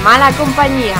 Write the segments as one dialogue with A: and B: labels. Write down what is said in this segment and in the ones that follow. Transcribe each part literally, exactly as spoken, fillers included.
A: Mala Compañía.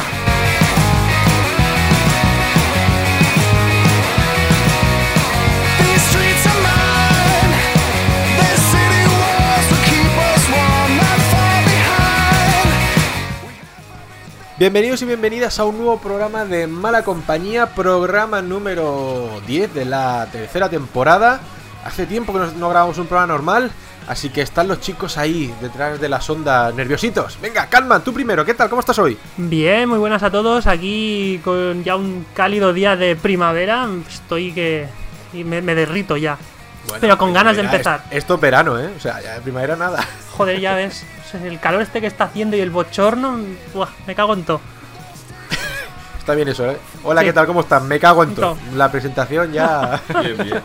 B: Bienvenidos y bienvenidas a un nuevo programa de Mala Compañía, programa número diez de la tercera temporada. Hace tiempo que no, no grabamos un programa normal, así que están los chicos ahí detrás de la sonda nerviositos. Venga, Calman, tú primero, ¿qué tal? ¿Cómo estás hoy?
C: Bien, muy buenas a todos, aquí con ya un cálido día de primavera, estoy que y me, me derrito ya, bueno, pero con ganas de empezar.
B: Es, esto es verano, ¿eh? O sea, ya de primavera nada.
C: Joder, ya ves, el calor este que está haciendo y el bochorno, buah, me cago en todo.
B: Está bien eso, ¿eh? Hola, sí. ¿Qué tal? ¿Cómo estás? Me cago en todo. La presentación ya... Bien, bien.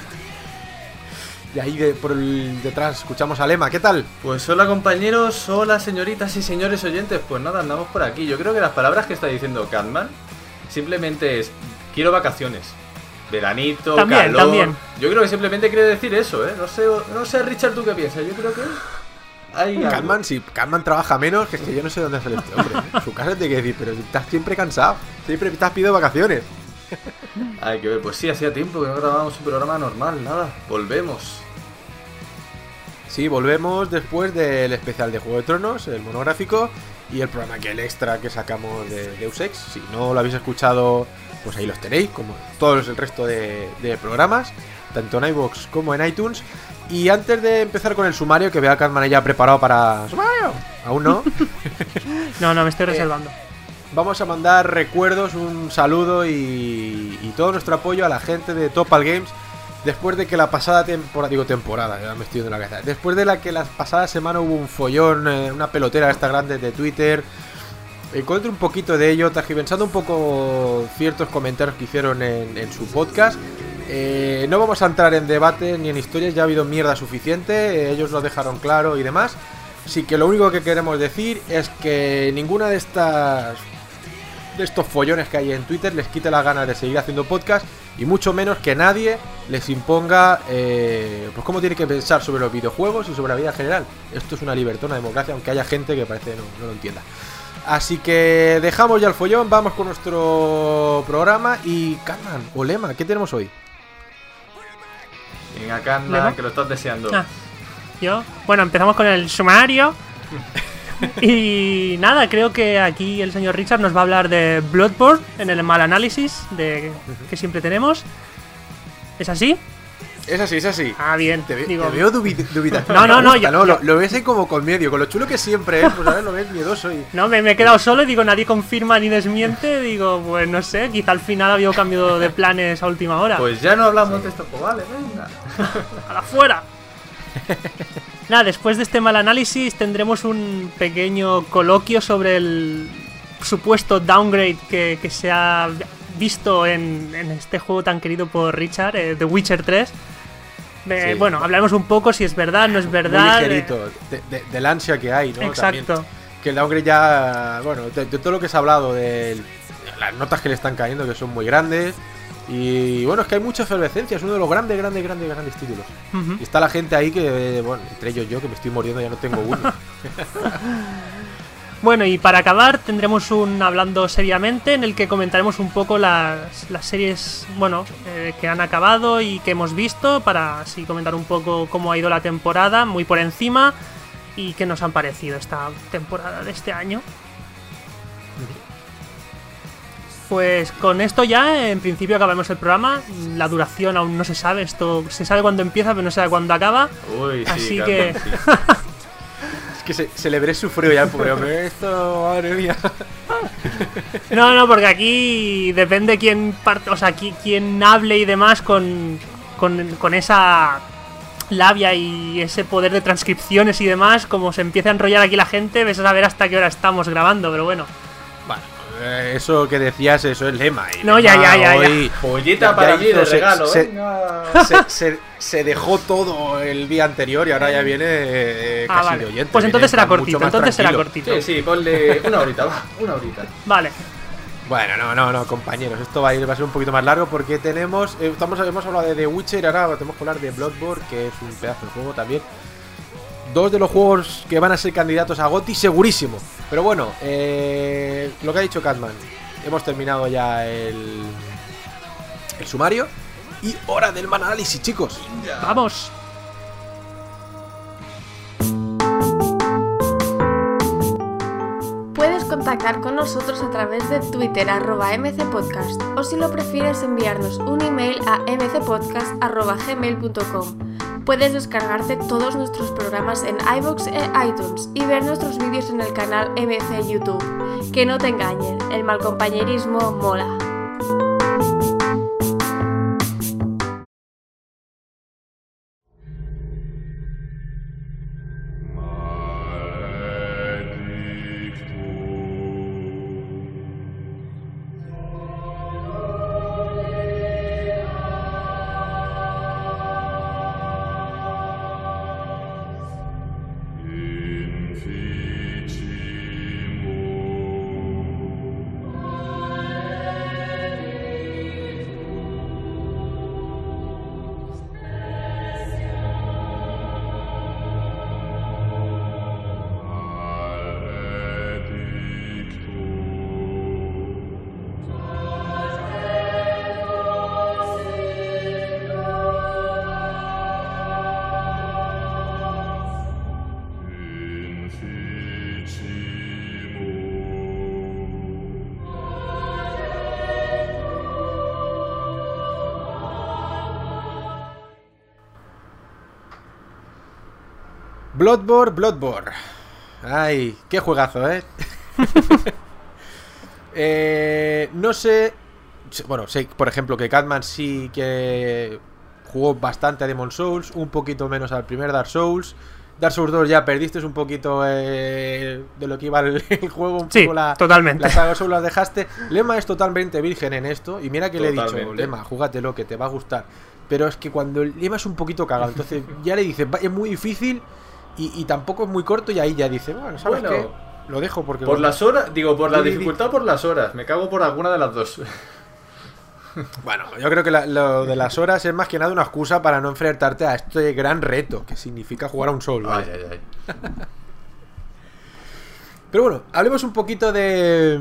B: Y ahí de, por el detrás escuchamos a Lema, ¿qué tal?
D: Pues hola compañeros, hola señoritas y señores oyentes. Pues nada, andamos por aquí. Yo creo que las palabras que está diciendo Catman simplemente es quiero vacaciones. Veranito,
C: también,
D: calor.
C: También.
D: Yo creo que simplemente quiere decir eso, ¿eh? No sé, no sé Richard, ¿tú qué piensas? Yo creo que...
B: Calman, sí, Calman trabaja menos, que es que yo no sé dónde hace este hombre, ¿eh? Su casa te quiere decir, pero estás siempre cansado, siempre estás pidiendo vacaciones.
D: Hay que ver, pues sí, hacía tiempo que no grabábamos un programa normal, nada, volvemos.
B: Sí, volvemos después del especial de Juego de Tronos, el monográfico, y el programa que el extra que sacamos de Deus Ex. Si no lo habéis escuchado, pues ahí los tenéis, como todos el resto de, de programas, tanto en iVoox como en iTunes. Y antes de empezar con el sumario, que veo a Catman ya preparado para... ¿Sumario? ¿Aún no?
C: no, no, me estoy reservando. Eh,
B: vamos a mandar recuerdos, un saludo y, y todo nuestro apoyo a la gente de Topal Games. Después de que la pasada temporada... Digo temporada, ya me estoy yendo en la cabeza. Después de la que la pasada semana hubo un follón, eh, una pelotera esta grande de Twitter. Encuentro un poquito de ello, tergiversando un poco ciertos comentarios que hicieron en, en su podcast. Eh, no vamos a entrar en debate ni en historias, ya ha habido mierda suficiente, eh, ellos lo dejaron claro y demás. Así que lo único que queremos decir es que ninguna de estas de estos follones que hay en Twitter les quite las ganas de seguir haciendo podcast, y mucho menos que nadie les imponga eh, pues cómo tiene que pensar sobre los videojuegos y sobre la vida en general. Esto es una libertad, una democracia, aunque haya gente que parece no, no lo entienda. Así que dejamos ya el follón, vamos con nuestro programa. Y Catman o Lema, ¿qué tenemos hoy?
D: Venga, Catman, que lo estás deseando.
C: Ah, yo, bueno, empezamos con el sumario. Y nada, creo que aquí el señor Richard nos va a hablar de Bloodborne en el mal análisis de, que siempre tenemos. ¿Es así?
B: Es así, es así.
C: Ah, bien.
B: Te, ve,
C: digo...
B: te veo dubitativo.
C: No, no, no. Yo,
B: no
C: yo...
B: Lo, lo ves ahí como con medio, con lo chulo que siempre es, pues a ver, lo ves miedoso y...
C: No, me, me he quedado solo y digo, nadie confirma ni desmiente. Digo, pues no sé, quizá al final ha habido cambio de planes a última hora.
D: Pues ya no hablamos sí. de esto, pues vale, venga.
C: ¡A la fuera! Nada, después de este mal análisis tendremos un pequeño coloquio sobre el supuesto downgrade que, que se ha visto en, en este juego tan querido por Richard, eh, The Witcher tres. Eh, sí. Bueno, hablaremos un poco si es verdad, no es verdad.
B: Muy ligerito, de, de, del ansia que hay, ¿no?
C: Exacto.
B: También, que el downgrade ya, bueno, de, de todo lo que se ha hablado, de las notas que le están cayendo, que son muy grandes. Y bueno, es que hay mucha efervescencia, es uno de los grandes, grandes, grandes, grandes títulos. Uh-huh. Y está la gente ahí que, bueno, entre ellos yo, que me estoy muriendo, ya no tengo uno.
C: Bueno, y para acabar tendremos un Hablando Seriamente, en el que comentaremos un poco las, las series, bueno, eh, que han acabado y que hemos visto, para así comentar un poco cómo ha ido la temporada, muy por encima, y qué nos han parecido esta temporada de este año. Pues con esto ya, en principio, acabamos el programa. La duración aún no se sabe. Esto se sabe cuándo empieza, pero no se sabe cuándo acaba.
D: Uy,
C: así
D: sí,
C: que...
D: sí.
B: Es que se, se le veré sufrido ya, pobre hombre. Esto, madre mía.
C: No, no, porque aquí depende quién parte, o sea, quién, quién hable y demás con, con, con esa labia y ese poder de transcripciones y demás. Como se empieza a enrollar aquí la gente, ves a saber hasta qué hora estamos grabando, pero bueno.
B: Vale. Eso que decías, eso es Lema. Y
C: no,
B: Lema
C: ya, ya, ya,
B: hoy,
D: ya. Pollita para mí de
B: se,
D: regalo.
B: Se,
D: venga.
B: Se, se, se dejó todo el día anterior y ahora ya viene eh,
C: ah,
B: casi
C: vale.
B: de oyente.
C: Pues entonces será cortito, entonces
B: tranquilo.
C: será cortito.
D: Sí, sí, ponle una horita, va, una horita.
C: Vale.
B: Bueno, no, no, no, compañeros, esto va a, ir, va a ser un poquito más largo porque tenemos, eh, estamos, hemos hablado de The Witcher, ahora tenemos que hablar de Bloodborne, que es un pedazo de juego también. dos de los juegos que van a ser candidatos a GOTY segurísimo. Pero bueno, eh, lo que ha dicho Catman, hemos terminado ya el, el sumario y hora del mal análisis, chicos.
C: ¡Vamos!
A: Puedes contactar con nosotros a través de Twitter, arroba mcpodcast, o si lo prefieres enviarnos un email a mcpodcast arroba gmail punto com. Puedes descargarte todos nuestros programas en iVoox e iTunes y ver nuestros vídeos en el canal M C YouTube. Que no te engañen, el mal compañerismo mola.
B: Bloodborne, Bloodborne. Ay, qué juegazo, ¿eh? eh no sé... Bueno, sé, por ejemplo, que Catman sí que jugó bastante a Demon's Souls, un poquito menos al primer Dark Souls. Dark Souls dos ya perdiste un poquito eh, de lo que iba el, el juego, un
C: sí,
B: poco la,
C: totalmente.
B: La saga Souls la dejaste. Lema es totalmente virgen en esto, y mira que totalmente. Le he dicho, Lema, júgatelo, que te va a gustar. Pero es que cuando Lema es un poquito cagado, entonces ya le dices, es muy difícil y, y tampoco es muy corto, y ahí ya dice, bueno, ¿sabes bueno, qué? Lo dejo porque...
D: Por
B: bueno,
D: las horas, digo, por la dificultad o por las horas, me cago por alguna de las dos.
B: Bueno, yo creo que la, lo de las horas es más que nada una excusa para no enfrentarte a este gran reto que significa jugar a un Soul, ¿vale?
D: Ay, ay, ay.
B: Pero bueno, hablemos un poquito de...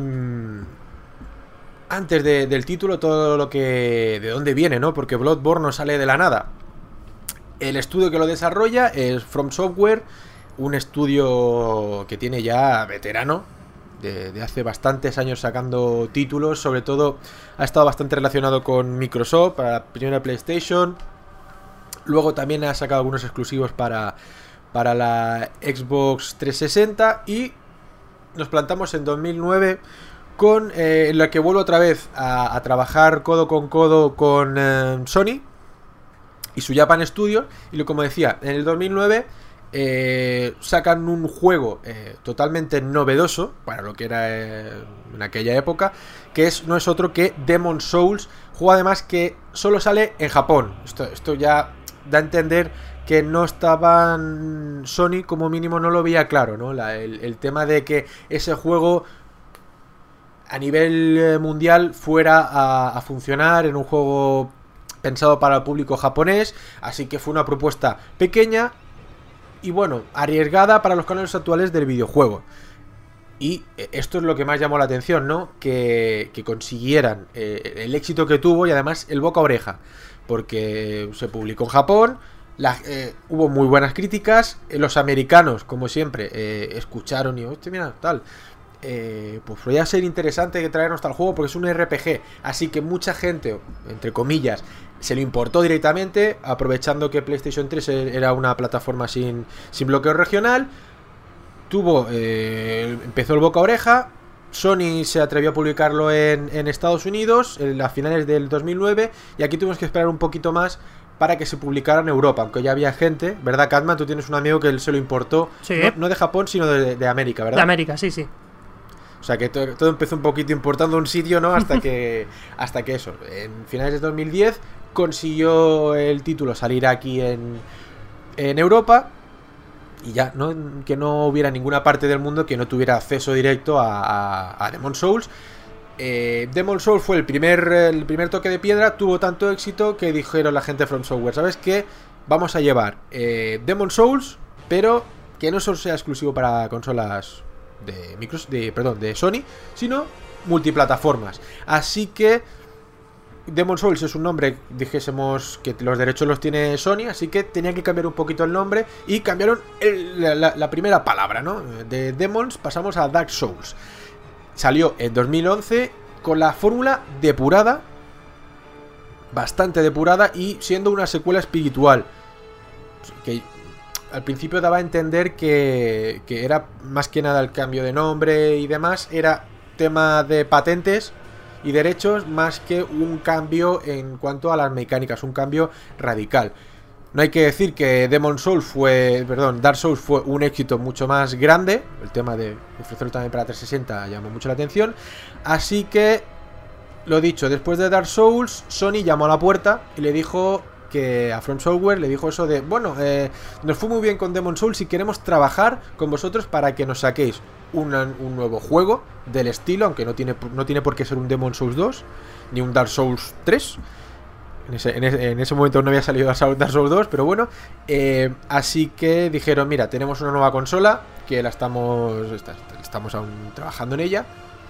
B: Antes de, del título, todo lo que... de dónde viene, ¿no? Porque Bloodborne no sale de la nada. El estudio que lo desarrolla es From Software, un estudio que tiene ya veterano, de, de hace bastantes años sacando títulos. Sobre todo ha estado bastante relacionado con Microsoft para la primera PlayStation. Luego también ha sacado algunos exclusivos para, para la Xbox trescientos sesenta. Y nos plantamos en dos mil nueve con eh, en la que vuelvo otra vez a, a trabajar codo con codo con eh, Sony y su Japan Studio. Y lo, como decía, en el dos mil nueve eh, sacan un juego eh, totalmente novedoso para lo que era eh, en aquella época, que es no es otro que Demon's Souls. Juego además que solo sale en Japón. Esto, esto ya da a entender que no estaban... Sony como mínimo no lo veía claro, ¿no? La, el, el tema de que ese juego a nivel mundial fuera a, a funcionar en un juego pensado para el público japonés. Así que fue una propuesta pequeña y, bueno, arriesgada para los cánones actuales del videojuego. Y esto es lo que más llamó la atención, ¿no? Que, que consiguieran eh, el éxito que tuvo, y además el boca a oreja, porque se publicó en Japón. La, eh, hubo muy buenas críticas. eh, Los americanos, como siempre, eh, escucharon y, hostia, mira, tal, eh, pues podría ser interesante que traernos tal juego porque es un R P G. Así que mucha gente, entre comillas, se lo importó directamente, aprovechando que PlayStation tres era una plataforma sin, sin bloqueo regional. Tuvo, eh, empezó el boca a oreja. Sony se atrevió a publicarlo en, en Estados Unidos en, a finales del dos mil nueve, y aquí tuvimos que esperar un poquito más para que se publicara en Europa, aunque ya había gente, ¿verdad, Catman? Tú tienes un amigo que él se lo importó,
C: sí.
B: no, no de Japón, sino de, de América, ¿verdad?
C: De América, sí, sí.
B: O sea que todo, todo empezó un poquito importando un sitio, ¿no? Hasta que hasta que eso, en finales de dos mil diez consiguió el título salir aquí en, en Europa, y ya, ¿no? Que no hubiera ninguna parte del mundo que no tuviera acceso directo a, a, a Demon's Souls. Eh, Demon's Souls fue el primer, el primer toque de piedra. Tuvo tanto éxito que dijeron la gente de From Software, ¿sabes qué? Vamos a llevar eh, Demon's Souls, pero que no solo sea exclusivo para consolas de Microsoft, de, perdón, de Sony, sino multiplataformas. Así que Demon's Souls es un nombre, dijésemos que los derechos los tiene Sony, así que tenía que cambiar un poquito el nombre y cambiaron el, la, la primera palabra, ¿no? De Demons pasamos a Dark Souls. Salió en dos mil once con la fórmula depurada, bastante depurada, y siendo una secuela espiritual que al principio daba a entender que, que era más que nada el cambio de nombre y demás, era tema de patentes y derechos más que un cambio en cuanto a las mecánicas, un cambio radical. No hay que decir que Demon's Souls fue, perdón, Dark Souls fue un éxito mucho más grande. El tema de ofrecerlo también para trescientos sesenta llamó mucho la atención. Así que, lo dicho, después de Dark Souls, Sony llamó a la puerta y le dijo que a From Software le dijo eso de, bueno, eh, nos fue muy bien con Demon's Souls y queremos trabajar con vosotros para que nos saquéis una, un nuevo juego del estilo, aunque no tiene, no tiene por qué ser un Demon's Souls dos, ni un Dark Souls tres. En ese, en ese, en ese momento no había salido Dark Souls dos, pero bueno, eh, así que dijeron, mira, tenemos una nueva consola, que la estamos, está, estamos aún trabajando en ella,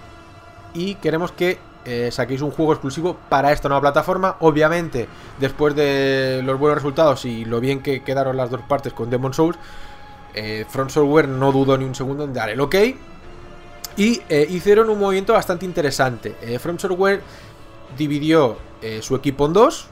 B: y queremos que Eh, saquéis un juego exclusivo para esta nueva plataforma. Obviamente, después de los buenos resultados y lo bien que quedaron las dos partes con Demon's Souls, eh, From Software no dudó ni un segundo en dar el ok y eh, hicieron un movimiento bastante interesante. eh, From Software dividió eh, su equipo en dos,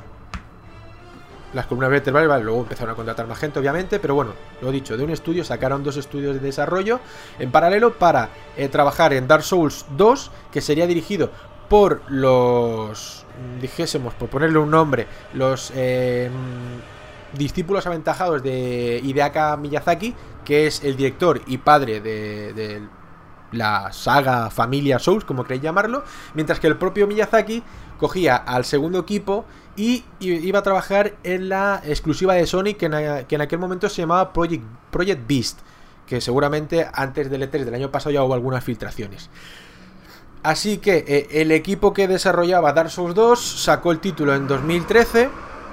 B: las columnas vertebrales, vale, luego empezaron a contratar más gente, obviamente, pero bueno, lo dicho, de un estudio sacaron dos estudios de desarrollo en paralelo para eh, trabajar en Dark Souls dos, que sería dirigido por los, dijésemos, por ponerle un nombre, los eh, discípulos aventajados de Hideaki Miyazaki, que es el director y padre de, de la saga familia Souls, como queréis llamarlo, mientras que el propio Miyazaki cogía al segundo equipo y iba a trabajar en la exclusiva de Sony, que en, que en aquel momento se llamaba Project, Project Beast, que seguramente antes del E tres del año pasado ya hubo algunas filtraciones. Así que eh, el equipo que desarrollaba Dark Souls dos sacó el título en dos mil trece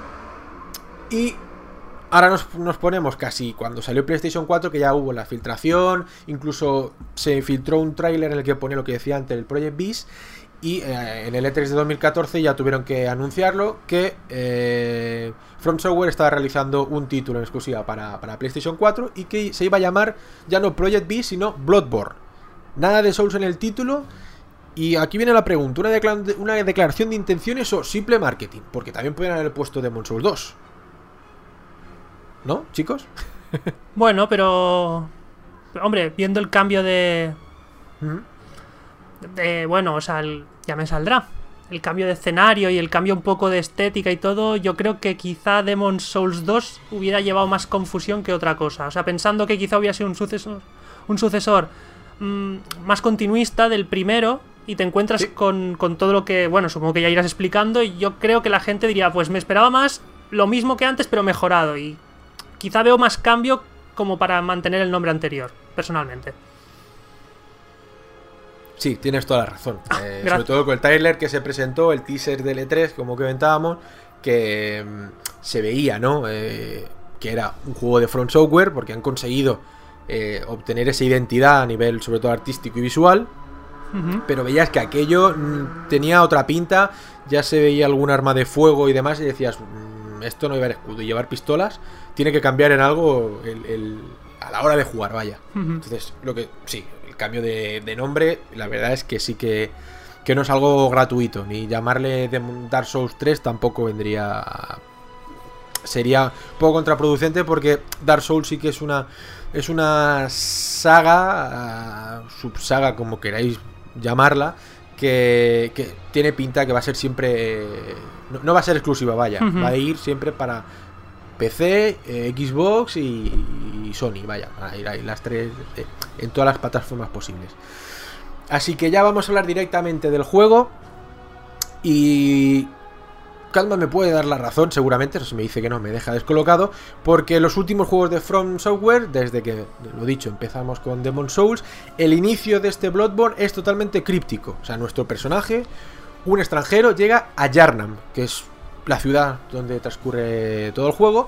B: y ahora nos, nos ponemos casi cuando salió PlayStation cuatro, que ya hubo la filtración, incluso se filtró un tráiler en el que pone lo que decía antes el Project Beast, y eh, en el E tres de dos mil catorce ya tuvieron que anunciarlo, que eh, From Software estaba realizando un título en exclusiva para, para PlayStation cuatro y que se iba a llamar ya no Project Beast sino Bloodborne. Nada de Souls en el título. Y aquí viene la pregunta, ¿una, decla- una declaración de intenciones o simple marketing? Porque también pueden haber puesto Demon's Souls dos, ¿no, chicos?
C: Bueno, pero... pero, hombre, viendo el cambio de...
B: ¿Mm?
C: de bueno, o sea, el, ya me saldrá. El cambio de escenario y el cambio un poco de estética y todo, yo creo que quizá Demon's Souls dos hubiera llevado más confusión que otra cosa. O sea, pensando que quizá hubiera sido un sucesor, un sucesor mmm, más continuista del primero, y te encuentras sí. con, con todo lo que, bueno, supongo que ya irás explicando, y yo creo que la gente diría, pues me esperaba más, lo mismo que antes, pero mejorado, y quizá veo más cambio como para mantener el nombre anterior, personalmente.
B: Sí, tienes toda la razón. Eh, sobre todo con el trailer que se presentó, el teaser del E tres, como comentábamos, que mmm, se veía, ¿no? Eh, que era un juego de From Software, porque han conseguido eh, obtener esa identidad a nivel, sobre todo, artístico y visual. Uh-huh. Pero veías que aquello mmm, tenía otra pinta, ya se veía algún arma de fuego y demás, y decías, mmm, esto no llevar escudo y llevar pistolas, tiene que cambiar en algo el, el, a la hora de jugar, vaya. Uh-huh. Entonces, lo que sí, el cambio de, de nombre, la verdad es que sí que, que no es algo gratuito, ni llamarle Dark Souls tres tampoco vendría a, sería un poco contraproducente, porque Dark Souls sí que es una es una saga, uh, subsaga, como queráis llamarla, que, que tiene pinta que va a ser siempre, no, no va a ser exclusiva, vaya, uh-huh. va a ir siempre para P C, eh, Xbox y, y Sony, vaya, van a ir ahí las tres eh, en todas las plataformas posibles. Así que ya vamos a hablar directamente del juego. Y Calma me puede dar la razón, seguramente, eso si me dice que no, me deja descolocado, porque los últimos juegos de From Software, desde que, lo dicho, empezamos con Demon's Souls, el inicio de este Bloodborne es totalmente críptico. O sea, nuestro personaje, un extranjero, llega a Yharnam, que es la ciudad donde transcurre todo el juego,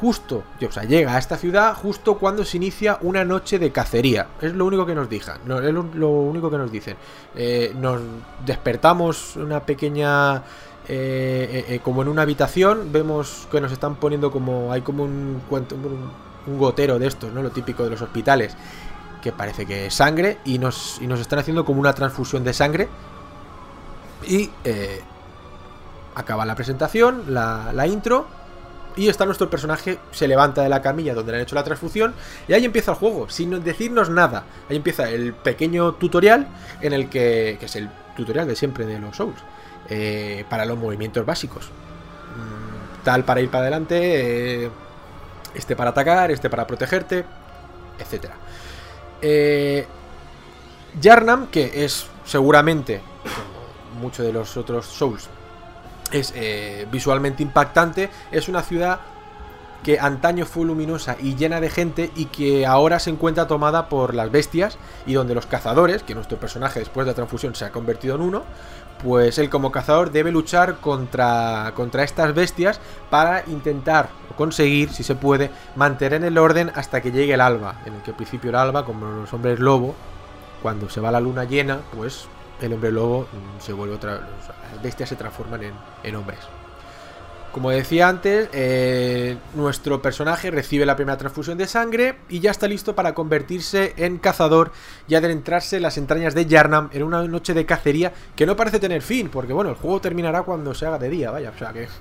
B: justo, o sea, llega a esta ciudad justo cuando se inicia una noche de cacería. Es lo único que nos dijan, no, es lo, lo único que nos dicen. Eh, nos despertamos una pequeña, eh, eh, como en una habitación, vemos que nos están poniendo como, hay como un, un, un gotero de estos, ¿no? Lo típico de los hospitales, que parece que es sangre, y nos, y nos están haciendo como una transfusión de sangre. Y eh, acaba la presentación, la, la intro, y está nuestro personaje, se levanta de la camilla donde le han hecho la transfusión, y ahí empieza el juego, sin decirnos nada. Ahí empieza el pequeño tutorial, en el que, que es el tutorial de siempre de los Souls, eh, para los movimientos básicos. Mm, tal para ir para adelante, eh, este para atacar, este para protegerte, etcétera. Eh, Yharnam, que es seguramente, como muchos de los otros Souls, es eh, visualmente impactante. Es una ciudad que antaño fue luminosa y llena de gente, y que ahora se encuentra tomada por las bestias, y donde los cazadores, que nuestro personaje después de la transfusión se ha convertido en uno, pues él como cazador debe luchar contra, contra estas bestias para intentar conseguir, si se puede, mantener el orden hasta que llegue el alba, en el que al principio el alba, como los hombres lobo, cuando se va la luna llena, pues el hombre lobo se vuelve otra, las bestias se transforman en, en hombres. Como decía antes, eh, nuestro personaje recibe la primera transfusión de sangre y ya está listo para convertirse en cazador y adentrarse en las entrañas de Yharnam en una noche de cacería que no parece tener fin, porque bueno, el juego terminará cuando se haga de día, vaya, o sea que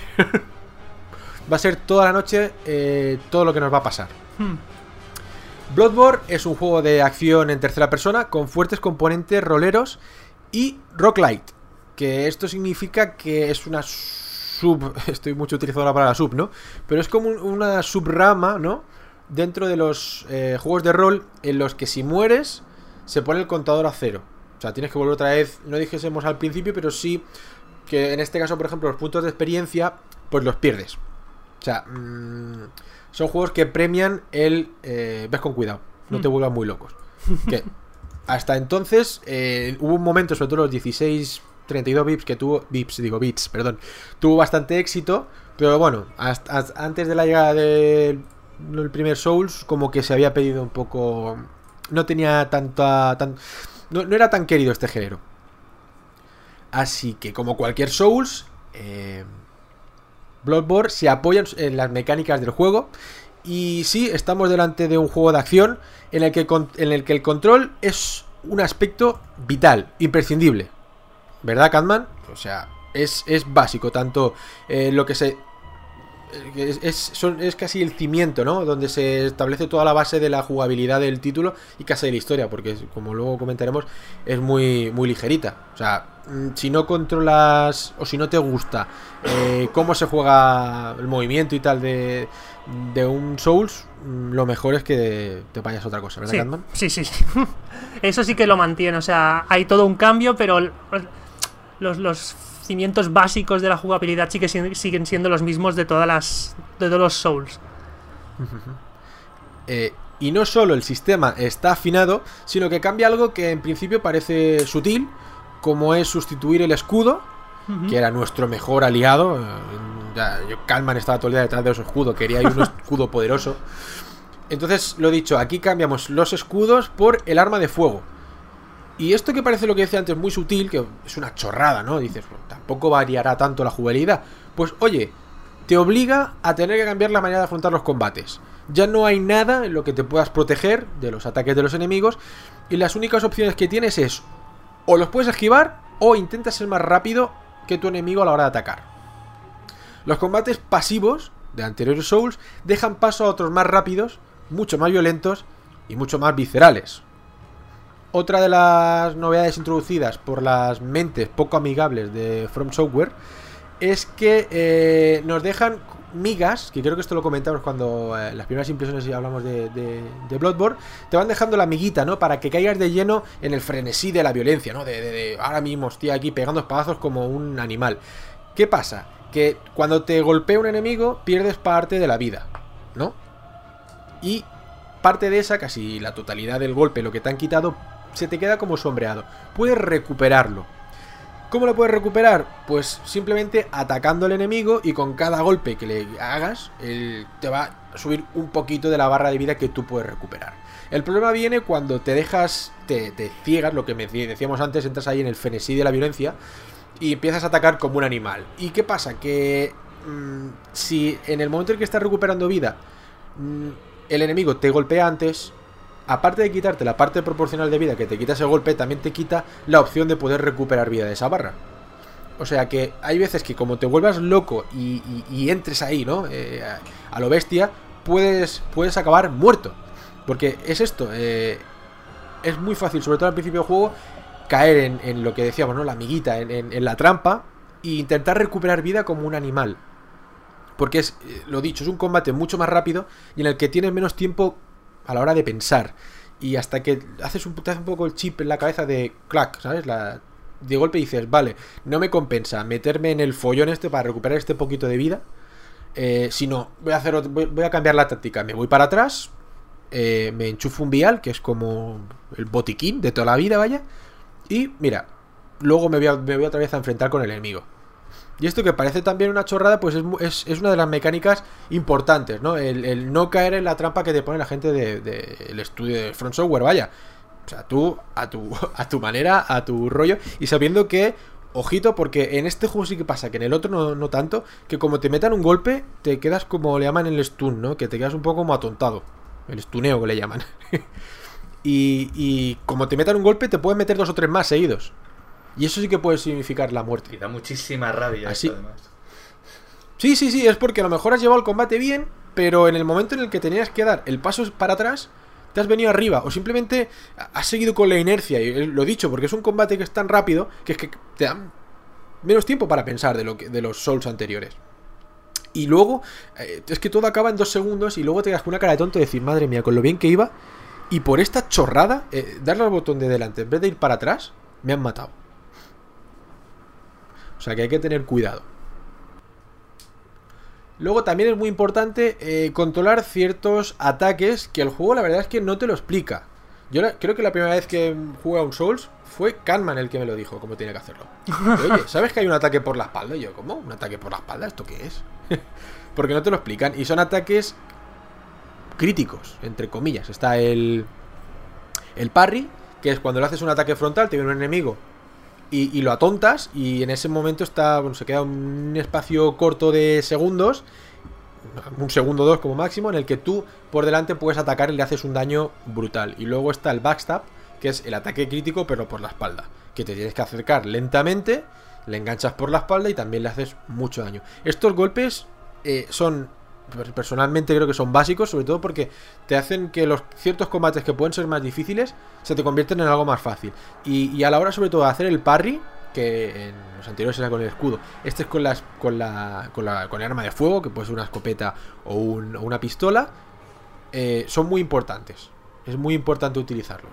B: va a ser toda la noche eh, todo lo que nos va a pasar. Hmm. Bloodborne es un juego de acción en tercera persona con fuertes componentes roleros y roguelite, que esto significa que es una sub, estoy mucho utilizando la palabra sub, ¿no? Pero es como una subrama, ¿no? Dentro de los eh, juegos de rol en los que si mueres se pone el contador a cero. O sea, tienes que volver otra vez, no dijésemos al principio, pero sí que en este caso, por ejemplo, los puntos de experiencia, pues los pierdes. O sea, mmm, son juegos que premian el eh, ves con cuidado, no te vuelvas muy locos. Que hasta entonces eh, hubo un momento, sobre todo los dieciséis treinta y dos bits que tuvo, bits, digo bits, perdón, tuvo bastante éxito, pero bueno, hasta, hasta antes de la llegada del de, primer Souls, como que se había pedido un poco, no tenía tanta, tan, no, no era tan querido este género. Así que como cualquier Souls, eh, Bloodborne se apoya en las mecánicas del juego. Y sí, estamos delante de un juego de acción en el que, en el, que el control es un aspecto vital, imprescindible, ¿verdad, Catman? O sea, es, es básico, tanto eh, lo que se... Es, es, son, es casi el cimiento, ¿no? Donde se establece toda la base de la jugabilidad del título y casi de la historia, porque como luego comentaremos, es muy, muy ligerita. O sea, si no controlas o si no te gusta eh, cómo se juega el movimiento y tal de, de un Souls, lo mejor es que te vayas a otra cosa, ¿verdad,
C: sí,
B: Catman?
C: Sí, sí, sí. Eso sí que lo mantiene, o sea, hay todo un cambio, pero los... los cimientos básicos de la jugabilidad sí que siguen siendo los mismos de todas las de todos los Souls.
B: Eh, y no solo el sistema está afinado, sino que cambia algo que en principio parece sutil, como es sustituir el escudo, uh-huh. que era nuestro mejor aliado. Ya, yo, Catman estaba todo el día detrás de su escudo, quería un escudo poderoso. Entonces, lo dicho, aquí cambiamos los escudos por el arma de fuego. Y esto que parece lo que decía antes muy sutil, que es una chorrada, ¿no? Dices, bueno, tampoco variará tanto la jugabilidad. Pues oye, te obliga a tener que cambiar la manera de afrontar los combates. Ya no hay nada en lo que te puedas proteger de los ataques de los enemigos, y las únicas opciones que tienes es o los puedes esquivar o intentas ser más rápido que tu enemigo a la hora de atacar. Los combates pasivos de anteriores Souls dejan paso a otros más rápidos, mucho más violentos y mucho más viscerales. Otra de las novedades introducidas por las mentes poco amigables de From Software es que eh, nos dejan migas, que creo que esto lo comentamos cuando eh, las primeras impresiones hablamos de, de, de Bloodborne, te van dejando la miguita, ¿no? Para que caigas de lleno en el frenesí de la violencia, ¿no? De, de, de ahora mismo estoy aquí pegando espadazos como un animal. ¿Qué pasa? Que cuando te golpea un enemigo pierdes parte de la vida, ¿no? Y parte de esa, casi la totalidad del golpe, lo que te han quitado, se te queda como sombreado. Puedes recuperarlo. ¿Cómo lo puedes recuperar? Pues simplemente atacando al enemigo y con cada golpe que le hagas, él te va a subir un poquito de la barra de vida que tú puedes recuperar. El problema viene cuando te dejas, te, te ciegas, lo que me decíamos antes, entras ahí en el frenesí de la violencia y empiezas a atacar como un animal. ¿Y qué pasa? Que mmm, si en el momento en que estás recuperando vida, mmm, el enemigo te golpea antes, aparte de quitarte la parte proporcional de vida que te quita ese golpe, también te quita la opción de poder recuperar vida de esa barra. O sea que hay veces que como te vuelvas loco y, y, y entres ahí, ¿no? Eh, a, a lo bestia, puedes, puedes acabar muerto. Porque es esto, eh, es muy fácil, sobre todo al principio del juego, caer en, en lo que decíamos, ¿no? La amiguita, en, en, en la trampa e intentar recuperar vida como un animal. Porque es, eh, lo dicho, es un combate mucho más rápido y en el que tienes menos tiempo a la hora de pensar. Y hasta que haces un, te hace un poco el chip en la cabeza de clac, ¿sabes? La, de golpe dices, vale, no me compensa meterme en el follón este para recuperar este poquito de vida. Eh, sino, voy a hacer otro, voy, voy a cambiar la táctica. Me voy para atrás, eh, me enchufo un vial, que es como el botiquín de toda la vida, vaya. Y mira, luego me voy, a, me voy otra vez a enfrentar con el enemigo. Y esto que parece también una chorrada, pues es, es, es una de las mecánicas importantes, ¿no? El, el no caer en la trampa que te pone la gente del de, de estudio de Front Software, vaya. O sea, tú a tu, a tu manera, a tu rollo, y sabiendo que, ojito, porque en este juego sí que pasa, que en el otro no, no tanto, que como te metan un golpe, te quedas como le llaman el stun, ¿no? Que te quedas un poco como atontado. El stuneo que le llaman. y, y como te metan un golpe, te pueden meter dos o tres más seguidos. Y eso sí que puede significar la muerte.
D: Y da muchísima rabia.
B: Así.
D: Esto, además.
B: Sí, sí, sí, es porque a lo mejor has llevado el combate bien, pero en el momento en el que tenías que dar el paso para atrás, te has venido arriba. O simplemente has seguido con la inercia. Y lo he dicho, porque es un combate que es tan rápido que es que te dan menos tiempo para pensar de, lo que, de los Souls anteriores. Y luego, eh, es que todo acaba en dos segundos y luego te das con una cara de tonto y decir, madre mía, con lo bien que iba. Y por esta chorrada, eh, darle al botón de delante en vez de ir para atrás, me han matado. O sea que hay que tener cuidado. Luego también es muy importante eh, controlar ciertos ataques que el juego la verdad es que no te lo explica. Yo la, creo que la primera vez que jugué a un Souls fue Catman el que me lo dijo, cómo tiene que hacerlo. Y, oye, ¿sabes que hay un ataque por la espalda? Y yo, ¿cómo? ¿Un ataque por la espalda? ¿Esto qué es? Porque no te lo explican. Y son ataques críticos, entre comillas. Está el, el parry, que es cuando le haces un ataque frontal, te viene un enemigo Y, y lo atontas y en ese momento está, bueno, se queda un espacio corto de segundos, un segundo o dos como máximo, en el que tú por delante puedes atacar y le haces un daño brutal. Y luego está el backstab, que es el ataque crítico pero por la espalda, que te tienes que acercar lentamente, le enganchas por la espalda y también le haces mucho daño. Estos golpes eh, son, personalmente creo que son básicos, sobre todo porque te hacen que los ciertos combates que pueden ser más difíciles se te convierten en algo más fácil. Y, y a la hora sobre todo de hacer el parry, que en los anteriores era con el escudo, este es con, las, con, la, con, la, con el arma de fuego, que puede ser una escopeta o, un, o una pistola, eh, son muy importantes. Es muy importante utilizarlos.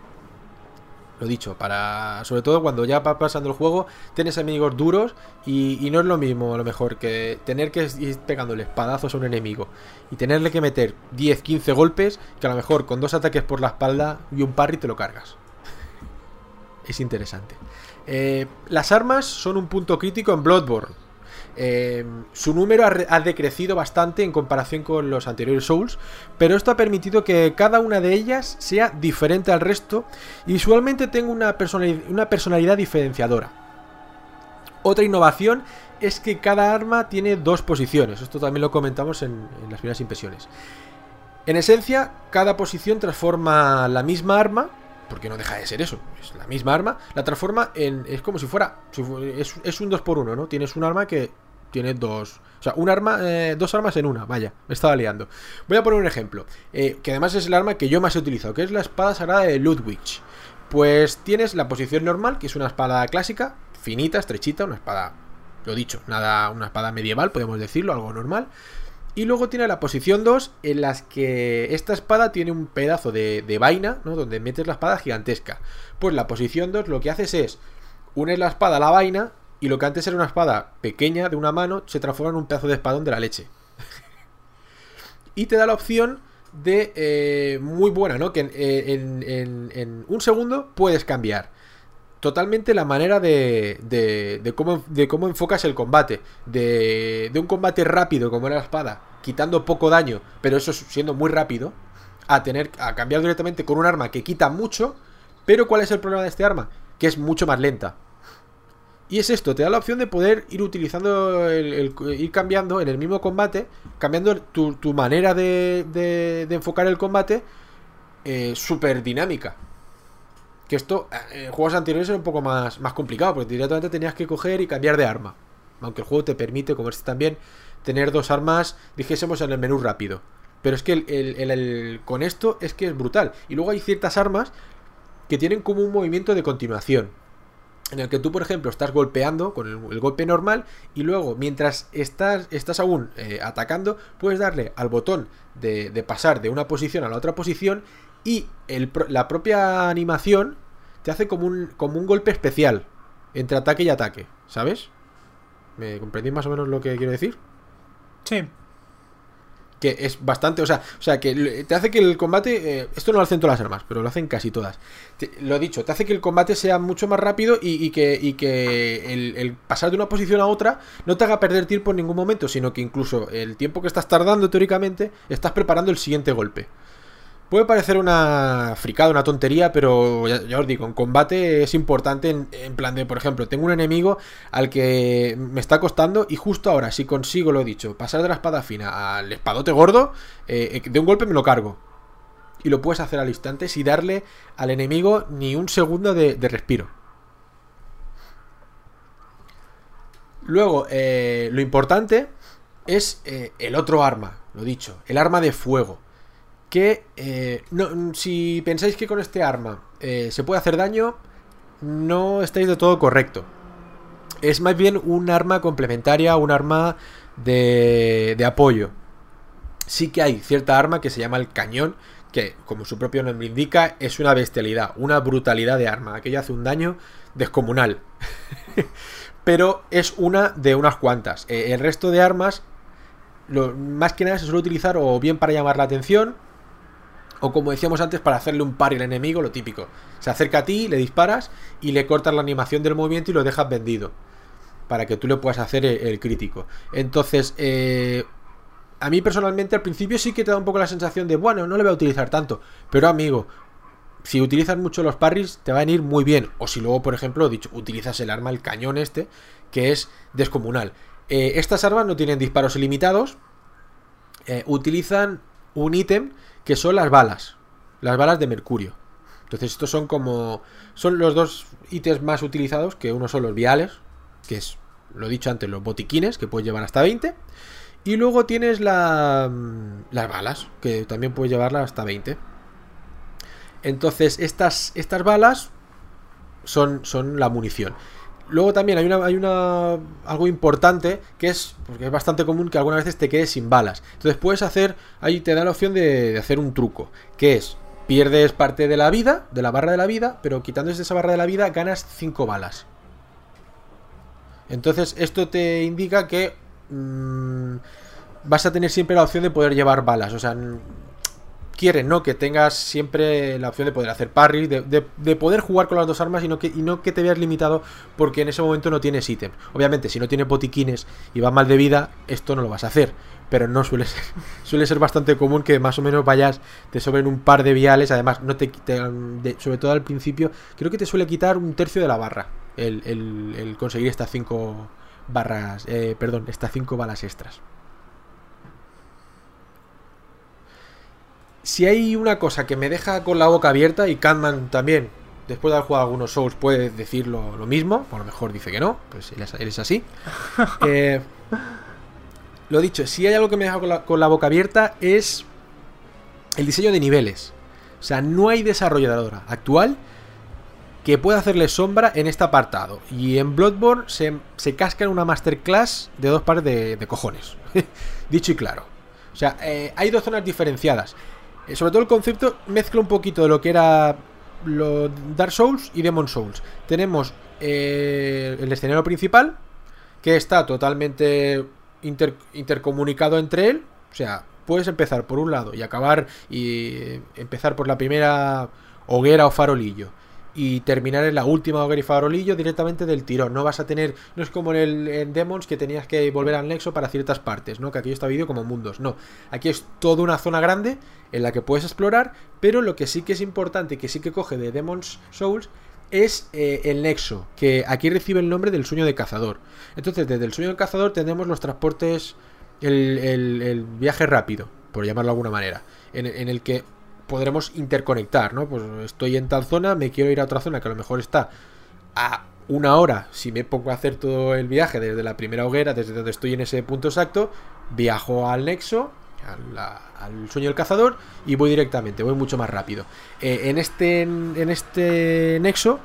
B: Lo dicho, para sobre todo cuando ya va pasando el juego, tienes enemigos duros y, y no es lo mismo a lo mejor que tener que ir pegándole espadazos a un enemigo y tenerle que meter diez, quince golpes, que a lo mejor con dos ataques por la espalda y un parry te lo cargas. Es interesante. Eh, las armas son un punto crítico en Bloodborne. Eh, su número ha, ha decrecido bastante en comparación con los anteriores Souls, pero esto ha permitido que cada una de ellas sea diferente al resto y visualmente tenga una personalidad, una personalidad diferenciadora. Otra innovación es que cada arma tiene dos posiciones. Esto también lo comentamos en, en las primeras impresiones. En esencia, cada posición transforma la misma arma, porque no deja de ser eso, es la misma arma, la transforma en, es como si fuera, es, es un dos por uno, ¿no? Tienes un arma que tiene dos, o sea, un arma, eh, dos armas en una, vaya, me estaba liando. Voy a poner un ejemplo, eh, que además es el arma que yo más he utilizado, que es la espada sagrada de Ludwig. Pues tienes la posición normal, que es una espada clásica, finita, estrechita, una espada, lo dicho, nada, una espada medieval, podemos decirlo, algo normal. Y luego tiene la posición dos, en las que esta espada tiene un pedazo de, de vaina, ¿no? Donde metes la espada gigantesca. Pues la posición dos lo que haces es unes la espada a la vaina y lo que antes era una espada pequeña de una mano se transforma en un pedazo de espadón de la leche. Y te da la opción de eh, muy buena, ¿no? Que en, en, en, en un segundo puedes cambiar totalmente la manera de, de, de, cómo, de cómo enfocas el combate. De, de un combate rápido como era la espada, quitando poco daño, pero eso siendo muy rápido, a tener a cambiar directamente con un arma que quita mucho. Pero ¿cuál es el problema de este arma? Que es mucho más lenta. Y es esto, te da la opción de poder ir utilizando, el, el, ir cambiando en el mismo combate, cambiando tu, tu manera de, de, de enfocar el combate, eh, súper dinámica. Que esto en juegos anteriores era un poco más, más complicado, porque directamente tenías que coger y cambiar de arma. Aunque el juego te permite, como este también, tener dos armas, dijésemos, en el menú rápido. Pero es que el, el, el, el, con esto es que es brutal. Y luego hay ciertas armas que tienen como un movimiento de continuación, en el que tú, por ejemplo, estás golpeando con el, el golpe normal y luego, mientras estás, estás aún eh, atacando, puedes darle al botón de, de pasar de una posición a la otra posición y el, la propia animación te hace como un, como un golpe especial entre ataque y ataque, ¿sabes? ¿Me comprendís más o menos lo que quiero decir?
C: Sí.
B: Que es bastante, o sea, o sea que te hace que el combate, eh, esto no lo hacen todas las armas, pero lo hacen casi todas. Te, lo he dicho, te hace que el combate sea mucho más rápido y, y que, y que el, el pasar de una posición a otra no te haga perder tiempo en ningún momento, sino que incluso el tiempo que estás tardando teóricamente, estás preparando el siguiente golpe. Puede parecer una fricada, una tontería, pero ya, ya os digo, en combate es importante en, en plan de, por ejemplo, tengo un enemigo al que me está costando y justo ahora, si consigo, lo he dicho, pasar de la espada fina al espadote gordo, eh, de un golpe me lo cargo. Y lo puedes hacer al instante sin darle al enemigo ni un segundo de, de respiro. Luego, eh, lo importante es eh, el otro arma, lo dicho, el arma de fuego. Que eh, no, si pensáis que con este arma eh, se puede hacer daño, no estáis de todo correcto. Es más bien un arma complementaria, un arma de, de apoyo. Sí que hay cierta arma que se llama el cañón, que como su propio nombre indica, es una bestialidad, una brutalidad de arma. Aquello hace un daño descomunal. Pero es una de unas cuantas. Eh, el resto de armas, lo, más que nada se suele utilizar o bien para llamar la atención, o como decíamos antes, para hacerle un parry al enemigo, lo típico. Se acerca a ti, le disparas y le cortas la animación del movimiento y lo dejas vendido, para que tú le puedas hacer el, el crítico. Entonces, eh, a mí personalmente al principio sí que te da un poco la sensación de, bueno, no le voy a utilizar tanto. Pero amigo, si utilizas mucho los parries, te va a venir muy bien. O si luego, por ejemplo, dicho, utilizas el arma, el cañón este, que es descomunal. Eh, estas armas no tienen disparos ilimitados. Eh, utilizan un ítem que son las balas, las balas de mercurio. Entonces estos son como, son los dos ítems más utilizados, que uno son los viales, que es, lo he dicho antes, los botiquines, que puedes llevar hasta veinte, y luego tienes la, las balas, que también puedes llevarlas hasta veinte. Entonces estas, estas balas son, son la munición. Luego también hay una, hay una algo importante, que es, porque es bastante común que algunas veces te quedes sin balas. Entonces puedes hacer, ahí te da la opción de, de hacer un truco, que es, pierdes parte de la vida, de la barra de la vida, pero quitando esa barra de la vida ganas cinco balas. Entonces esto te indica que mmm, vas a tener siempre la opción de poder llevar balas. O sea, quieren, ¿no?, que tengas siempre la opción de poder hacer parries, de, de, de poder jugar con las dos armas y no, que, y no que te veas limitado porque en ese momento no tienes ítems. Obviamente, si no tienes botiquines y vas mal de vida, esto no lo vas a hacer. Pero no suele ser, suele ser bastante común que más o menos vayas, te sobren un par de viales. Además, no te, te de, sobre todo al principio, creo que te suele quitar un tercio de la barra el, el, el conseguir estas cinco barras, eh, perdón, estas cinco balas extras. Si hay una cosa que me deja con la boca abierta, y Catman también, después de haber jugado algunos Souls, puede decir lo, lo mismo, o a lo mejor dice que no, pues él es, él es así. Eh, lo dicho, si hay algo que me deja con la, con la boca abierta es el diseño de niveles. O sea, no hay desarrolladora actual que pueda hacerle sombra en este apartado. Y en Bloodborne se, se casca en una masterclass de dos pares de, de cojones. Dicho y claro. O sea, eh, hay dos zonas diferenciadas. Eh, sobre todo el concepto mezcla un poquito de lo que era lo Dark Souls y Demon Souls. Tenemos eh, el escenario principal, que está totalmente inter, intercomunicado entre él. O sea, puedes empezar por un lado y acabar y empezar por la primera hoguera o farolillo y terminar en la última hoguera y farolillo directamente del tirón. No vas a tener, no es como en el en Demons que tenías que volver al nexo para ciertas partes, ¿no? Que aquí está vídeo como mundos. No, aquí es toda una zona grande en la que puedes explorar, pero lo que sí que es importante, que sí que coge de Demon's Souls, es eh, el nexo, que aquí recibe el nombre del sueño de cazador. Entonces, desde el sueño del cazador tendremos los transportes, el, el, el viaje rápido, por llamarlo de alguna manera, en, en el que podremos interconectar, ¿no? Pues estoy en tal zona, me quiero ir a otra zona que a lo mejor está a una hora. Si me pongo a hacer todo el viaje desde la primera hoguera, desde donde estoy en ese punto exacto, viajo al nexo, al, al sueño del cazador, y voy directamente, voy mucho más rápido. Eh, en este en este nexo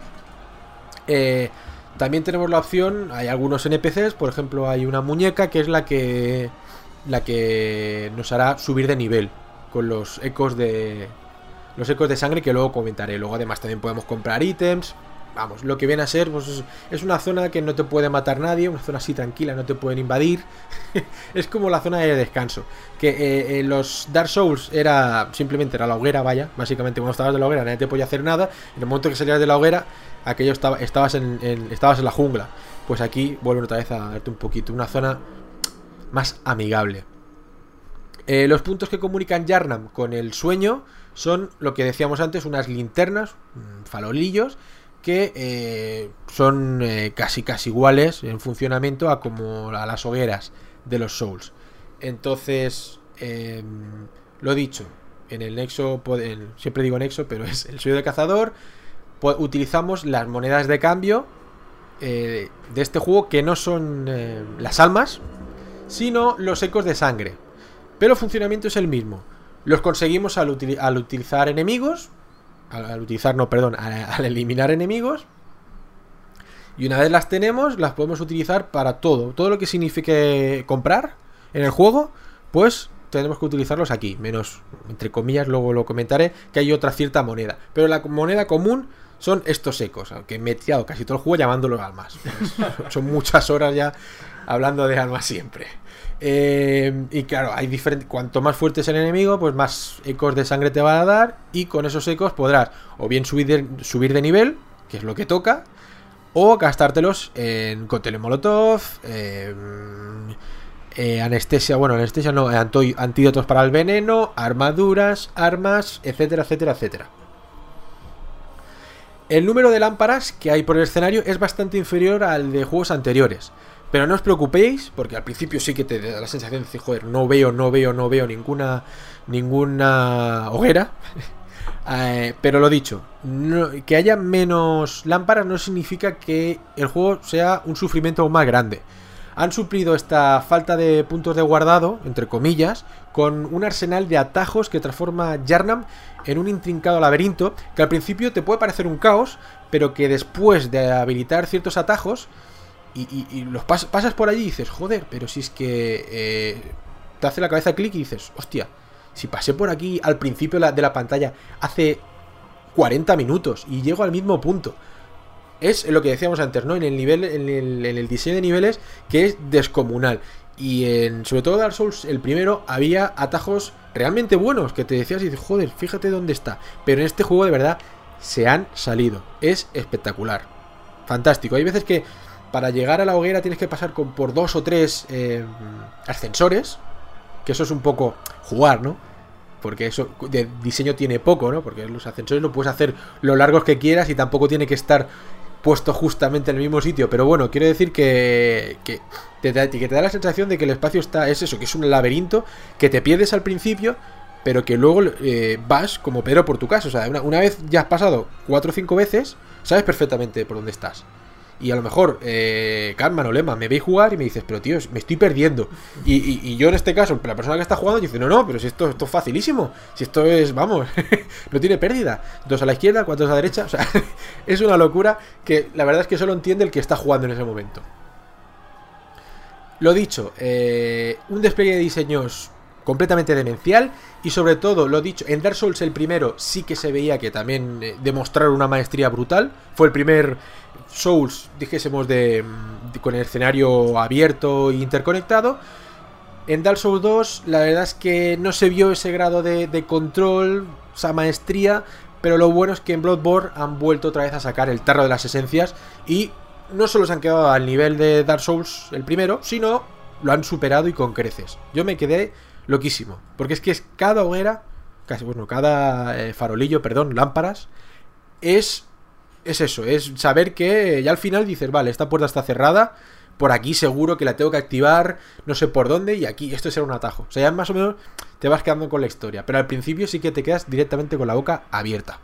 B: eh, también tenemos la opción, hay algunos N P Cs, por ejemplo hay una muñeca que es la que la que nos hará subir de nivel con los ecos de los ecos de sangre, que luego comentaré. Luego además también podemos comprar ítems. Vamos, lo que viene a ser, pues es, es una zona que no te puede matar nadie, una zona así tranquila, no te pueden invadir. Es como la zona de descanso. Que eh, eh, los Dark Souls era simplemente era la hoguera, vaya. Básicamente cuando estabas de la hoguera nadie te podía hacer nada. En el momento que salías de la hoguera, aquello estaba, estabas en, en estabas en la jungla. Pues aquí vuelven otra vez a darte un poquito, una zona más amigable. Eh, los puntos que comunican Yharnam con el sueño son lo que decíamos antes, unas linternas, farolillos, que eh, son eh, casi casi iguales en funcionamiento a como a las hogueras de los Souls. Entonces, eh, lo dicho, en el nexo, en, siempre digo nexo, pero es el sueño de cazador, pues, utilizamos las monedas de cambio eh, de este juego, que no son eh, las almas, sino los ecos de sangre. Pero el funcionamiento es el mismo. Los conseguimos al, util al utilizar enemigos. Al, al utilizar, no, perdón, al, al eliminar enemigos. Y una vez las tenemos, las podemos utilizar para todo. Todo lo que signifique comprar en el juego, pues tenemos que utilizarlos aquí. Menos, entre comillas, luego lo comentaré, que hay otra cierta moneda. Pero la moneda común son estos ecos. Aunque me he tirado casi todo el juego llamándolos almas. Son muchas horas ya hablando de almas siempre. Eh, y claro, hay diferentes. Cuanto más fuerte es el enemigo, pues más ecos de sangre te va a dar. Y con esos ecos podrás o bien subir de, subir de nivel, que es lo que toca, o gastártelos en cóctel molotov, eh, eh, anestesia, bueno, anestesia no, antídotos para el veneno, armaduras, armas, etcétera, etcétera, etcétera. El número de lámparas que hay por el escenario es bastante inferior al de juegos anteriores. Pero no os preocupéis, porque al principio sí que te da la sensación de decir, joder, no veo, no veo, no veo ninguna ninguna hoguera. eh, pero lo dicho, no, que haya menos lámparas no significa que el juego sea un sufrimiento aún más grande. Han suplido esta falta de puntos de guardado, entre comillas, con un arsenal de atajos que transforma Yharnam en un intrincado laberinto, que al principio te puede parecer un caos, pero que después de habilitar ciertos atajos Y, y, y los pas pasas por allí y dices, joder, pero si es que eh, te hace la cabeza clic y dices, hostia, si pasé por aquí al principio de la, de la pantalla hace cuarenta minutos y llego al mismo punto. Es lo que decíamos antes, ¿no? En el nivel, en el, en el diseño de niveles, que es descomunal. Y en, sobre todo Dark Souls, el primero, había atajos realmente buenos que te decías y dices, joder, fíjate dónde está. Pero en este juego de verdad se han salido. Es espectacular. Fantástico. Hay veces que para llegar a la hoguera tienes que pasar con, por dos o tres eh, ascensores. Que eso es un poco jugar, ¿no? Porque eso de diseño tiene poco, ¿no? Porque los ascensores lo puedes hacer lo largos que quieras y tampoco tiene que estar puesto justamente en el mismo sitio. Pero bueno, quiero decir que, que, te, da, que te da la sensación de que el espacio está, es eso, que es un laberinto, que te pierdes al principio, pero que luego eh, vas como Pedro por tu casa. O sea, una, una vez ya has pasado cuatro o cinco veces, sabes perfectamente por dónde estás. Y a lo mejor, eh, Catman o Lema, me veis jugar y me dices, pero tío, me estoy perdiendo. Y, y, y yo en este caso, la persona que está jugando, dice, no, no, pero si esto, esto es facilísimo. Si esto es, vamos, no tiene pérdida. Dos a la izquierda, cuatro a la derecha. O sea, es una locura que la verdad es que solo entiende el que está jugando en ese momento. Lo dicho, eh, un despliegue de diseños completamente demencial. Y sobre todo, lo dicho, en Dark Souls el primero sí que se veía que también eh, demostraron una maestría brutal. Fue el primer Souls, dijésemos, de, de con el escenario abierto e interconectado. En Dark Souls dos la verdad es que no se vio ese grado de, de control, esa maestría, pero lo bueno es que en Bloodborne han vuelto otra vez a sacar el tarro de las esencias y no solo se han quedado al nivel de Dark Souls el primero, sino lo han superado y con creces. Yo me quedé loquísimo, porque es que es cada hoguera, casi bueno, cada eh, farolillo, perdón, lámparas, es, es eso, es saber que ya al final dices, vale, esta puerta está cerrada, por aquí seguro que la tengo que activar, no sé por dónde, y aquí esto será un atajo. O sea, ya más o menos te vas quedando con la historia, pero al principio sí que te quedas directamente con la boca abierta.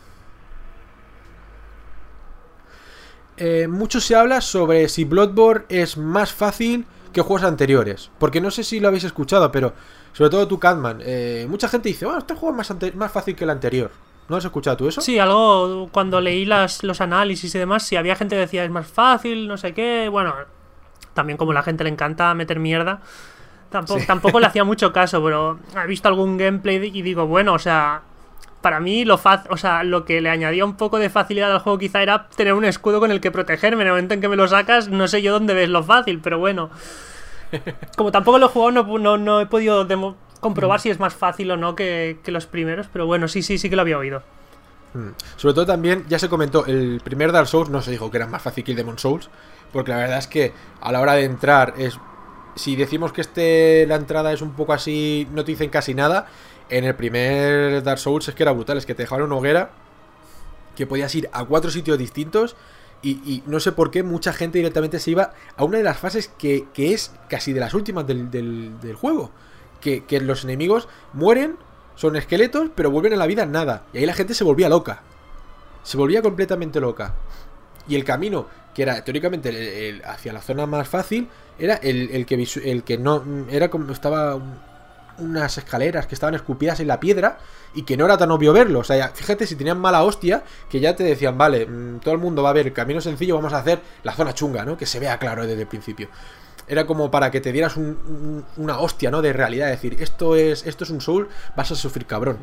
B: Eh, mucho se habla sobre si Bloodborne es más fácil que juegos anteriores, porque no sé si lo habéis escuchado, pero sobre todo tú, Catman, eh, mucha gente dice, bueno, este juego es más, más fácil que el anterior. ¿No has escuchado tú eso?
C: Sí, algo cuando leí las, los análisis y demás, sí, había gente que decía es más fácil, no sé qué, bueno, también como a la gente le encanta meter mierda, tampoco, sí. tampoco le hacía mucho caso, pero he visto algún gameplay y digo, bueno, o sea, para mí lo fácil, o sea, lo que le añadía un poco de facilidad al juego quizá era tener un escudo con el que protegerme. En el momento en que me lo sacas, no sé yo dónde ves lo fácil, pero bueno. Como tampoco lo he jugado, no, no, no he podido demo, comprobar si es más fácil o no que, que los primeros, pero bueno, sí, sí, sí que lo había oído.
B: Hmm. Sobre todo también, ya se comentó, el primer Dark Souls no se dijo que era más fácil que el Demon Souls, porque la verdad es que a la hora de entrar es... Si decimos que este la entrada es un poco así, no te dicen casi nada. En el primer Dark Souls es que era brutal, es que te dejaban una hoguera que podías ir a cuatro sitios distintos y, y no sé por qué mucha gente directamente se iba a una de las fases que, que es casi de las últimas del, del, del juego, que, que los enemigos mueren, son esqueletos, pero vuelven a la vida nada, y ahí la gente se volvía loca, se volvía completamente loca. Y el camino, que era teóricamente el, el, hacia la zona más fácil, era el, el, que, visu el que no... Era como... Estaba unas escaleras que estaban escupidas en la piedra y que no era tan obvio verlo. O sea, ya, fíjate si tenían mala hostia que ya te decían, vale, mmm, todo el mundo va a ver el camino sencillo, vamos a hacer la zona chunga, ¿no? Que se vea claro desde el principio. Era como para que te dieras un, un, una hostia, ¿no? De realidad, es decir, esto es, esto es un Soul, vas a sufrir, cabrón.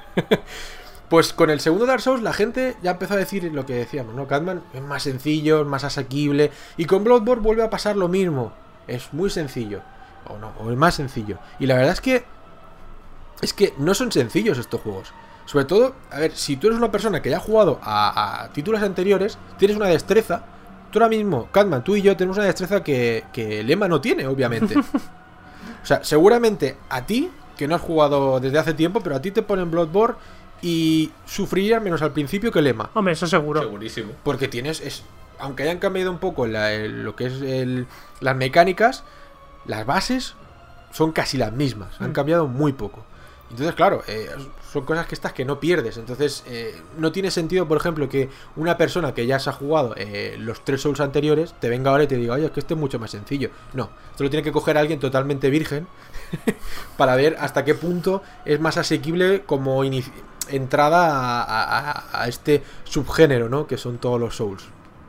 B: Pues con el segundo Dark Souls la gente ya empezó a decir lo que decíamos, ¿no? Catman es más sencillo, es más asequible. Y con Bloodborne vuelve a pasar lo mismo. Es muy sencillo. O no, o es más sencillo. Y la verdad es que Es que no son sencillos estos juegos. Sobre todo, a ver, si tú eres una persona que ya ha jugado a, a títulos anteriores, tienes una destreza. Tú ahora mismo, Catman, tú y yo tenemos una destreza que, que Lema no tiene, obviamente. O sea, seguramente a ti, que no has jugado desde hace tiempo, pero a ti te ponen Bloodborne y sufrirías menos al principio que Lema.
C: Hombre, eso seguro.
D: Segurísimo.
B: Porque tienes, es, aunque hayan cambiado un poco la, el, lo que es el, las mecánicas, las bases son casi las mismas. Han cambiado muy poco. Entonces, claro, eh, son cosas que estas que no pierdes. Entonces, eh, no tiene sentido, por ejemplo, que una persona que ya se ha jugado eh, los tres Souls anteriores te venga ahora y te diga, oye, es que este es mucho más sencillo. No, esto lo tiene que coger alguien totalmente virgen para ver hasta qué punto es más asequible como entrada a, a, a este subgénero, ¿no? Que son todos los Souls.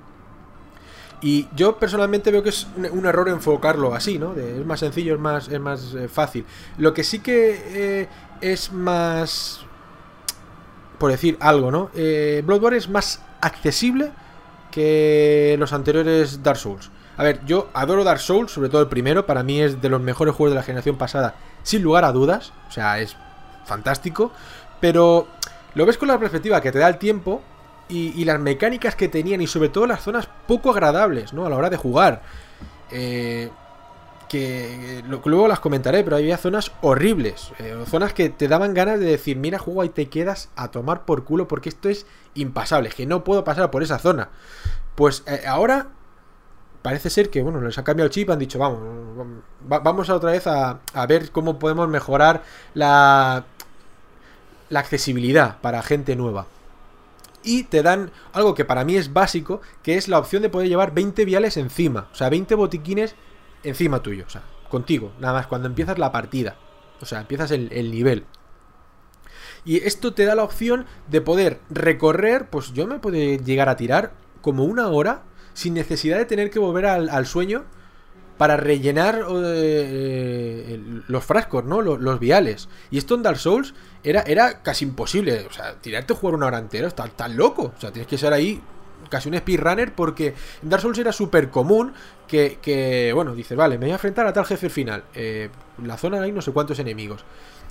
B: Y yo personalmente veo que es un, un error enfocarlo así, ¿no? De, es más sencillo, es más, es más eh, fácil. Lo que sí que eh, es más... Por decir algo, ¿no? Eh, Bloodborne es más accesible que los anteriores Dark Souls. A ver, yo adoro Dark Souls, sobre todo el primero. Para mí es de los mejores juegos de la generación pasada, sin lugar a dudas. O sea, es fantástico. Pero lo ves con la perspectiva que te da el tiempo... Y, y las mecánicas que tenían y sobre todo las zonas poco agradables, ¿no? A la hora de jugar. Eh, que lo, luego las comentaré, pero había zonas horribles. Eh, zonas que te daban ganas de decir, mira, juego y te quedas a tomar por culo porque esto es impasable, es que no puedo pasar por esa zona. Pues eh, ahora parece ser que, bueno, les ha cambiado el chip, han dicho, vamos, va, vamos a otra vez a, a ver cómo podemos mejorar la, la accesibilidad para gente nueva. Y te dan algo que para mí es básico, que es la opción de poder llevar veinte viales encima. O sea, veinte botiquines encima tuyo. O sea, contigo. Nada más cuando empiezas la partida. O sea, empiezas el, el nivel. Y esto te da la opción de poder recorrer, pues yo me puedo llegar a tirar como una hora sin necesidad de tener que volver al, al sueño para rellenar eh, los frascos, ¿no? Los, los viales. Y esto en Dark Souls era, era casi imposible. O sea, tirarte a jugar una hora entera está tan loco. O sea, tienes que ser ahí casi un speedrunner porque en Dark Souls era súper común que, que, bueno, dices, vale, me voy a enfrentar a tal jefe final. Eh, la zona hay no sé cuántos enemigos.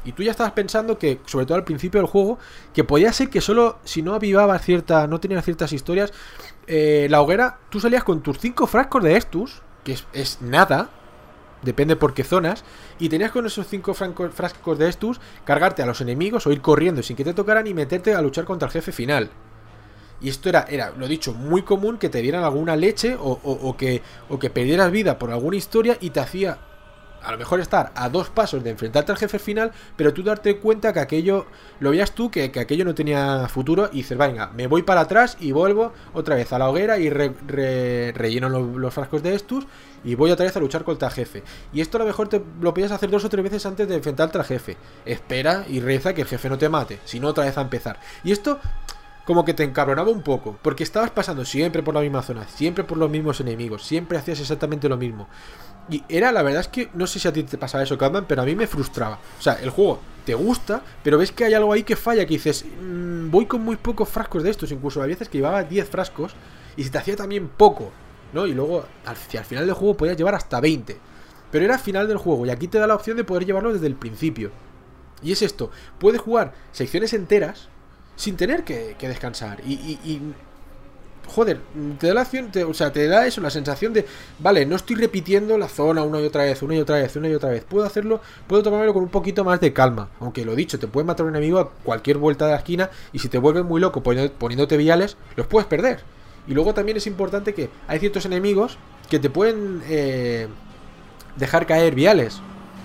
B: Y tú ya estabas pensando que, sobre todo al principio del juego, que podía ser que solo si no avivabas cierta, no tenías ciertas historias, eh, la hoguera, tú salías con tus cinco frascos de Estus, que es, es nada, depende por qué zonas, y tenías con esos cinco frascos de Estus cargarte a los enemigos o ir corriendo sin que te tocaran y meterte a luchar contra el jefe final. Y esto era, era, lo dicho, muy común que te dieran alguna leche o, o, o, que, o que perdieras vida por alguna historia y te hacía a lo mejor estar a dos pasos de enfrentarte al jefe final, pero tú darte cuenta que aquello, lo veías tú, que, que aquello no tenía futuro y dices, venga, me voy para atrás y vuelvo otra vez a la hoguera y re, re, relleno los, los frascos de Estus y voy otra vez a luchar contra el jefe. Y esto a lo mejor te lo podías hacer dos o tres veces antes de enfrentarte al jefe. Espera y reza que el jefe no te mate, si no otra vez a empezar. Y esto como que te encabronaba un poco, porque estabas pasando siempre por la misma zona, siempre por los mismos enemigos, siempre hacías exactamente lo mismo. Y era, la verdad es que, no sé si a ti te pasaba eso, Catman, pero a mí me frustraba. O sea, el juego te gusta, pero ves que hay algo ahí que falla, que dices, mmm, voy con muy pocos frascos de estos, incluso a veces que llevaba diez frascos, y se te hacía también poco, ¿no? Y luego, hacia el final del juego podías llevar hasta veinte. Pero era al final del juego, y aquí te da la opción de poder llevarlo desde el principio. Y es esto, puedes jugar secciones enteras sin tener que, que descansar. Y... y, y joder, te da la opción, te, o sea, te da eso, la sensación de, vale, no estoy repitiendo la zona una y otra vez, una y otra vez, una y otra vez. Puedo hacerlo, puedo tomármelo con un poquito más de calma. Aunque lo dicho, te puede matar un enemigo a cualquier vuelta de la esquina y si te vuelves muy loco poniéndote viales, los puedes perder. Y luego también es importante que hay ciertos enemigos que te pueden eh, dejar caer viales.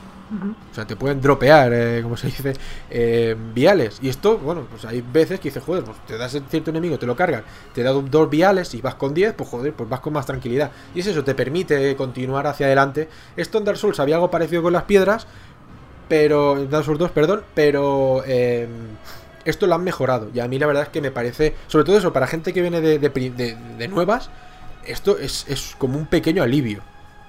B: O sea, te pueden dropear, eh, como se dice, eh, viales. Y esto, bueno, pues hay veces que dices, joder, pues te das cierto enemigo, te lo cargan, te da dos viales y vas con diez, pues joder, pues vas con más tranquilidad. Y es eso, te permite continuar hacia adelante. Esto en Dark Souls había algo parecido con las piedras, pero... Dark Souls dos, perdón, pero... Eh, esto lo han mejorado. Y a mí la verdad es que me parece... Sobre todo eso, para gente que viene de, de, de, de nuevas, esto es, es como un pequeño alivio.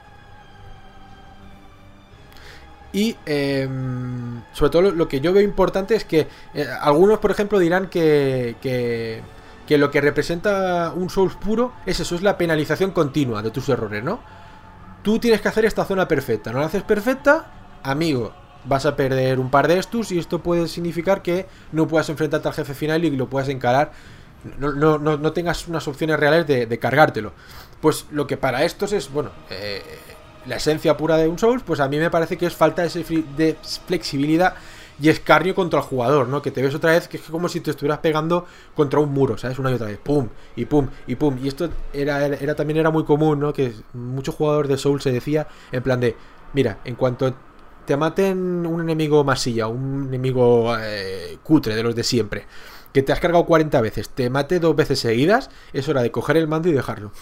B: Y eh, sobre todo lo, lo que yo veo importante es que eh, algunos, por ejemplo, dirán que, que, que lo que representa un Souls puro es eso, es la penalización continua de tus errores, ¿no? Tú tienes que hacer esta zona perfecta, no la haces perfecta, amigo, vas a perder un par de estus y esto puede significar que no puedas enfrentarte al jefe final y lo puedas encarar, no, no, no, no tengas unas opciones reales de, de cargártelo. Pues lo que para estos es, bueno... Eh, la esencia pura de un Souls, pues a mí me parece que es falta de flexibilidad y escarnio contra el jugador, ¿no? Que te ves otra vez que es como si te estuvieras pegando contra un muro, ¿sabes? Una y otra vez, pum, y pum, y pum. Y esto era, era, era también era muy común, ¿no? Que muchos jugadores de Souls se decía en plan de, mira, en cuanto te maten un enemigo masilla, un enemigo eh, cutre de los de siempre, que te has cargado cuarenta veces, te mate dos veces seguidas, es hora de coger el mando y dejarlo.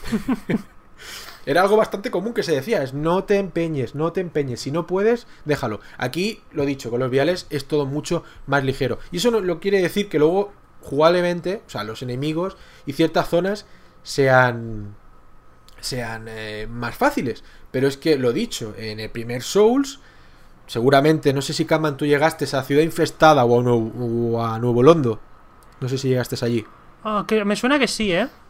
B: Era algo bastante común que se decía, es no te empeñes, no te empeñes, si no puedes, déjalo. Aquí, lo dicho, con los viales es todo mucho más ligero. Y eso no, lo quiere decir que luego, jugablemente, o sea, los enemigos y ciertas zonas sean, sean eh, más fáciles. Pero es que, lo dicho, en el primer Souls, seguramente, no sé si Catman tú llegaste a Ciudad Infestada o a, Nuevo, o a Nuevo Londo. No sé si llegaste allí.
C: Oh, que me suena que sí, ¿eh?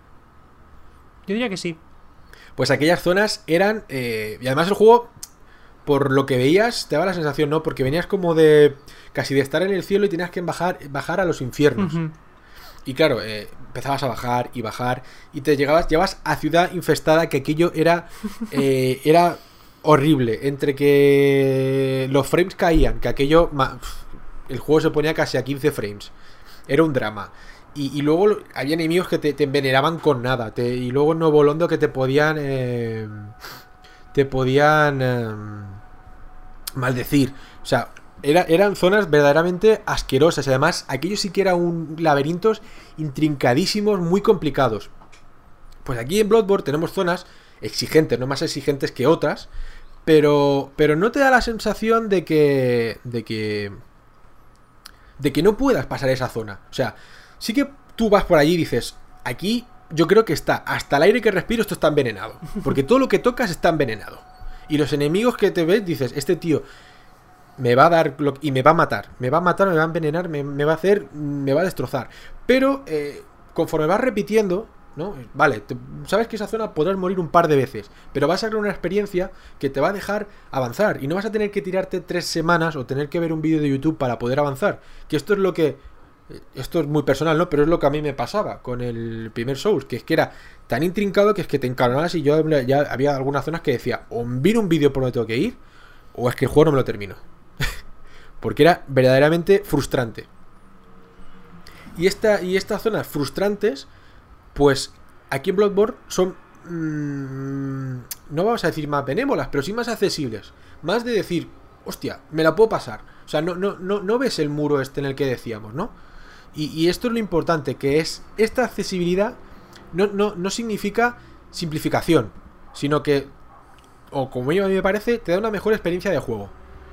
C: Yo diría que sí.
B: Pues aquellas zonas eran... Eh, y además el juego, por lo que veías, te daba la sensación, ¿no? Porque venías como de... Casi de estar en el cielo y tenías que bajar, bajar a los infiernos. Uh-huh. Y claro, eh, empezabas a bajar y bajar y te llegabas, llegabas a Ciudad Infestada, que aquello era... Eh, era horrible. Entre que los frames caían, que aquello... El juego se ponía casi a quince frames. Era un drama. Y, y luego había enemigos que te, te envenenaban con nada. Te, y luego en Nuevo Londo que te podían... Eh, te podían... Eh, maldecir. O sea, era, eran zonas verdaderamente asquerosas. Y además, aquello sí que eran un, laberintos intrincadísimos, muy complicados. Pues aquí en Bloodborne tenemos zonas exigentes, no más exigentes que otras. Pero, pero no te da la sensación de que... De que... De que no puedas pasar esa zona. O sea... Sí que tú vas por allí y dices, aquí yo creo que está, hasta el aire que respiro esto está envenenado. Porque todo lo que tocas está envenenado. Y los enemigos que te ves, dices, este tío me va a dar y me va a matar. Me va a matar, me va a envenenar, me, me va a hacer, me va a destrozar. Pero eh, conforme vas repitiendo, ¿no? Vale, te, sabes que esa zona podrás morir un par de veces, pero vas a crear una experiencia que te va a dejar avanzar y no vas a tener que tirarte tres semanas o tener que ver un vídeo de YouTube para poder avanzar. Que esto es lo que... Esto es muy personal, ¿no? Pero es lo que a mí me pasaba con el primer Souls, que es que era tan intrincado que es que te encabronabas y yo ya había algunas zonas que decía, o miro un vídeo por donde tengo que ir, o es que el juego no me lo termino. Porque era verdaderamente frustrante. Y, esta, y estas zonas frustrantes... Pues aquí en Bloodborne son, mmm, no vamos a decir más benévolas, pero sí más accesibles. Más de decir, hostia, me la puedo pasar. O sea, no, no, no, no ves el muro este en el que decíamos, ¿no? Y, y esto es lo importante, que es esta accesibilidad no, no, no significa simplificación, sino que, o como a mí me parece, te da una mejor experiencia de juego.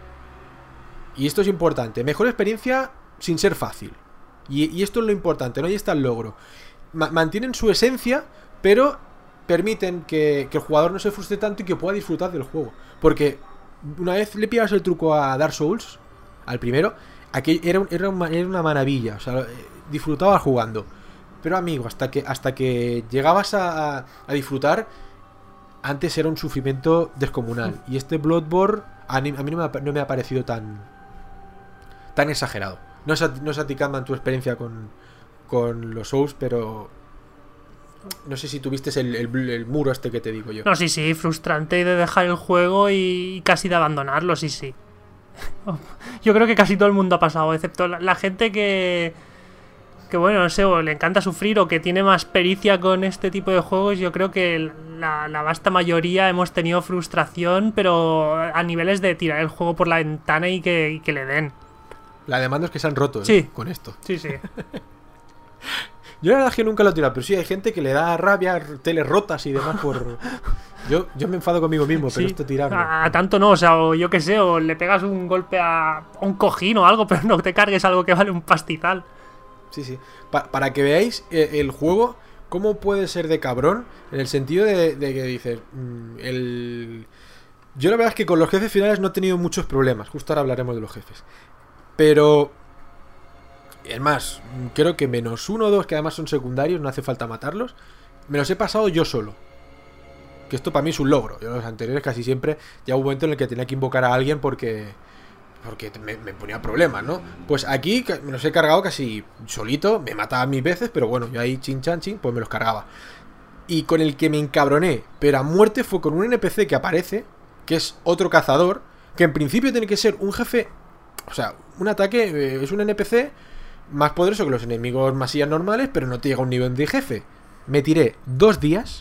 B: Y esto es importante, mejor experiencia sin ser fácil. Y, y esto es lo importante, ¿no? Ahí está el logro. Mantienen su esencia, pero permiten que, que el jugador no se frustre tanto y que pueda disfrutar del juego. Porque una vez le pillas el truco a Dark Souls, al primero, aquí era, era, una, era una maravilla. O sea, disfrutaba jugando. Pero amigo, hasta que hasta que llegabas a, a, a disfrutar, antes era un sufrimiento descomunal. Y este Bloodborne a mí, a mí no, me ha, no me ha parecido tan tan exagerado. No sé, no sé a ti, Catman, tu experiencia con... con los Souls, pero no sé si tuviste el, el, el muro este que te digo yo.
C: No, sí, sí, frustrante de dejar el juego y casi de abandonarlo, sí, sí. Yo creo que casi todo el mundo ha pasado, excepto la, la gente que que bueno, no sé, o le encanta sufrir o que tiene más pericia con este tipo de juegos. Yo creo que la, la vasta mayoría hemos tenido frustración, pero a niveles de tirar el juego por la ventana y que, y que le den.
B: La demanda es que se han roto, ¿eh?
C: Sí.
B: Con esto.
C: Sí, sí.
B: Yo la verdad es que nunca lo he tirado, pero sí hay gente que le da rabia, teles rotas y demás por... Yo, yo me enfado conmigo mismo, pero
C: Sí.
B: esto tirarlo.
C: A, a tanto no, o sea, o yo qué sé, o le pegas un golpe a, a un cojín o algo, pero no te cargues algo que vale un pastizal.
B: Sí, sí. Pa- para que veáis eh, el juego, cómo puede ser de cabrón, en el sentido de, de que dices, mm, el... Yo la verdad es que con los jefes finales no he tenido muchos problemas, justo ahora hablaremos de los jefes. Pero... Es más, creo que menos uno o dos, que además son secundarios, no hace falta matarlos, me los he pasado yo solo. Que esto para mí es un logro. Yo los anteriores casi siempre ya hubo un momento en el que tenía que invocar a alguien porque porque me, me ponía problemas, ¿no? Pues aquí me los he cargado casi solito, me mataba mil veces, pero bueno, yo ahí chin chan chin, pues me los cargaba. Y con el que me encabroné, pero a muerte, fue con un N P C que aparece, que es otro cazador, que en principio tiene que ser un jefe, o sea, un ataque, eh, es un N P C más poderoso que los enemigos masías normales, pero no te llega a un nivel de jefe. Me tiré dos días,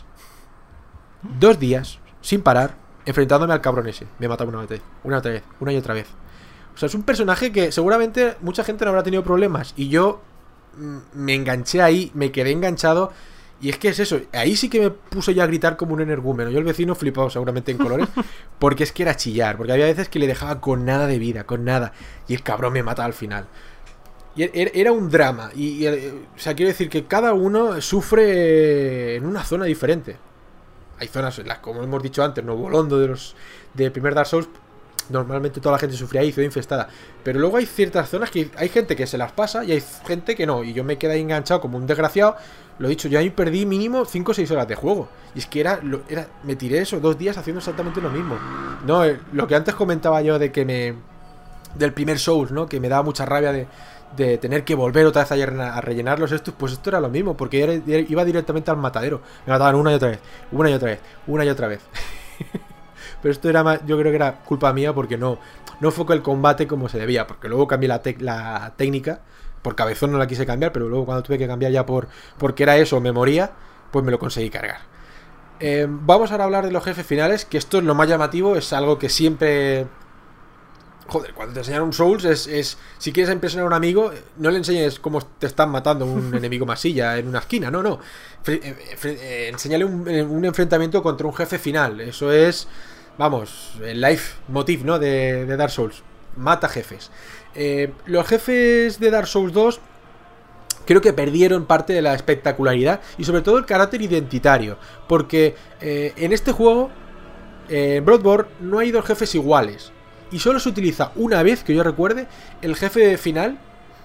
B: dos días, sin parar, enfrentándome al cabrón ese. Me mataba una vez, una otra vez, una y otra vez. O sea, es un personaje que seguramente mucha gente no habrá tenido problemas. Y yo mm, me enganché ahí, me quedé enganchado. Y es que es eso, ahí sí que me puse yo a gritar como un energúmeno. Yo el vecino flipado seguramente en colores, porque es que era chillar. Porque había veces que le dejaba con nada de vida, con nada. Y el cabrón me mataba al final. Y era un drama. Y, y, o sea, quiero decir que cada uno sufre en una zona diferente. Hay zonas en las, como hemos dicho antes, Nuevo Londo de los de primer Dark Souls, normalmente toda la gente sufría ahí, ciudad infestada. Pero luego hay ciertas zonas que hay gente que se las pasa y hay gente que no. Y yo me quedé ahí enganchado como un desgraciado. Lo he dicho, yo ahí perdí mínimo cinco o seis horas de juego. Y es que era, lo, era me tiré eso dos días haciendo exactamente lo mismo. No, lo que antes comentaba yo de que me... del primer Souls, ¿no? Que me daba mucha rabia de... de tener que volver otra vez a rellenarlos estos, pues esto era lo mismo, porque iba directamente al matadero. Me mataban una y otra vez, una y otra vez, una y otra vez. Pero esto era más, yo creo que era culpa mía porque no, no fue con el combate como se debía, porque luego cambié la, te la técnica, por cabezón no la quise cambiar, pero luego cuando tuve que cambiar ya por porque era eso, me moría, pues me lo conseguí cargar. Eh, vamos ahora a hablar de los jefes finales, que esto es lo más llamativo, es algo que siempre... Joder, cuando te enseñan un Souls es, es... Si quieres impresionar a un amigo, no le enseñes cómo te están matando un enemigo masilla en una esquina, no, no. Fre eh, enséñale un, un enfrentamiento contra un jefe final. Eso es, vamos, el life motif, ¿no? De, de Dark Souls. Mata jefes. Eh, los jefes de Dark Souls dos creo que perdieron parte de la espectacularidad y sobre todo el carácter identitario. Porque eh, en este juego, eh, en Bloodborne, no hay dos jefes iguales. Y solo se utiliza una vez, que yo recuerde, el jefe final,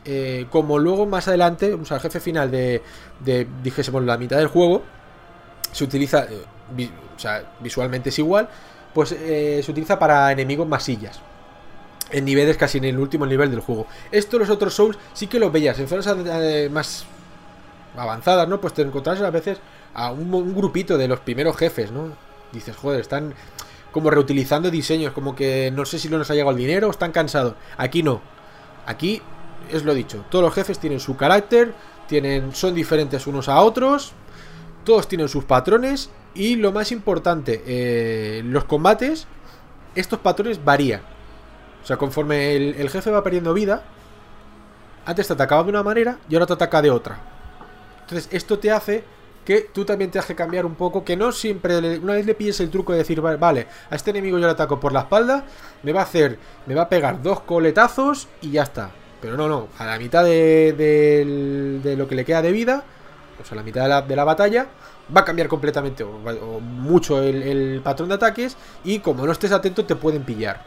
B: eh, como luego más adelante, o sea, el jefe final de, de dijésemos, la mitad del juego, se utiliza, eh, vi, o sea, visualmente es igual, pues eh, se utiliza para enemigos masillas. En niveles casi en el último nivel del juego. Esto los otros Souls sí que los veías. En zonas eh, más avanzadas, ¿no? Pues te encontrás a veces a un, un grupito de los primeros jefes, ¿no? Dices, joder, están como reutilizando diseños, como que no sé si no nos ha llegado el dinero o están cansados. Aquí no. Aquí es lo dicho. Todos los jefes tienen su carácter, tienen, son diferentes unos a otros, todos tienen sus patrones y lo más importante, eh, los combates, estos patrones varían. O sea, conforme el, el jefe va perdiendo vida, antes te atacaba de una manera y ahora te ataca de otra. Entonces esto te hace que tú también te hace cambiar un poco, que no siempre, le, una vez le pilles el truco de decir, vale, a este enemigo yo le ataco por la espalda, me va a hacer, me va a pegar dos coletazos y ya está. Pero no, no, a la mitad de, de, de lo que le queda de vida, o sea, a la mitad de la, de la batalla, va a cambiar completamente o, o mucho el, el patrón de ataques y como no estés atento te pueden pillar.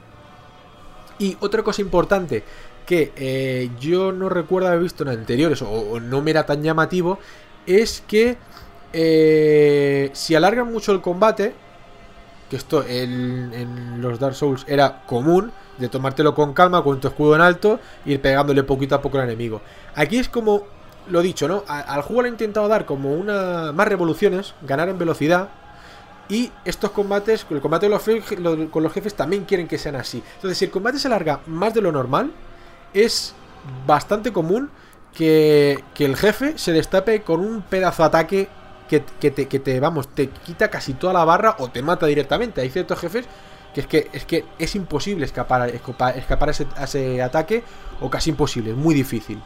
B: Y otra cosa importante que eh, yo no recuerdo haber visto en anteriores o, o no me era tan llamativo es que eh, si alargan mucho el combate, que esto en, en los Dark Souls era común, de tomártelo con calma, con tu escudo en alto, ir pegándole poquito a poco al enemigo. Aquí es como lo dicho, ¿no? A, al juego le he intentado dar como una más revoluciones, ganar en velocidad. Y estos combates, el combate de los jefes, lo, con los jefes también quieren que sean así. Entonces, si el combate se alarga más de lo normal, es bastante común que, que el jefe se destape con un pedazo de ataque que, que, te, que te, vamos, te quita casi toda la barra o te mata directamente. Hay ciertos jefes que es que es, que es imposible escapar, escapar, escapar a, ese, a ese ataque, o casi imposible, es muy difícil.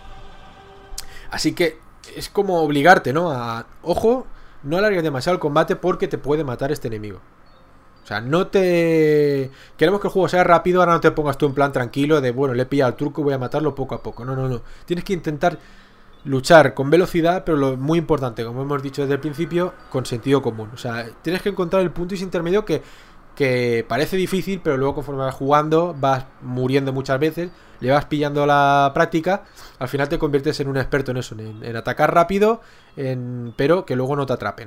B: Así que es como obligarte, ¿no? A, ojo, no alargues demasiado el combate porque te puede matar este enemigo. O sea, no te... Queremos que el juego sea rápido, ahora no te pongas tú en plan tranquilo de, bueno, le he pillado el truco, voy a matarlo poco a poco. No, no, no. Tienes que intentar luchar con velocidad, pero lo muy importante, como hemos dicho desde el principio, con sentido común. O sea, tienes que encontrar el punto intermedio que, que parece difícil, pero luego conforme vas jugando, vas muriendo muchas veces, le vas pillando la práctica, al final te conviertes en un experto en eso, en, en atacar rápido, en, pero que luego no te atrapen.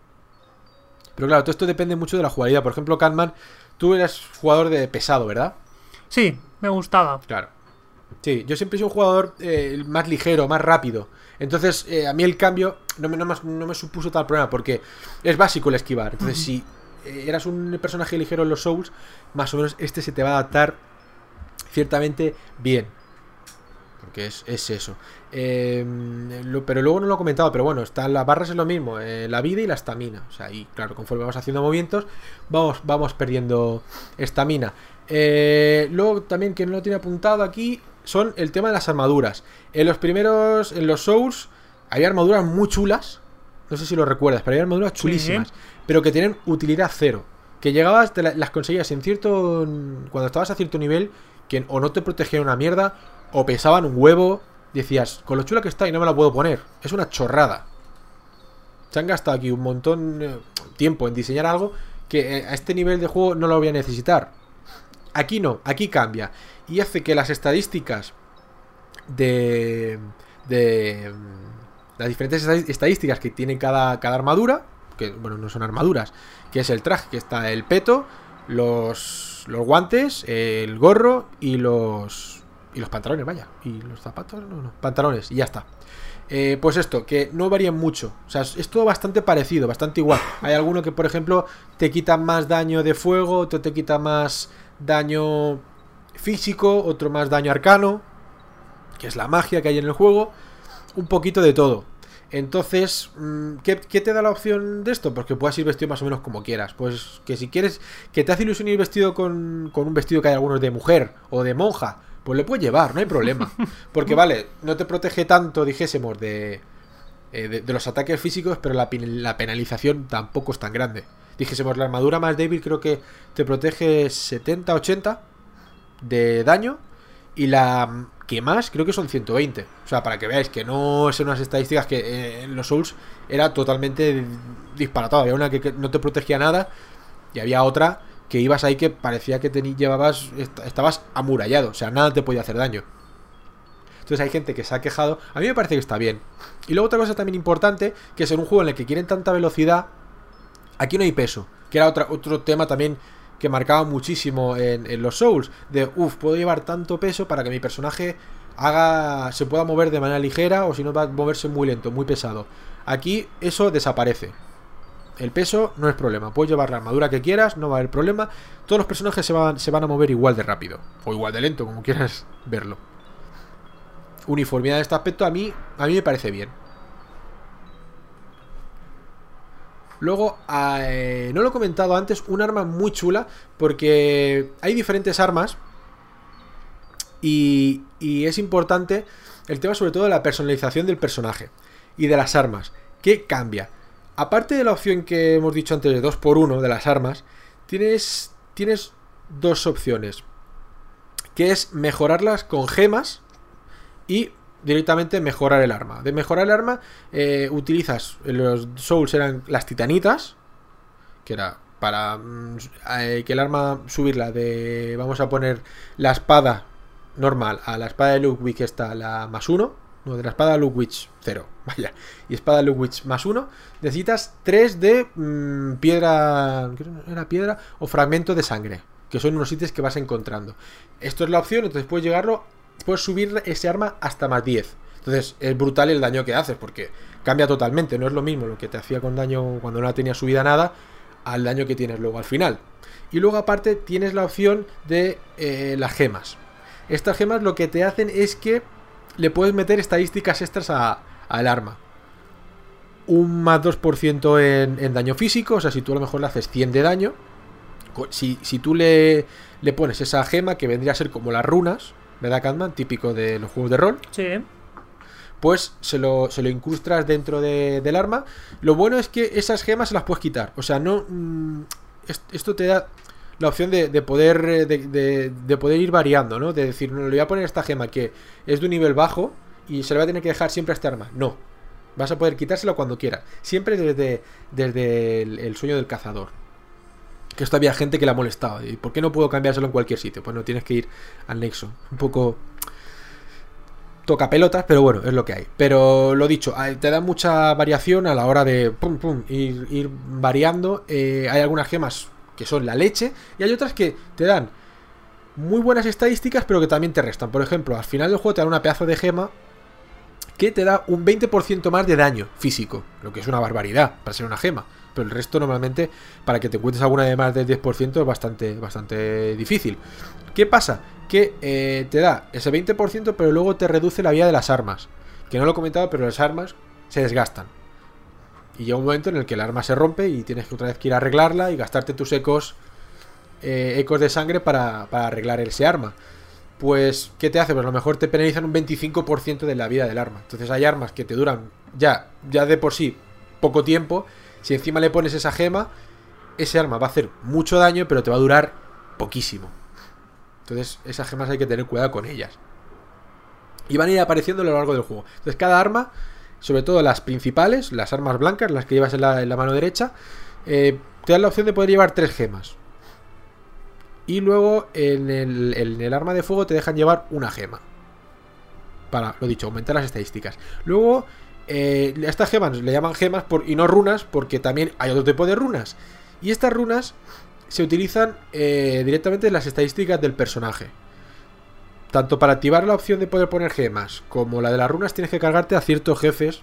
B: Pero claro, todo esto depende mucho de la jugabilidad. Por ejemplo, Catman, tú eras jugador de pesado, ¿verdad?
C: Sí, me gustaba.
B: Claro. Sí, yo siempre he sido un jugador eh, más ligero, más rápido. Entonces, eh, a mí el cambio no me, no, me, no me supuso tal problema, porque es básico el esquivar. Entonces, uh-huh. si eh, eras un personaje ligero en los Souls, más o menos este se te va a adaptar ciertamente bien. Porque es, es eso. Eh, lo, pero luego no lo he comentado, pero bueno, están las barras es lo mismo, eh, la vida y la estamina. O sea, y claro, conforme vamos haciendo movimientos, vamos, vamos perdiendo estamina. Eh, luego también, que no lo tiene apuntado aquí, son el tema de las armaduras. En los primeros, en los Souls, había armaduras muy chulas. No sé si lo recuerdas, pero había armaduras chulísimas. Sí. Pero que tienen utilidad cero. Que llegabas, te la, las conseguías en cierto... Cuando estabas a cierto nivel, que o no te protegían una mierda, o pesaban un huevo. Decías, con lo chula que está y no me la puedo poner. Es una chorrada. Se han gastado aquí un montón de tiempo en diseñar algo que a este nivel de juego no lo voy a necesitar. Aquí no, aquí cambia. Y hace que las estadísticas de... de las diferentes estadísticas que tiene cada, cada armadura, que bueno, no son armaduras, que es el traje, que está el peto, los, los guantes, el gorro y los... Y los pantalones, vaya. Y los zapatos, no, no. Pantalones, y ya está. Eh, pues esto, que no varían mucho. O sea, es, es todo bastante parecido, bastante igual. Hay alguno que, por ejemplo, te quita más daño de fuego, otro te quita más daño físico, otro más daño arcano, que es la magia que hay en el juego. Un poquito de todo. Entonces, ¿qué, ¿qué te da la opción de esto? Pues que puedas ir vestido más o menos como quieras. Pues que si quieres, que te hace ilusión ir vestido con, con un vestido que hay algunos de mujer o de monja, pues le puedes llevar, no hay problema. Porque vale, no te protege tanto, dijésemos, de, de, de los ataques físicos, pero la, la penalización tampoco es tan grande. Dijésemos, la armadura más débil creo que te protege setenta ochenta de daño, y la que más creo que son ciento veinte. O sea, para que veáis que no son unas estadísticas que eh, en los Souls era totalmente disparatado. Había una que, que no te protegía nada, y había otra que ibas ahí que parecía que te llevabas, est- estabas amurallado, o sea, nada te podía hacer daño. Entonces hay gente que se ha quejado. A mí me parece que está bien. Y luego otra cosa también importante, que es en un juego en el que quieren tanta velocidad, aquí no hay peso. Que era otra, otro tema también que marcaba muchísimo en, en los Souls. De, uff, puedo llevar tanto peso para que mi personaje haga se pueda mover de manera ligera, o si no va a moverse muy lento, muy pesado. Aquí eso desaparece. El peso no es problema. Puedes llevar la armadura que quieras, no va a haber problema. Todos los personajes se van, se van a mover igual de rápido. O igual de lento, como quieras verlo. Uniformidad en este aspecto a mí, a mí me parece bien. Luego, eh, no lo he comentado antes, un arma muy chula, porque hay diferentes armas y, y es importante el tema sobre todo de la personalización del personaje y de las armas. ¿Qué cambia? Aparte de la opción que hemos dicho antes de dos por uno de las armas, tienes, tienes dos opciones, que es mejorarlas con gemas y directamente mejorar el arma. De mejorar el arma, eh, utilizas, en los Souls eran las titanitas, que era para mm, eh, que el arma subirla de, vamos a poner la espada normal a la espada de Ludwig, está la más uno, no, de la espada de Ludwig cero, vaya, y espada de Ludwig más uno, necesitas tres de mmm, piedra, ¿qué era? Piedra o fragmento de sangre, que son unos ítems que vas encontrando. Esto es la opción, entonces puedes llegarlo, puedes subir ese arma hasta más diez. Entonces es brutal el daño que haces, porque cambia totalmente. No es lo mismo lo que te hacía con daño cuando no la tenías subida nada, al daño que tienes luego al final. Y luego aparte tienes la opción de eh, las gemas. Estas gemas lo que te hacen es que le puedes meter estadísticas extras a, al arma. Un más dos por ciento en, en daño físico. O sea, si tú a lo mejor le haces cien de daño, si, si tú le, le pones esa gema, que vendría a ser como las runas, ¿verdad, Catman? Típico de los juegos de rol.
C: Sí.
B: Pues se lo, se lo incrustas dentro de, del arma. Lo bueno es que esas gemas se las puedes quitar. O sea, no mmm, esto te da la opción de, de poder de, de, de poder ir variando, ¿no? De decir, no, le voy a poner esta gema que es de un nivel bajo y se le va a tener que dejar siempre a este arma. No. Vas a poder quitárselo cuando quieras. Siempre desde, desde el, el sueño del cazador. Que esto había gente que la molestaba. ¿Y por qué no puedo cambiárselo en cualquier sitio? Pues no, tienes que ir al nexo. Un poco toca pelotas, pero bueno, es lo que hay. Pero lo dicho, te da mucha variación a la hora de pum pum ir, ir variando. Eh, hay algunas gemas que son la leche y hay otras que te dan muy buenas estadísticas, pero que también te restan. Por ejemplo, al final del juego te dan una pedazo de gema que te da un veinte por ciento más de daño físico, lo que es una barbaridad para ser una gema. Pero el resto normalmente, para que te encuentres alguna de más del diez por ciento, es bastante, bastante difícil. ¿Qué pasa? Que eh, te da ese veinte por ciento, pero luego te reduce la vida de las armas. Que no lo he comentado, pero las armas se desgastan. Y llega un momento en el que el arma se rompe y tienes que otra vez que ir a arreglarla y gastarte tus ecos, eh, ecos de sangre para, para arreglar ese arma. Pues, ¿qué te hace? Pues a lo mejor te penalizan un veinticinco por ciento de la vida del arma. Entonces hay armas que te duran ya, ya de por sí poco tiempo. Si encima le pones esa gema, ese arma va a hacer mucho daño, pero te va a durar poquísimo. Entonces esas gemas hay que tener cuidado con ellas. Y van a ir apareciendo a lo largo del juego. Entonces cada arma, sobre todo las principales, las armas blancas, las que llevas en la, en la mano derecha, eh, te dan la opción de poder llevar tres gemas. Y luego en el, en el arma de fuego te dejan llevar una gema. Para, lo dicho, aumentar las estadísticas. Luego, eh, estas gemas le llaman gemas por, y no runas, porque también hay otro tipo de runas. Y estas runas se utilizan eh, directamente en las estadísticas del personaje. Tanto para activar la opción de poder poner gemas, como la de las runas, tienes que cargarte a ciertos jefes.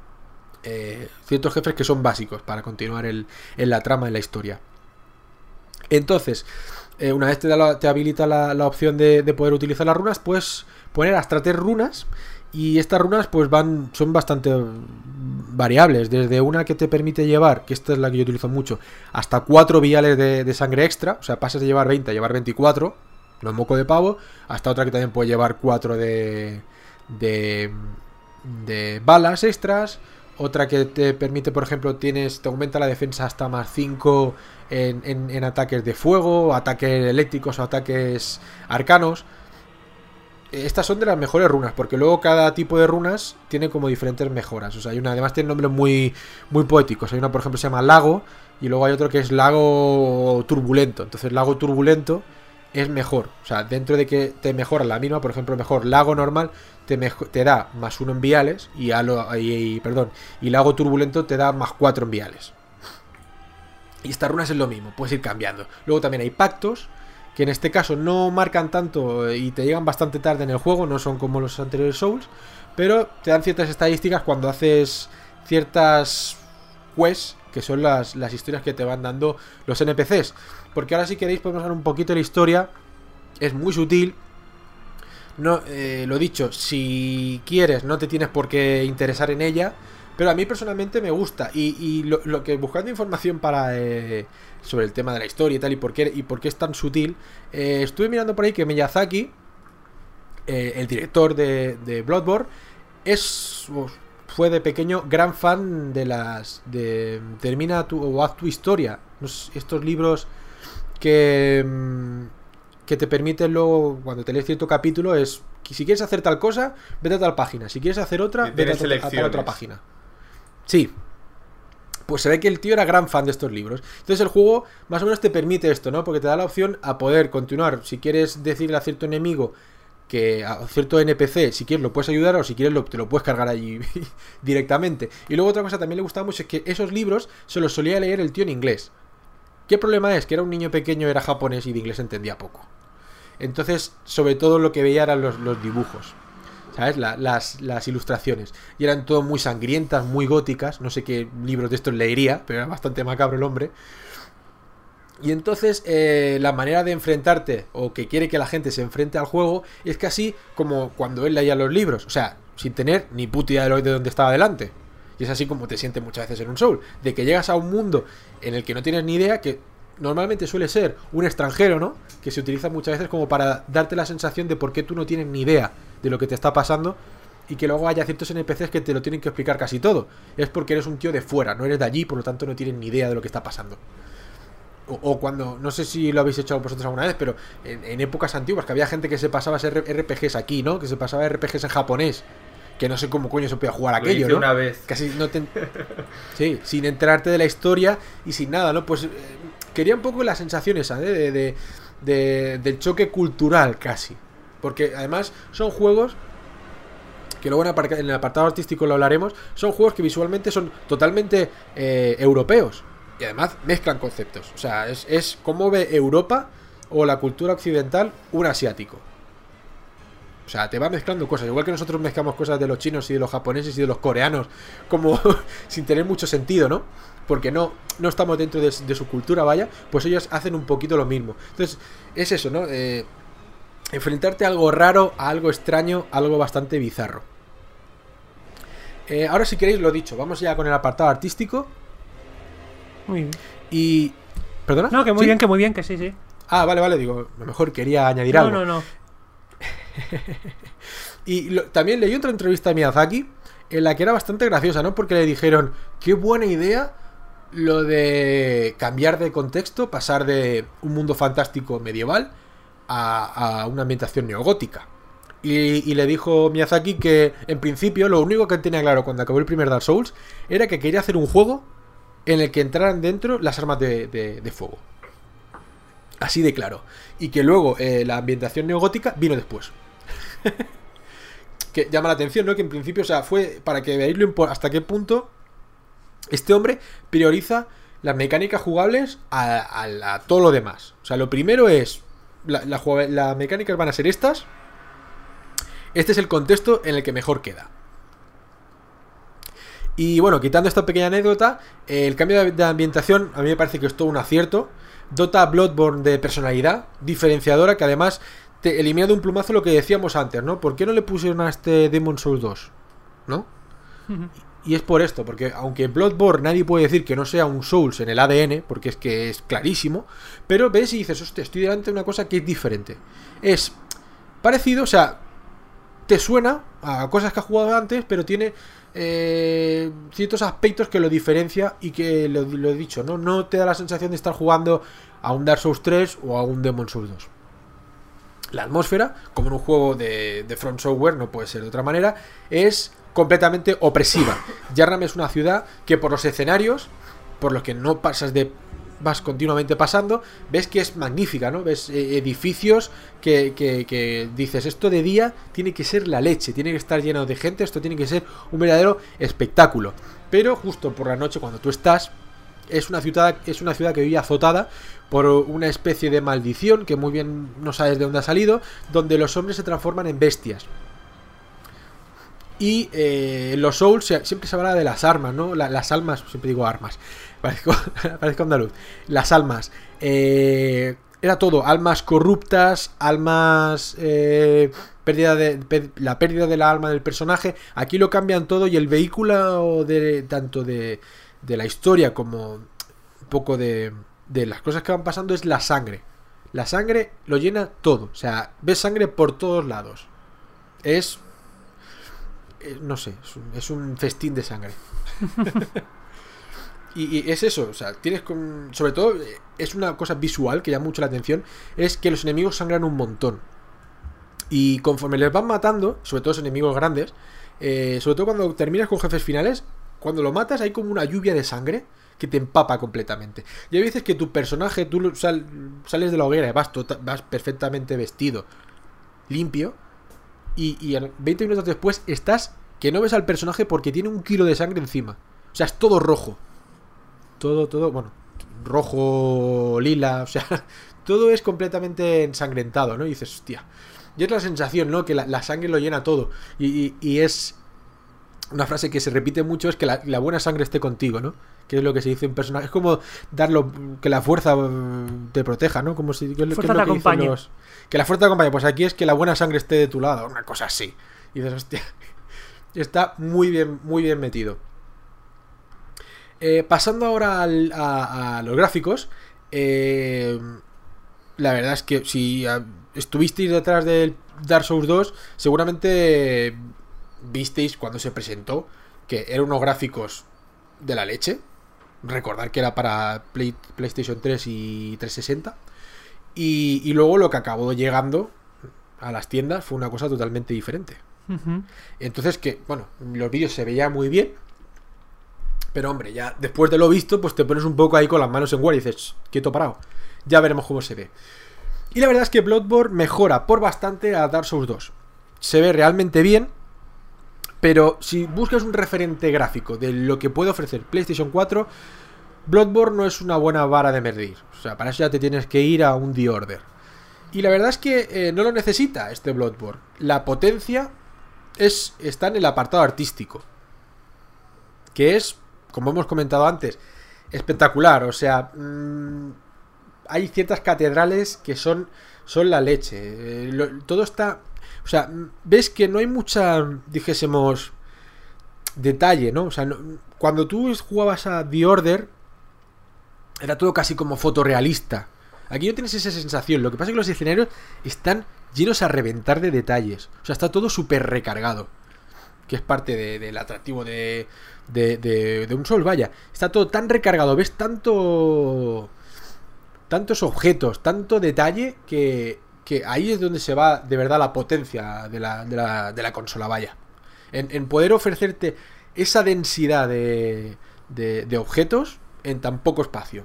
B: Eh, ciertos jefes que son básicos para continuar el, en la trama, en la historia. Entonces, eh, una vez te, da la, te habilita la, la opción de, de poder utilizar las runas, puedes poner hasta tres runas. Y estas runas pues van son bastante variables. Desde una que te permite llevar, que esta es la que yo utilizo mucho, hasta cuatro viales de, de sangre extra. O sea, pasas de llevar veinte a llevar veinticuatro. No es moco de pavo. Hasta otra que también puede llevar cuatro de, de, de balas extras. Otra que te permite, por ejemplo, tienes te aumenta la defensa hasta más cinco en, en, en ataques de fuego, ataques eléctricos o ataques arcanos. Estas son de las mejores runas, porque luego cada tipo de runas tiene como diferentes mejoras. O sea, hay una, además tiene nombres muy, muy poéticos. Hay una, por ejemplo, que se llama Lago, y luego hay otro que es Lago Turbulento. Entonces, Lago Turbulento es mejor. O sea, dentro de que te mejora la misma, por ejemplo, mejor lago normal te, mejo- te da más uno en viales y, halo, y, y, perdón, y lago turbulento te da más cuatro en viales. Y estas runas es lo mismo, puedes ir cambiando. Luego también hay pactos, que en este caso no marcan tanto y te llegan bastante tarde en el juego, no son como los anteriores Souls, pero te dan ciertas estadísticas cuando haces ciertas quests, que son las, las historias que te van dando los N P Cs. Porque ahora si queréis podemos hablar un poquito de la historia, es muy sutil. No, eh, lo dicho, si quieres no te tienes por qué interesar en ella, pero a mí personalmente me gusta. Y, y lo, lo que buscando información para eh, sobre el tema de la historia y tal, y por qué, y por qué es tan sutil, eh, estuve mirando por ahí que Miyazaki, eh, el director de, de Bloodborne, es fue de pequeño gran fan de las de Termina tu o haz tu historia, estos libros que que te permiten luego, cuando te lees cierto capítulo, es que si quieres hacer tal cosa, vete a tal página, si quieres hacer otra, vete a, a, a tal otra página. Sí. Pues se ve que el tío era gran fan de estos libros. Entonces el juego más o menos te permite esto, ¿no? Porque te da la opción a poder continuar. Si quieres decirle a cierto enemigo, que a cierto N P C, si quieres lo puedes ayudar, o si quieres lo, te lo puedes cargar allí directamente. Y luego otra cosa también le gustaba mucho es que esos libros se los solía leer el tío en inglés. ¿Qué problema es? Que era un niño pequeño, era japonés y de inglés entendía poco. Entonces, sobre todo lo que veía eran los, los dibujos, ¿sabes? La, las, las ilustraciones. Y eran todo muy sangrientas, muy góticas. No sé qué libros de estos leería, pero era bastante macabro el hombre. Y entonces eh, la manera de enfrentarte, o que quiere que la gente se enfrente al juego, es casi como cuando él leía los libros. O sea, sin tener ni puta idea de, lo, de dónde estaba delante. Y es así como te sientes muchas veces en un Soul. De que llegas a un mundo en el que no tienes ni idea, que normalmente suele ser un extranjero, ¿no? Que se utiliza muchas veces como para darte la sensación de por qué tú no tienes ni idea de lo que te está pasando. Y que luego haya ciertos N P Cs que te lo tienen que explicar casi todo. Es porque eres un tío de fuera, no eres de allí, por lo tanto no tienes ni idea de lo que está pasando. O, o cuando, no sé si lo habéis hecho vosotros alguna vez, pero en, en épocas antiguas, que había gente que se pasaba R P Gs aquí, ¿no? Que se pasaba R P Gs en japonés, que no sé cómo coño se podía jugar aquello,
D: ¿no?
B: Una
D: vez.
B: Casi no te... Sí, sin enterarte de la historia y sin nada, ¿no? Pues eh, quería un poco la sensación esa, ¿eh? de, de, de, del choque cultural casi. Porque además son juegos que luego en el apartado artístico lo hablaremos, son juegos que visualmente son totalmente eh, europeos. Y además mezclan conceptos. O sea, es, es como ve Europa o la cultura occidental un asiático. O sea, te va mezclando cosas. Igual que nosotros mezclamos cosas de los chinos y de los japoneses y de los coreanos, como sin tener mucho sentido, ¿no? Porque no, no estamos dentro de, de su cultura, vaya. Pues ellos hacen un poquito lo mismo. Entonces, es eso, ¿no? Eh, enfrentarte a algo raro, a algo extraño, a algo bastante bizarro. Eh, ahora, si queréis, lo dicho, vamos ya con el apartado artístico.
C: Muy bien.
B: Y... ¿Perdona?
C: No, que muy
B: ¿Sí?
C: bien, que muy bien, que sí, sí.
B: Ah, vale, vale, digo, a lo mejor quería añadir
C: no,
B: algo.
C: No, no, no.
B: Y lo, también leí otra entrevista de Miyazaki en la que era bastante graciosa, ¿no? Porque le dijeron, qué buena idea lo de cambiar de contexto, pasar de un mundo fantástico medieval a, a una ambientación neogótica. Y, y le dijo Miyazaki que, en principio, lo único que tenía claro cuando acabó el primer Dark Souls era que quería hacer un juego en el que entraran dentro las armas de, de, de fuego. Así de claro. Y que luego eh, la ambientación neogótica vino después. Que llama la atención, ¿no? Que en principio, o sea, fue para que veáis hasta qué punto este hombre prioriza las mecánicas jugables a, a, a todo lo demás. O sea, lo primero es la, la, las mecánicas van a ser estas. Este es el contexto en el que mejor queda. Y bueno, quitando esta pequeña anécdota, eh, el cambio de, de ambientación a mí me parece que es todo un acierto. Dota a Bloodborne de personalidad diferenciadora, que además te elimina de un plumazo lo que decíamos antes, ¿no? ¿Por qué no le pusieron a este Demon's Souls dos? ¿No? Uh-huh. Y es por esto, porque aunque Bloodborne nadie puede decir que no sea un Souls en el A D N, porque es que es clarísimo, pero ves y dices, hostia, estoy delante de una cosa que es diferente. Es parecido, o sea, te suena a cosas que has jugado antes, pero tiene eh, ciertos aspectos que lo diferencia y que, lo, lo he dicho, ¿no? No te da la sensación de estar jugando a un Dark Souls tres o a un Demon's Souls dos. La atmósfera, como en un juego de, de From Software, no puede ser de otra manera, es completamente opresiva. Yharnam es una ciudad que por los escenarios, por los que no pasas de vas continuamente pasando, ves que es magnífica, ¿no? Ves eh, edificios que, que, que dices, esto de día tiene que ser la leche, tiene que estar lleno de gente, esto tiene que ser un verdadero espectáculo. Pero justo por la noche, cuando tú estás, es una ciudad, es una ciudad que vive azotada por una especie de maldición que muy bien no sabes de dónde ha salido, donde los hombres se transforman en bestias. Y eh, en los Souls siempre se habla de las armas, ¿no? La, las almas, siempre digo armas, parezco, parezco andaluz. Las almas. Eh, era todo, almas corruptas, almas... Eh, pérdida de, per, la pérdida de la alma del personaje. Aquí lo cambian todo y el vehículo de tanto de, de la historia como un poco de, de las cosas que van pasando es la sangre. La sangre lo llena todo. O sea, ves sangre por todos lados. Es... no sé, es un, es un festín de sangre. y, y es eso, o sea, tienes con, sobre todo es una cosa visual que llama mucho la atención, es que los enemigos sangran un montón. Y conforme les van matando, sobre todo los enemigos grandes, eh, sobre todo cuando terminas con jefes finales, cuando lo matas hay como una lluvia de sangre que te empapa completamente. Y hay veces que tu personaje, tú sal, sales de la hoguera y vas, tota, vas perfectamente vestido, limpio, Y, y veinte minutos después estás que no ves al personaje porque tiene un kilo de sangre encima. O sea, es todo rojo. Todo, todo, bueno, rojo, lila, o sea, todo es completamente ensangrentado, ¿no? Y dices, hostia. Y es la sensación, ¿no? Que la, la sangre lo llena todo. Y, y, y es una frase que se repite mucho, es que la, la buena sangre esté contigo, ¿no? Que es lo que se dice en personaje. Es como darlo, que la fuerza te proteja, ¿no? Como si... Que,
C: fuerza
B: que es lo
C: te
B: que
C: acompañe.
B: los, que la fuerza te acompañe. Pues aquí es que la buena sangre esté de tu lado. Una cosa así. Y dices, hostia. Está muy bien, muy bien metido. Eh, pasando ahora al, a, a los gráficos. Eh, la verdad es que si a, estuvisteis detrás del Dark Souls dos, seguramente visteis cuando se presentó que eran unos gráficos de la leche. Recordar que era para Play, PlayStation tres y trescientos sesenta. Y, y luego lo que acabó llegando a las tiendas fue una cosa totalmente diferente.
C: Uh-huh.
B: Entonces que, bueno, los vídeos se veían muy bien. Pero hombre, ya después de lo visto, pues te pones un poco ahí con las manos en guardia y dices, quieto parado. Ya veremos cómo se ve. Y la verdad es que Bloodborne mejora por bastante a Dark Souls dos. Se ve realmente bien. Pero si buscas un referente gráfico de lo que puede ofrecer PlayStation cuatro, Bloodborne no es una buena vara de medir. O sea, para eso ya te tienes que ir a un The Order. Y la verdad es que eh, no lo necesita este Bloodborne. La potencia es, está en el apartado artístico, que es, como hemos comentado antes, espectacular. O sea, mmm, hay ciertas catedrales que son, son la leche. Eh, lo, todo está... O sea, ves que no hay mucha, dijésemos, detalle, ¿no? O sea, no, cuando tú jugabas a The Order, era todo casi como fotorrealista. Aquí no tienes esa sensación. Lo que pasa es que los escenarios están llenos a reventar de detalles. O sea, está todo súper recargado. Que es parte de, del atractivo de, de, de, de un Souls, vaya. Está todo tan recargado. Ves tanto... tantos objetos, tanto detalle que... que ahí es donde se va de verdad la potencia de la, de la, de la consola, vaya. En, en poder ofrecerte esa densidad de, de, de objetos en tan poco espacio.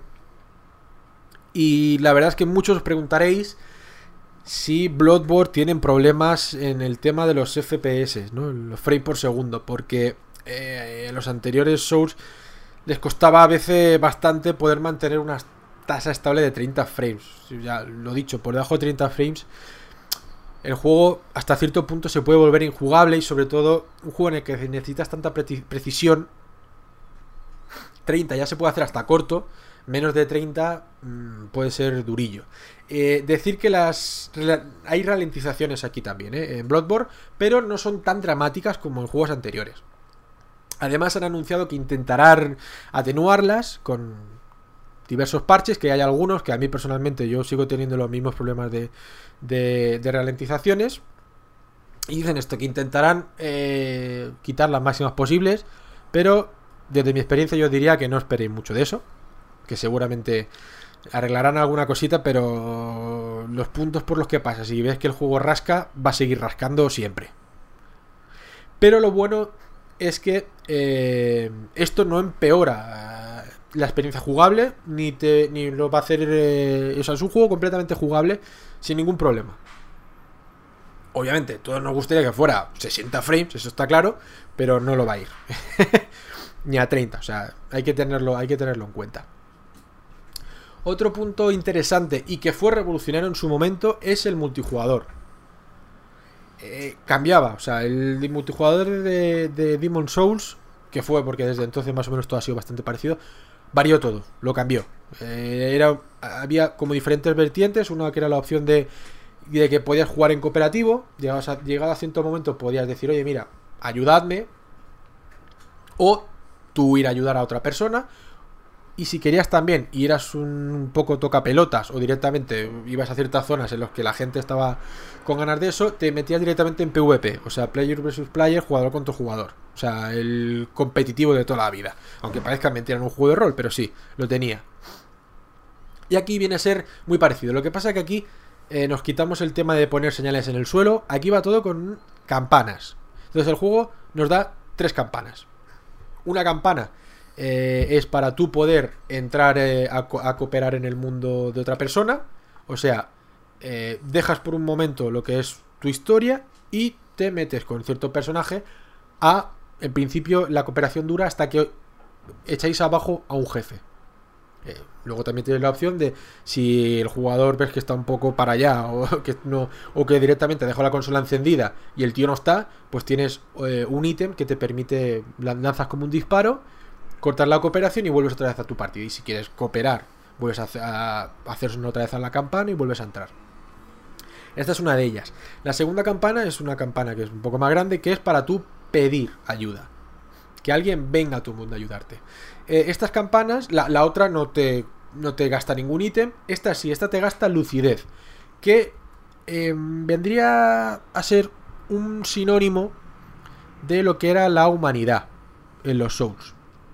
B: Y la verdad es que muchos os preguntaréis si Bloodborne tienen problemas en el tema de los F P S, ¿no? Los frames por segundo, porque eh, en los anteriores Souls les costaba a veces bastante poder mantener unas tasa estable de treinta frames. Ya lo he dicho, por debajo de treinta frames el juego hasta cierto punto se puede volver injugable. Y sobre todo un juego en el que necesitas tanta pre- precisión. Treinta ya se puede hacer hasta corto. Menos de treinta mmm, puede ser durillo. eh, Decir que las hay ralentizaciones aquí también, ¿eh? En Bloodborne, pero no son tan dramáticas como en juegos anteriores. Además han anunciado que intentarán atenuarlas con diversos parches, que hay algunos que a mí personalmente yo sigo teniendo los mismos problemas de, de, de ralentizaciones. Y dicen esto, que intentarán eh, quitar las máximas posibles, pero desde mi experiencia yo diría que no esperéis mucho de eso, que seguramente arreglarán alguna cosita, pero los puntos por los que pasas y ves que el juego rasca, va a seguir rascando siempre. Pero lo bueno es que eh, esto no empeora la experiencia jugable, ni te ni lo va a hacer... Eh, o sea, es un juego completamente jugable sin ningún problema. Obviamente, todos nos gustaría que fuera sesenta frames, eso está claro, pero no lo va a ir. Ni a treinta, o sea, hay que tenerlo, hay que tenerlo en cuenta. Otro punto interesante y que fue revolucionario en su momento es el multijugador. Eh, cambiaba, o sea, el multijugador de, de Demon's Souls, que fue porque desde entonces más o menos todo ha sido bastante parecido, varió todo, lo cambió. Eh, era, había como diferentes vertientes, una que era la opción de, de que podías jugar en cooperativo, llegabas a, llegado a cierto momento podías decir, oye mira, ayudadme, o tú ir a ayudar a otra persona. Y si querías también y eras un poco tocapelotas o directamente ibas a ciertas zonas en las que la gente estaba con ganas de eso, te metías directamente en PvP, o sea, player versus player, jugador contra jugador, o sea, el competitivo de toda la vida, aunque parezca mentira en un juego de rol, pero sí, lo tenía. Y aquí viene a ser muy parecido, lo que pasa es que aquí eh, nos quitamos el tema de poner señales en el suelo, aquí va todo con campanas. Entonces el juego nos da tres campanas. Una campana Eh, es para tú poder entrar eh, a, co a cooperar en el mundo de otra persona. O sea, eh, dejas por un momento lo que es tu historia y te metes con cierto personaje a, en principio, la cooperación dura hasta que echáis abajo a un jefe. Eh, luego también tienes la opción de, si el jugador ves que está un poco para allá o que no, o que directamente dejó la consola encendida y el tío no está, pues tienes eh, un ítem que te permite, lanzas como un disparo, cortar la cooperación y vuelves otra vez a tu partida. Y si quieres cooperar, vuelves a, a, a hacer otra vez a la campana y vuelves a entrar. Esta es una de ellas. La segunda campana es una campana que es un poco más grande, que es para tú pedir ayuda, que alguien venga a tu mundo a ayudarte. Eh, estas campanas, la, la otra no te, no te gasta ningún ítem. Esta sí, esta te gasta lucidez, que eh, vendría a ser un sinónimo de lo que era la humanidad en los Souls.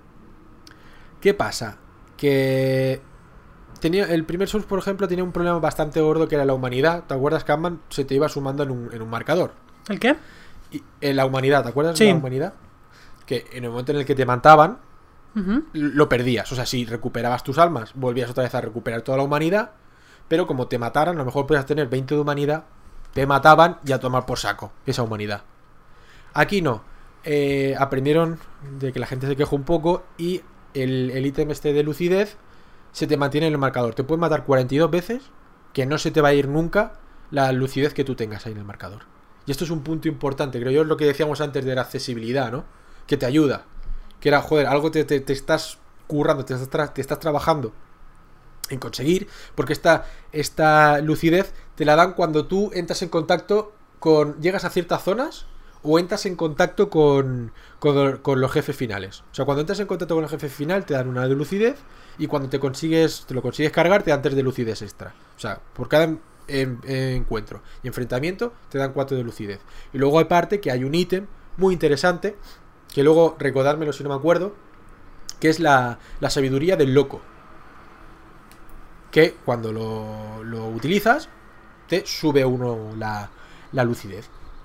B: ¿Qué pasa? Que tenía el primer Souls, por ejemplo, tenía un problema bastante gordo, que era la humanidad. ¿Te acuerdas que Ant-Man se te iba sumando en un, en un marcador?
C: ¿El qué?
B: Y, en la humanidad, ¿te acuerdas
C: sí.
B: de la humanidad? Que en el momento en el que te mataban,
C: uh-huh.
B: lo perdías. O sea, si recuperabas tus almas, volvías otra vez a recuperar toda la humanidad. Pero como te mataran, a lo mejor podías tener veinte de humanidad, te mataban y a tomar por saco esa humanidad. Aquí no. Eh, aprendieron de que la gente se quejó un poco y el, el ítem este de lucidez se te mantiene en el marcador. Te pueden matar cuarenta y dos veces, que no se te va a ir nunca la lucidez que tú tengas ahí en el marcador. Y esto es un punto importante, creo yo, es lo que decíamos antes de la accesibilidad, ¿no? Que te ayuda. Que era, joder, algo te, te, te estás currando, te estás, te estás trabajando en conseguir, porque esta, esta lucidez te la dan cuando tú entras en contacto con... llegas a ciertas zonas o entras en contacto con, con, con los jefes finales. O sea, cuando entras en contacto con el jefe final te dan una de lucidez, y cuando te consigues te lo consigues cargar te dan tres de lucidez extra. O sea, por cada en, en, en encuentro y enfrentamiento te dan cuatro de lucidez. Y luego aparte que hay un ítem muy interesante, que luego recordármelo si no me acuerdo, que es la, la sabiduría del loco, que cuando lo, lo utilizas te sube uno la, la lucidez.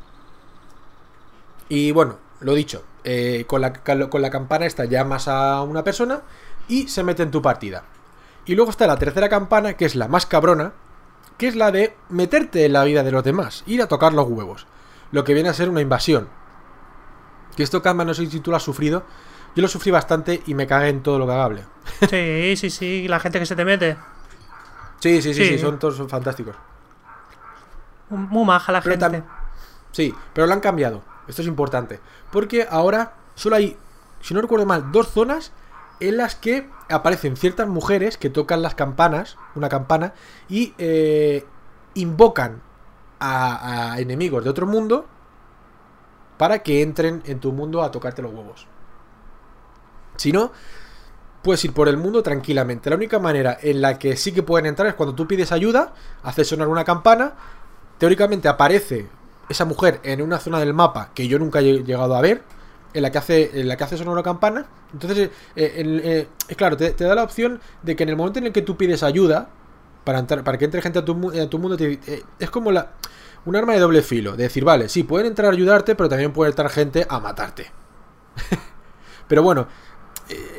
B: Y bueno, lo dicho, eh, con, la, con la campana esta llamas a una persona y se mete en tu partida. Y luego está la tercera campana, que es la más cabrona, que es la de meterte en la vida de los demás, ir a tocar los huevos, lo que viene a ser una invasión. Que esto, Kama, no sé si tú lo has sufrido. Yo lo sufrí bastante y me cagué en todo lo cagable.
C: Sí, sí, sí, la gente que se te mete.
B: Sí, sí, sí, sí,
C: Sí.
B: sí, son todos son fantásticos.
C: Muy maja la
B: Pero
C: gente.
B: tam- Sí, pero lo han cambiado. Esto es importante. Porque ahora solo hay, si no recuerdo mal, dos zonas en las que aparecen ciertas mujeres que tocan las campanas, una campana, y eh, invocan a, a enemigos de otro mundo para que entren en tu mundo a tocarte los huevos. Si no, puedes ir por el mundo tranquilamente. La única manera en la que sí que pueden entrar es cuando tú pides ayuda, haces sonar una campana, teóricamente aparece esa mujer en una zona del mapa que yo nunca he llegado a ver, en la que hace, en la que hace sonar una campana. Entonces, eh, el, eh, eh, claro, te, te da la opción de que en el momento en el que tú pides ayuda para entrar, para que entre gente a tu, mu- a tu mundo, te- eh, es como la, un arma de doble filo. De decir, vale, sí, pueden entrar a ayudarte, pero también puede entrar gente a matarte. Pero bueno, eh,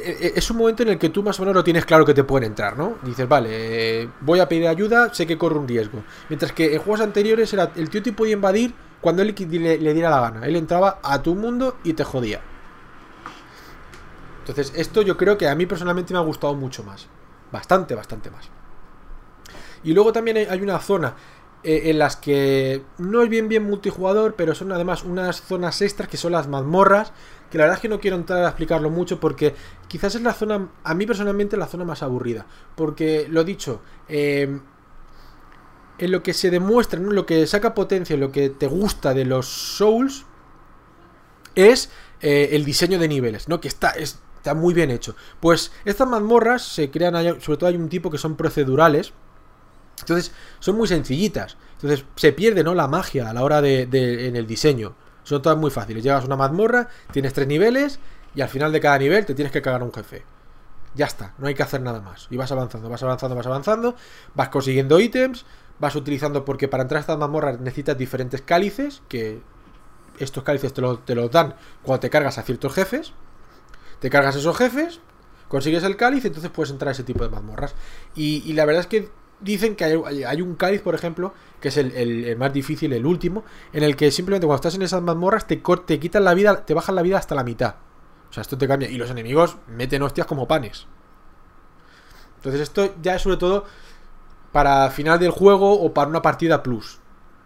B: eh, es un momento en el que tú más o menos lo tienes claro que te pueden entrar, ¿no? Dices, vale, eh, voy a pedir ayuda, sé que corro un riesgo. Mientras que en juegos anteriores era el tío te podía invadir cuando él le, le diera la gana. Él entraba a tu mundo y te jodía. Entonces esto yo creo que a mí personalmente me ha gustado mucho más. Bastante, bastante más. Y luego también hay una zona eh, en las que no es bien bien multijugador, pero son además unas zonas extras que son las mazmorras, que la verdad es que no quiero entrar a explicarlo mucho porque quizás es la zona, a mí personalmente, la zona más aburrida. Porque, lo dicho, eh, en lo que se demuestra, ¿no? Lo que saca potencia, en lo que te gusta de los Souls es eh, el diseño de niveles, ¿no? Que está... Es, está muy bien hecho. Pues estas mazmorras se crean, sobre todo hay un tipo que son procedurales. Entonces son muy sencillitas. Entonces se pierde, ¿no? La magia a la hora de, de en el diseño. Son todas muy fáciles. Llegas a una mazmorra, tienes tres niveles y al final de cada nivel te tienes que cagar a un jefe. Ya está, no hay que hacer nada más. Y vas avanzando, vas avanzando, vas avanzando. Vas consiguiendo ítems. Vas utilizando, porque para entrar a estas mazmorras necesitas diferentes cálices. Que estos cálices te, lo, te los dan cuando te cargas a ciertos jefes. Te cargas esos jefes, consigues el cáliz y entonces puedes entrar a ese tipo de mazmorras. Y, y la verdad es que dicen que hay, hay un cáliz, por ejemplo, que es el, el, el más difícil, el último, en el que simplemente cuando estás en esas mazmorras te, te quitan la vida, te bajan la vida hasta la mitad. O sea, esto te cambia. Y los enemigos meten hostias como panes. Entonces esto ya es sobre todo para final del juego o para una partida plus.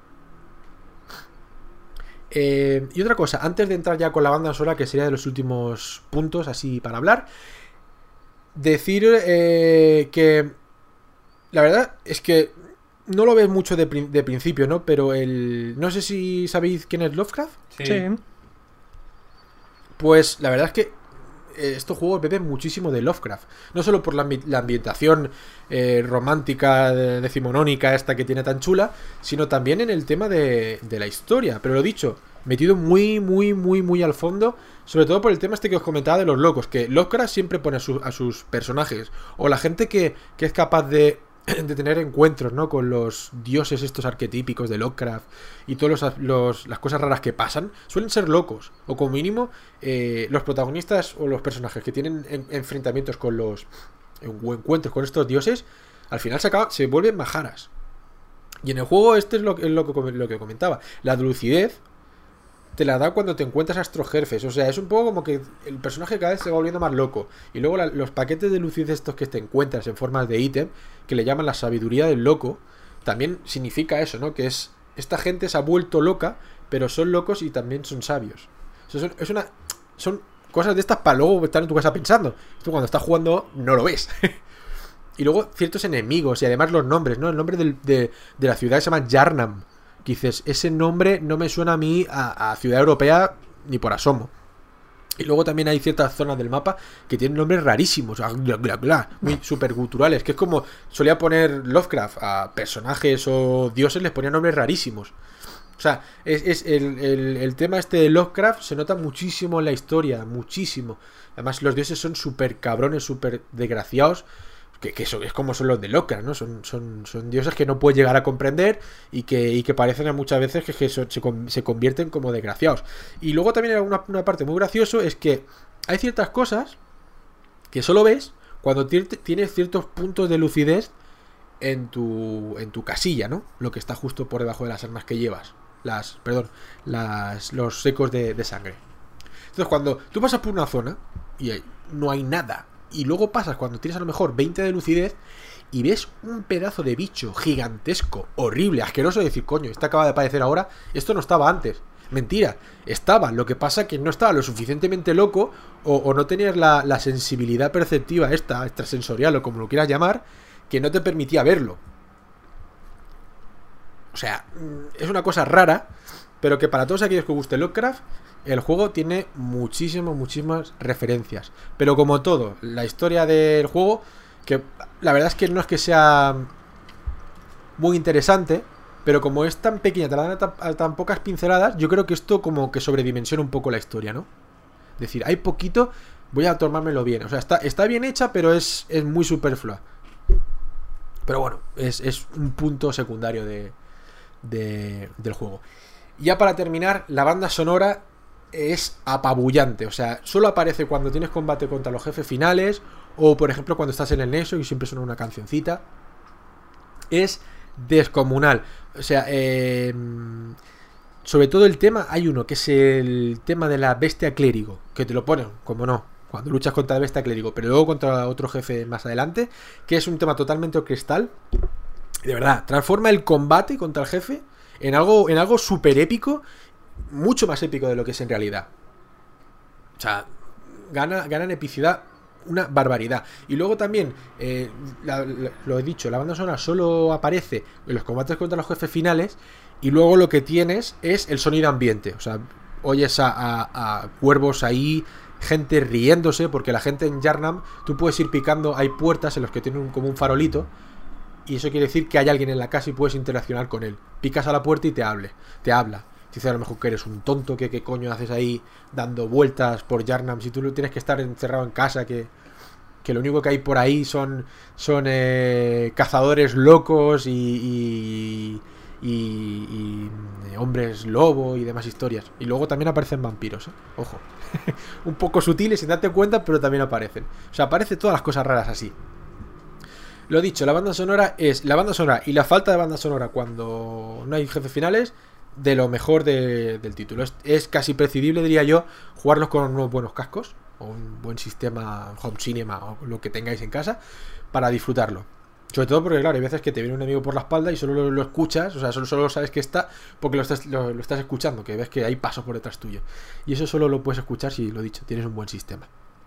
B: Eh, y otra cosa, antes de entrar ya con la banda sonora, que sería de los últimos puntos así para hablar, decir eh, que la verdad es que no lo ves mucho de, de principio, ¿no? Pero el... No sé si sabéis quién es Lovecraft.
C: Sí. sí.
B: Pues la verdad es que estos juegos beben muchísimo de Lovecraft. No solo por la, ambi la ambientación eh, romántica, de, decimonónica esta que tiene tan chula, sino también en el tema de, de la historia. Pero lo dicho, metido muy, muy, muy, muy al fondo. Sobre todo por el tema este que os comentaba de los locos. Que Lovecraft siempre pone a, su, a sus personajes, o la gente que, que es capaz de... de tener encuentros, ¿no? Con los dioses estos arquetípicos de Lovecraft y todas los, los, las cosas raras que pasan, suelen ser locos. O como mínimo, eh, los protagonistas o los personajes que tienen en, enfrentamientos con los... o encuentros con estos dioses, al final se, acaba, se vuelven majaras. Y en el juego este es lo, es lo, que, lo que comentaba. La lucidez te la da cuando te encuentras a estos jefes. O sea, es un poco como que el personaje cada vez se va volviendo más loco. Y luego la, los paquetes de lucidez estos que te encuentras en formas de ítem, que le llaman la sabiduría del loco, también significa eso, ¿no? Que es... Esta gente se ha vuelto loca, pero son locos y también son sabios. O sea, son, es una... Son cosas de estas para luego estar en tu casa pensando. Esto cuando estás jugando no lo ves. Y luego ciertos enemigos y además los nombres, ¿no? El nombre del, de, de la ciudad se llama Yharnam. Que dices, ese nombre no me suena a mí a, a ciudad europea ni por asomo. Y luego también hay ciertas zonas del mapa que tienen nombres rarísimos, bla, bla, bla, muy super culturales, que es como solía poner Lovecraft a personajes o dioses, les ponía nombres rarísimos. O sea, es, es el, el, el tema este de Lovecraft se nota muchísimo en la historia, muchísimo. Además los dioses son súper cabrones, súper desgraciados. Que, que eso es como son los de Lovecraft, ¿no? Son, son, son dioses que no puedes llegar a comprender y que, y que parecen muchas veces que, que son, se, se convierten como desgraciados. Y luego también hay una, una parte muy graciosa, es que hay ciertas cosas que solo ves cuando tienes ciertos puntos de lucidez en tu, en tu casilla, ¿no? Lo que está justo por debajo de las armas que llevas. Las, perdón, las, los secos de, de sangre. Entonces cuando tú pasas por una zona y hay, no hay nada, y luego pasas cuando tienes a lo mejor veinte de lucidez y ves un pedazo de bicho gigantesco, horrible, asqueroso, de decir, coño, esto acaba de aparecer ahora, esto no estaba antes. Mentira, estaba, lo que pasa que no estaba lo suficientemente loco o, o no tenías la, la sensibilidad perceptiva esta, extrasensorial o como lo quieras llamar, que no te permitía verlo. O sea, es una cosa rara, pero que para todos aquellos que os guste Lovecraft, el juego tiene muchísimas, muchísimas referencias. Pero como todo, la historia del juego, que la verdad es que no es que sea muy interesante, pero como es tan pequeña, te la dan a tan, a tan pocas pinceladas, yo creo que esto como que sobredimensiona un poco la historia, ¿no? Es decir, hay poquito, voy a tomármelo bien. O sea, está, está bien hecha, pero es, es muy superflua. Pero bueno, es, es un punto secundario de, de, del juego. Ya para terminar, la banda sonora es apabullante. O sea, solo aparece cuando tienes combate contra los jefes finales, o por ejemplo cuando estás en el Nexo y siempre suena una cancioncita. Es descomunal. O sea, eh, sobre todo el tema, hay uno que es el tema de la bestia clérigo, que te lo ponen, como no, cuando luchas contra la bestia clérigo, pero luego contra otro jefe más adelante, que es un tema totalmente orquestal. De verdad, transforma el combate contra el jefe en algo, en algo súper épico, mucho más épico de lo que es en realidad. O sea, gana, gana en epicidad una barbaridad. Y luego también, eh, la, la, lo he dicho, la banda sonora solo aparece en los combates contra los jefes finales, y luego lo que tienes es el sonido ambiente. O sea, oyes a, a, a cuervos ahí, gente riéndose, porque la gente en Yharnam, tú puedes ir picando, hay puertas en los que tienen un, como un farolito, y eso quiere decir que hay alguien en la casa y puedes interaccionar con él. Picas a la puerta y te hable, te habla. Dice a lo mejor que eres un tonto, que qué coño haces ahí dando vueltas por Yharnam, si tú tienes que estar encerrado en casa, que, que lo único que hay por ahí son, son eh, cazadores locos y, y, y, y hombres lobo y demás historias. Y luego también aparecen vampiros, ¿eh? Ojo. Un poco sutiles sin darte cuenta, pero también aparecen. O sea, aparecen todas las cosas raras así. Lo dicho, la banda sonora es la banda sonora y la falta de banda sonora cuando no hay jefes finales, de lo mejor de, del título. Es, es casi prescindible, diría yo, jugarlos con unos buenos cascos o un buen sistema home cinema o lo que tengáis en casa para disfrutarlo. Sobre todo porque, claro, hay veces que te viene un enemigo por la espalda y solo lo, lo escuchas, o sea, solo, solo sabes que está porque lo estás, lo, lo estás escuchando, que ves que hay pasos por detrás tuyo. Y eso solo lo puedes escuchar si, lo dicho, tienes un buen sistema.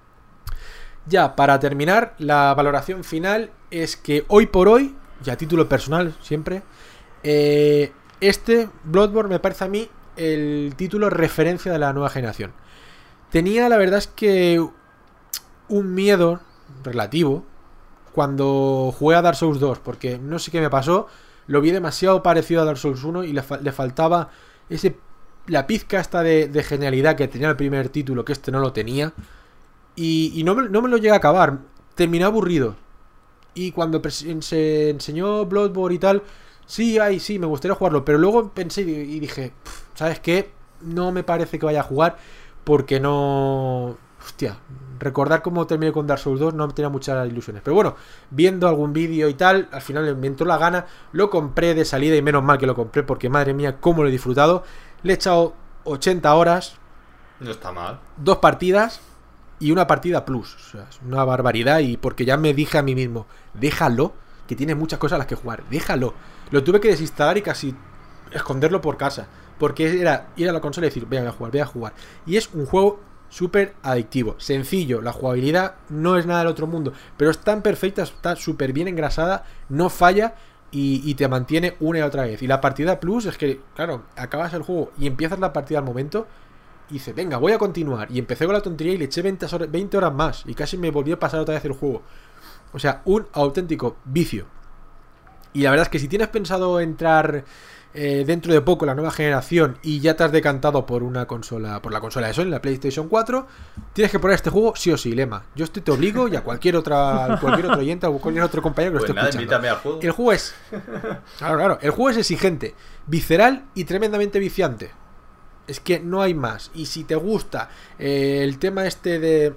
B: Ya, para terminar, la valoración final es que hoy por hoy, ya a título personal siempre, eh, este Bloodborne me parece a mí el título referencia de la nueva generación. Tenía, la verdad es que, un miedo relativo cuando jugué a Dark Souls dos, porque no sé qué me pasó, lo vi demasiado parecido a Dark Souls uno y le, fa- le faltaba ese la pizca esta de, de genialidad que tenía el primer título, que este no lo tenía. Y, y no, me, no me lo llegué a acabar. Terminé aburrido. Y cuando pres- se enseñó Bloodborne y tal, sí, ay, sí, me gustaría jugarlo. Pero luego pensé y dije, ¿sabes qué? No me parece que vaya a jugar porque no... Hostia, recordar cómo terminé con Dark Souls dos no me tenía muchas ilusiones. Pero bueno, viendo algún vídeo y tal, al final me entró la gana. Lo compré de salida y menos mal que lo compré porque madre mía, cómo lo he disfrutado. Le he echado ochenta horas.
D: No está mal.
B: Dos partidas y una partida plus. O sea, es una barbaridad. Y porque ya me dije a mí mismo, déjalo, que tiene muchas cosas a las que jugar. Déjalo. Lo tuve que desinstalar y casi esconderlo por casa. Porque era ir a la consola y decir, voy a jugar, voy a jugar. Y es un juego súper adictivo. Sencillo. La jugabilidad no es nada del otro mundo. Pero es tan perfecta, está súper bien engrasada. No falla. Y, y te mantiene una y otra vez. Y la partida plus es que, claro, acabas el juego y empiezas la partida al momento y dices, venga, voy a continuar. Y empecé con la tontería y le eché veinte horas, veinte horas más. Y casi me volvió a pasar otra vez el juego. O sea, un auténtico vicio. Y la verdad es que si tienes pensado entrar eh, dentro de poco la nueva generación y ya te has decantado por una consola, por la consola de Sony, la PlayStation cuatro, tienes que poner este juego sí o sí, Lema. Yo estoy te obligo y a cualquier otra, cualquier otro oyente o cualquier otro compañero que
D: Pues
B: lo
D: nada,
B: esté escuchando.
D: invítame al juego.
B: El juego es, claro, claro, el juego es exigente, visceral y tremendamente viciante. Es que no hay más. Y si te gusta eh, el tema este de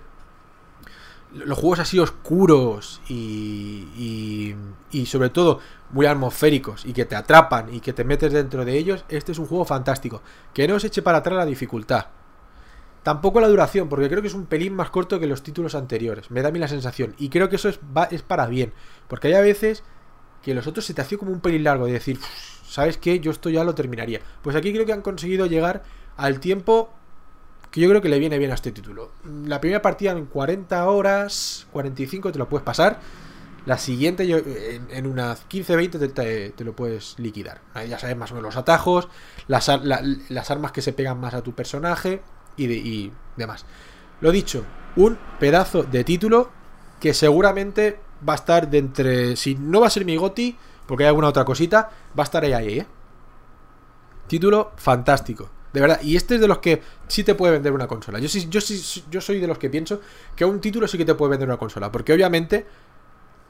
B: los juegos así oscuros y, y, y sobre todo muy atmosféricos y que te atrapan y que te metes dentro de ellos, este es un juego fantástico. Que no os eche para atrás la dificultad. Tampoco la duración, porque creo que es un pelín más corto que los títulos anteriores. Me da a mí la sensación. Y creo que eso es, va, es para bien. Porque hay a veces que los otros se te hacía como un pelín largo de decir, ¿sabes qué? Yo esto ya lo terminaría. Pues aquí creo que han conseguido llegar al tiempo que yo creo que le viene bien a este título. La primera partida en cuarenta horas, cuarenta y cinco te lo puedes pasar. La siguiente yo, en, en unas quince veinte te, te, te lo puedes liquidar. Ahí ya sabes más o menos los atajos, las, la, las armas que se pegan más a tu personaje y, de, y demás. Lo dicho, un pedazo de título que seguramente va a estar de entre... Si no va a ser mi GOTY, porque hay alguna otra cosita, va a estar ahí, ahí, ¿eh? Título fantástico. De verdad, y este es de los que sí te puede vender una consola. Yo sí, yo sí, yo soy de los que pienso que un título sí que te puede vender una consola. Porque obviamente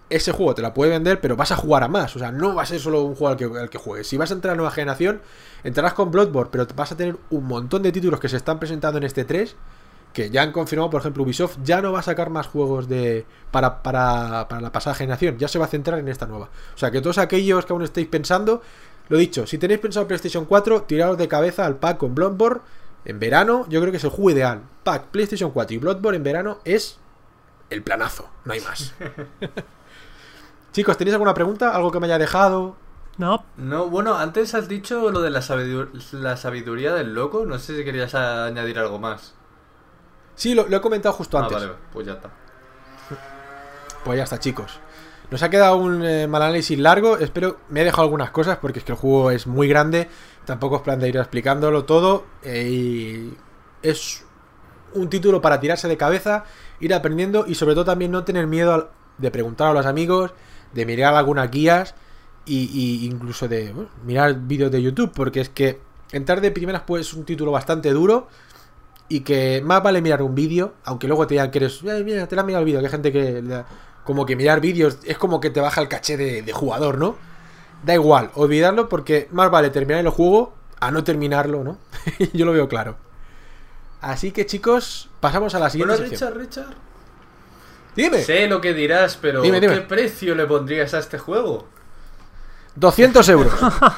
B: ese juego te la puede vender, pero vas a jugar a más. O sea, no va a ser solo un juego al que, al que juegues. Si vas a entrar a la nueva generación, entrarás con Bloodborne, pero vas a tener un montón de títulos que se están presentando en este tres, que ya han confirmado. Por ejemplo, Ubisoft ya no va a sacar más juegos de para, para, para la pasada generación, ya se va a centrar en esta nueva. O sea, que todos aquellos que aún estéis pensando, lo dicho, si tenéis pensado PlayStation cuatro, tiraos de cabeza al pack con Bloodborne en verano. Yo creo que es el juego ideal. Pack PlayStation cuatro y Bloodborne en verano es el planazo, no hay más. Chicos, ¿tenéis alguna pregunta? ¿Algo que me haya dejado?
C: No.
D: No, bueno, antes has dicho lo de la, sabidur- la sabiduría del loco. No sé si querías añadir algo más.
B: Sí, lo, lo he comentado justo
D: Ah,
B: antes.
D: vale, pues ya está.
B: Pues ya está, chicos. Nos ha quedado un eh, mal análisis largo. Espero, me he dejado algunas cosas porque es que el juego es muy grande. Tampoco os plan de ir explicándolo todo. Eh, y es un título para tirarse de cabeza, ir aprendiendo y sobre todo también no tener miedo al, de preguntar a los amigos, de mirar algunas guías y, y incluso de bueno, mirar vídeos de YouTube, porque es que entrar de primeras pues es un título bastante duro y que más vale mirar un vídeo, aunque luego te digan que eres, eh, mira, te la has mirado el vídeo, que hay gente que como que mirar vídeos es como que te baja el caché de, de jugador, ¿no? Da igual, olvidarlo, porque más vale terminar el juego a no terminarlo, ¿no? Yo lo veo claro. Así que, chicos, pasamos a la siguiente
D: Bueno,
B: sección.
D: Richard, Richard.
B: Dime.
D: Sé lo que dirás, pero
B: Dime, dime.
D: ¿qué precio le pondrías a este juego?
B: doscientos euros.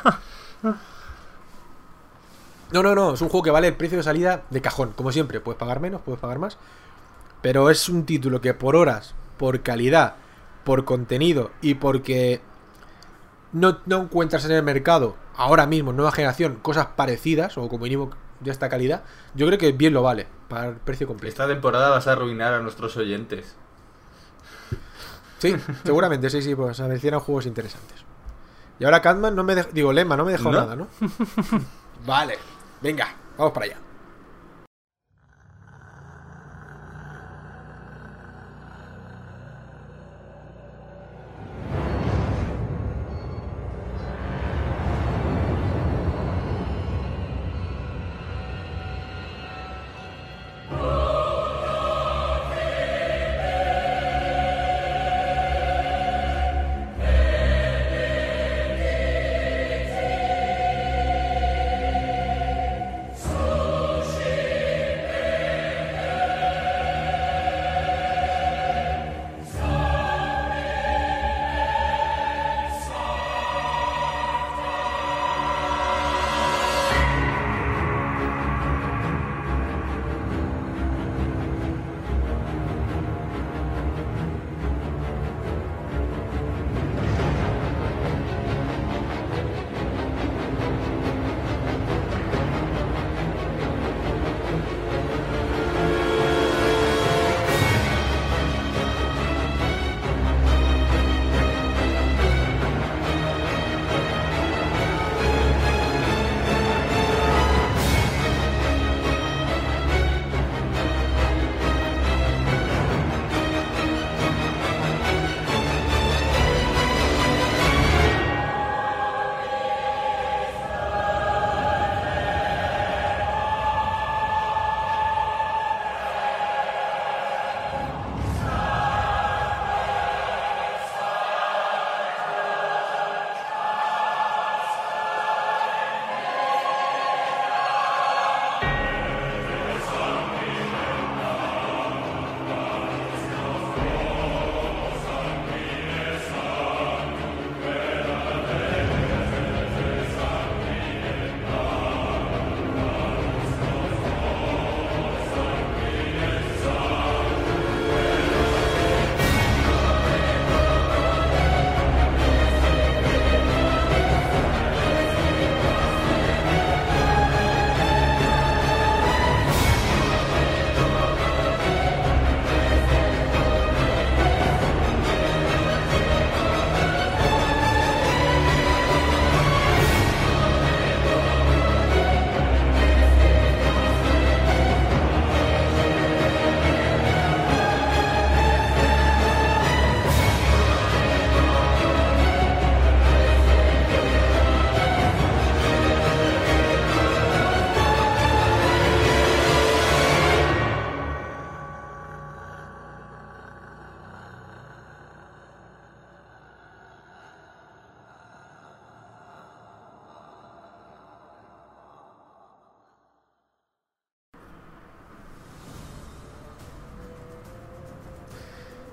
B: No, no, no. Es un juego que vale el precio de salida de cajón. Como siempre, puedes pagar menos, puedes pagar más. Pero es un título que por horas, por calidad, por contenido y porque no, no encuentras en el mercado ahora mismo, nueva generación, cosas parecidas o como mínimo de esta calidad, yo creo que bien lo vale para el precio completo.
D: Esta temporada vas a arruinar a nuestros oyentes.
B: Sí, seguramente, sí, sí, pues se mencionan juegos interesantes. Y ahora Catman no me dejó, digo, Lema, no me dejó
D: ¿No?
B: nada, ¿no? Vale, venga, vamos para allá.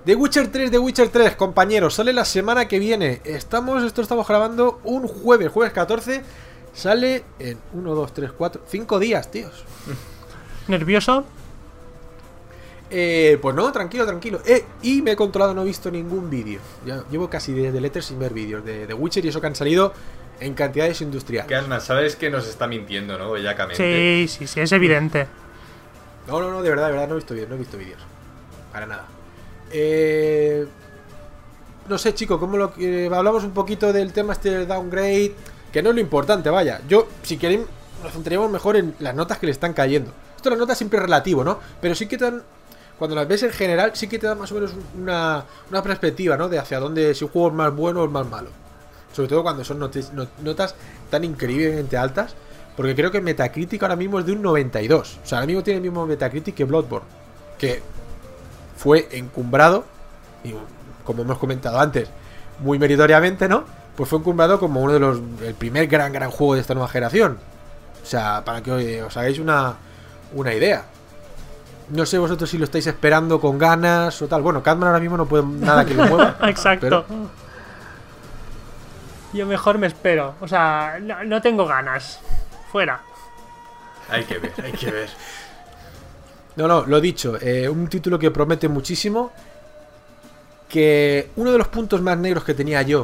B: The Witcher tres, The Witcher tres, compañeros, sale la semana que viene. Estamos, esto estamos grabando un jueves, jueves catorce. Sale en uno, dos, tres, cuatro, cinco días, tíos.
C: ¿Nervioso?
B: Eh, pues no, tranquilo, tranquilo. Eh, y me he controlado, no he visto ningún vídeo. Ya llevo casi desde el E tres sin ver vídeos de The Witcher y eso que han salido en cantidades industriales.
D: Que además, sabes que nos está mintiendo, ¿no? Bellacamente.
C: Sí, sí, sí, es evidente.
B: No, no, no, de verdad, de verdad, no he visto vídeos, no he visto vídeos. Para nada. Eh... No sé, chicos, ¿cómo lo eh, hablamos un poquito del tema este del downgrade? Que no es lo importante, vaya. Yo, si queréis, nos centraríamos mejor en las notas que le están cayendo. Esto las notas siempre es relativo, ¿no? Pero sí que te dan, cuando las ves en general, sí que te dan más o menos una, una perspectiva, ¿no? De hacia dónde, si un juego es más bueno o es más malo. Sobre todo cuando son notes, not, notas tan increíblemente altas. Porque creo que Metacritic ahora mismo es de un noventa y dos. O sea, ahora mismo tiene el mismo Metacritic que Bloodborne. Que fue encumbrado, y como hemos comentado antes, muy meritoriamente, ¿no? Pues fue encumbrado como uno de los... el primer gran, gran juego de esta nueva generación. O sea, para que os hagáis una, una idea. No sé vosotros si lo estáis esperando con ganas o tal. Bueno, Catman ahora mismo no puede nada que lo mueva.
C: Exacto.
B: Pero...
C: yo mejor me espero. O sea, no, no tengo ganas. Fuera.
D: Hay que ver, hay que ver.
B: No, no, lo dicho. Eh, un título que promete muchísimo. Que uno de los puntos más negros que tenía yo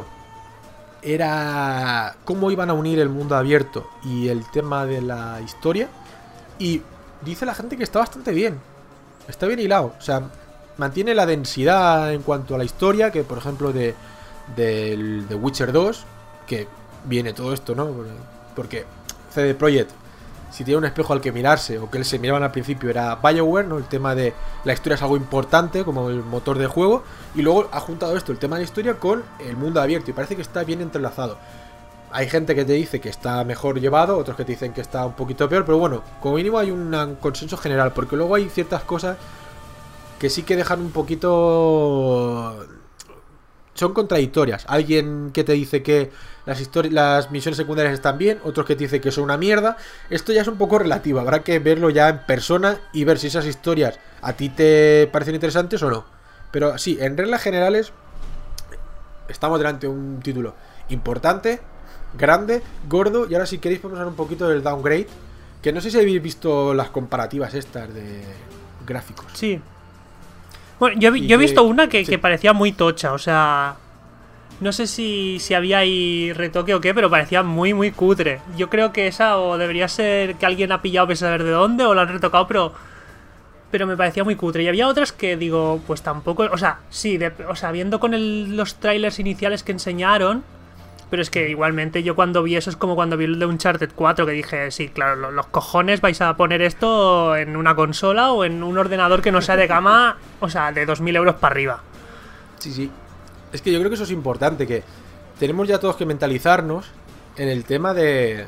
B: era cómo iban a unir el mundo abierto y el tema de la historia. Y dice la gente que está bastante bien. Está bien hilado. O sea, mantiene la densidad en cuanto a la historia, que por ejemplo de del The Witcher dos, que viene todo esto, ¿no? Porque C D Projekt, si tiene un espejo al que mirarse, o que se miraban al principio, era BioWare, ¿no? El tema de la historia es algo importante, como el motor de juego, y luego ha juntado esto, el tema de la historia, con el mundo abierto, y parece que está bien entrelazado. Hay gente que te dice que está mejor llevado, otros que te dicen que está un poquito peor, pero bueno, como mínimo hay un consenso general, porque luego hay ciertas cosas que sí que dejan un poquito... son contradictorias. Alguien que te dice que las, las misiones secundarias están bien, otros que te dicen que son una mierda. Esto ya es un poco relativo, habrá que verlo ya en persona y ver si esas historias a ti te parecen interesantes o no. Pero sí, en reglas generales estamos delante de un título importante, grande, gordo. Y ahora si queréis podemos hablar un poquito del downgrade, que no sé si habéis visto las comparativas estas de gráficos.
C: Sí. Bueno, yo, yo he visto una que, sí. que parecía muy tocha, o sea... no sé si, si había ahí retoque o qué, pero parecía muy, muy cutre. Yo creo que esa o debería ser que alguien ha pillado pese a saber de dónde, o la han retocado, pero... pero me parecía muy cutre. Y había otras que digo, pues tampoco... o sea, sí, de, o sea, viendo con el, los trailers iniciales que enseñaron... pero es que igualmente yo cuando vi eso es como cuando vi el de Uncharted cuatro, que dije, sí, claro, los cojones vais a poner esto en una consola o en un ordenador que no sea de gama, o sea, de dos mil euros para arriba.
B: Sí, sí. Es que yo creo que eso es importante, que tenemos ya todos que mentalizarnos en el tema de...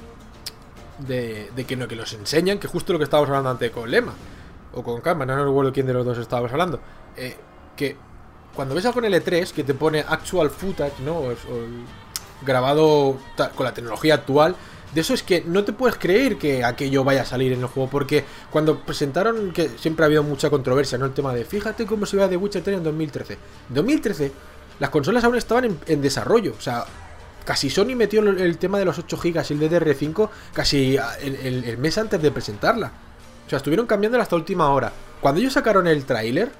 B: De, de que no que nos enseñan, que justo lo que estábamos hablando antes con Lema, o con Karma, no recuerdo quién de los dos estábamos hablando, eh, que cuando ves algo en el E tres que te pone actual footage, ¿no? O, o el grabado tal, con la tecnología actual, de eso es que no te puedes creer que aquello vaya a salir en el juego, porque cuando presentaron, que siempre ha habido mucha controversia, ¿no? El tema de, fíjate cómo se veía The Witcher tres en dos mil trece. En dos mil trece las consolas aún estaban en, en desarrollo, o sea, casi Sony metió el, el tema de los ocho gigas y el D D R cinco casi el, el, el mes antes de presentarla. O sea, estuvieron cambiando hasta última hora. Cuando ellos sacaron el tráiler,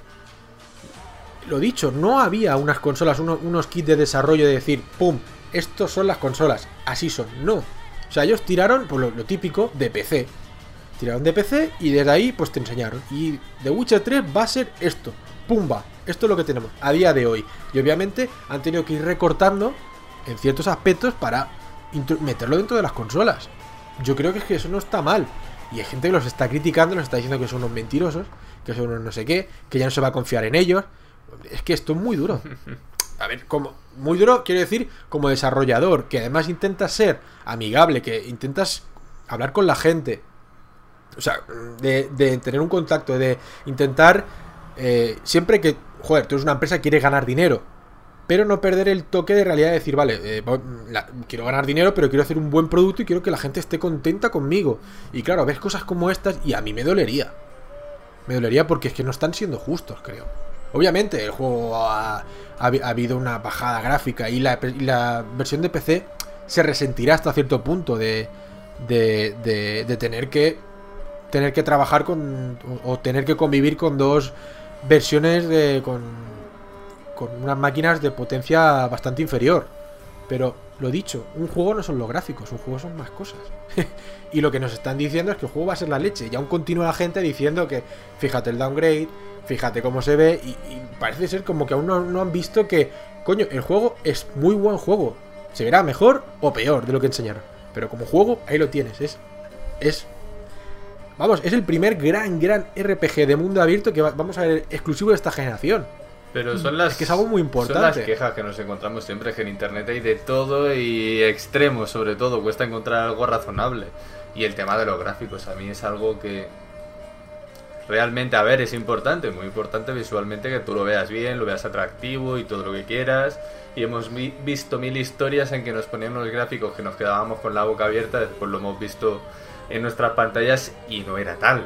B: lo dicho, no había unas consolas, unos, unos kits de desarrollo de decir, pum, estos son las consolas, así son, no. O sea, ellos tiraron, pues lo, lo típico, de P C. Tiraron de P C y desde ahí, pues te enseñaron. Y The Witcher tres va a ser esto, pumba, esto es lo que tenemos a día de hoy. Y obviamente han tenido que ir recortando en ciertos aspectos para meterlo dentro de las consolas. Yo creo que es que eso no está mal. Y hay gente que los está criticando, los está diciendo que son unos mentirosos, que son unos no sé qué, que ya no se va a confiar en ellos. Es que esto es muy duro. A ver, como muy duro, quiero decir, como desarrollador, que además intentas ser amigable, que intentas hablar con la gente. O sea, de, de tener un contacto, de intentar eh, siempre que, joder, tú eres una empresa, quieres ganar dinero, pero no perder el toque de realidad de decir, vale, eh, la, quiero ganar dinero, pero quiero hacer un buen producto y quiero que la gente esté contenta conmigo. Y claro, ves cosas como estas y a mí me dolería. Me dolería porque es que no están siendo justos, creo. Obviamente, el juego ha, ha, ha habido una bajada gráfica y la, y la versión de P C se resentirá hasta cierto punto de, de, de, de tener que tener que trabajar con o, o tener que convivir con dos versiones de con, con unas máquinas de potencia bastante inferior. Pero lo dicho, un juego no son los gráficos, un juego son más cosas. Y lo que nos están diciendo es que el juego va a ser la leche. Y aún continúa la gente diciendo que fíjate el downgrade, fíjate cómo se ve. Y, y parece ser como que aún no, no han visto que, coño, el juego es muy buen juego. Se verá mejor o peor de lo que enseñaron. Pero como juego, ahí lo tienes. Es. Es. Vamos, es el primer gran, gran R P G de mundo abierto que va, vamos a ver exclusivo de esta generación.
D: Pero son las,
B: es que es algo muy importante.
D: Son las quejas que nos encontramos siempre, que en internet hay de todo y extremos, sobre todo. Cuesta encontrar algo razonable. Y el tema de los gráficos, a mí es algo que realmente, a ver, es importante, muy importante visualmente, que tú lo veas bien, lo veas atractivo y todo lo que quieras. Y hemos vi- visto mil historias en que nos ponían los gráficos que nos quedábamos con la boca abierta, después lo hemos visto en nuestras pantallas y no era tal.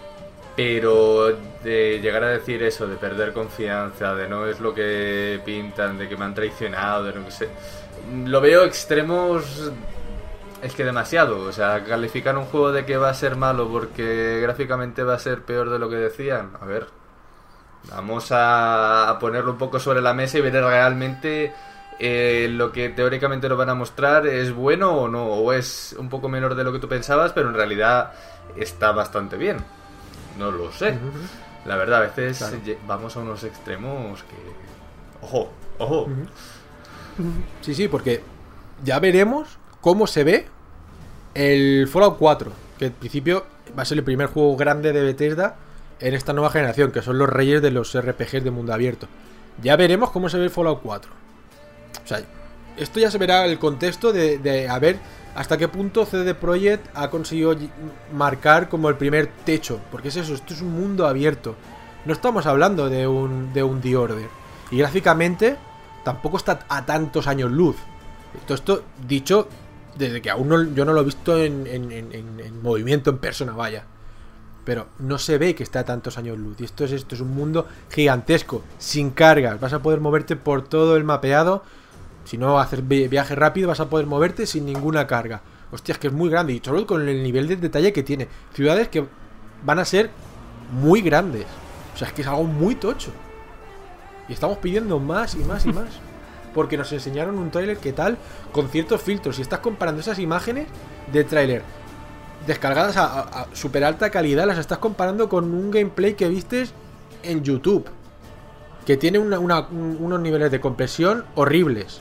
D: Pero de llegar a decir eso, de perder confianza, de no es lo que pintan, de que me han traicionado, de no que sé, lo veo extremos, es que demasiado. O sea, calificar un juego de que va a ser malo porque gráficamente va a ser peor de lo que decían, a ver, vamos a, a ponerlo un poco sobre la mesa y ver realmente eh, lo que teóricamente nos van a mostrar es bueno o no, o es un poco menor de lo que tú pensabas, pero en realidad está bastante bien. No lo sé. Uh-huh. La verdad, a veces claro. Vamos a unos extremos que... Ojo, ojo.
B: Uh-huh. Sí, sí, porque ya veremos cómo se ve el Fallout cuatro, que en principio va a ser el primer juego grande de Bethesda en esta nueva generación, que son los reyes de los R P Gs de mundo abierto. Ya veremos cómo se ve el Fallout cuatro. O sea, esto ya se verá el contexto de, de a ver hasta qué punto C D Projekt ha conseguido marcar como el primer techo. Porque es eso, esto es un mundo abierto. No estamos hablando de un, de un The Order. Y gráficamente tampoco está a tantos años luz. Esto, esto dicho desde que aún no, yo no lo he visto en, en, en, en movimiento, en persona, vaya. Pero no se ve que está a tantos años luz. Y esto es esto, es un mundo gigantesco, sin cargas. Vas a poder moverte por todo el mapeado. Si no haces viaje rápido, vas a poder moverte sin ninguna carga. Hostia, es que es muy grande. Y solo con el nivel de detalle que tiene. Ciudades que van a ser muy grandes. O sea, es que es algo muy tocho. Y estamos pidiendo más y más y más. Porque nos enseñaron un tráiler que tal, con ciertos filtros. Y estás comparando esas imágenes de tráiler descargadas a, a, a super alta calidad, las estás comparando con un gameplay que vistes en YouTube, que tiene una, una, un, unos niveles de compresión horribles.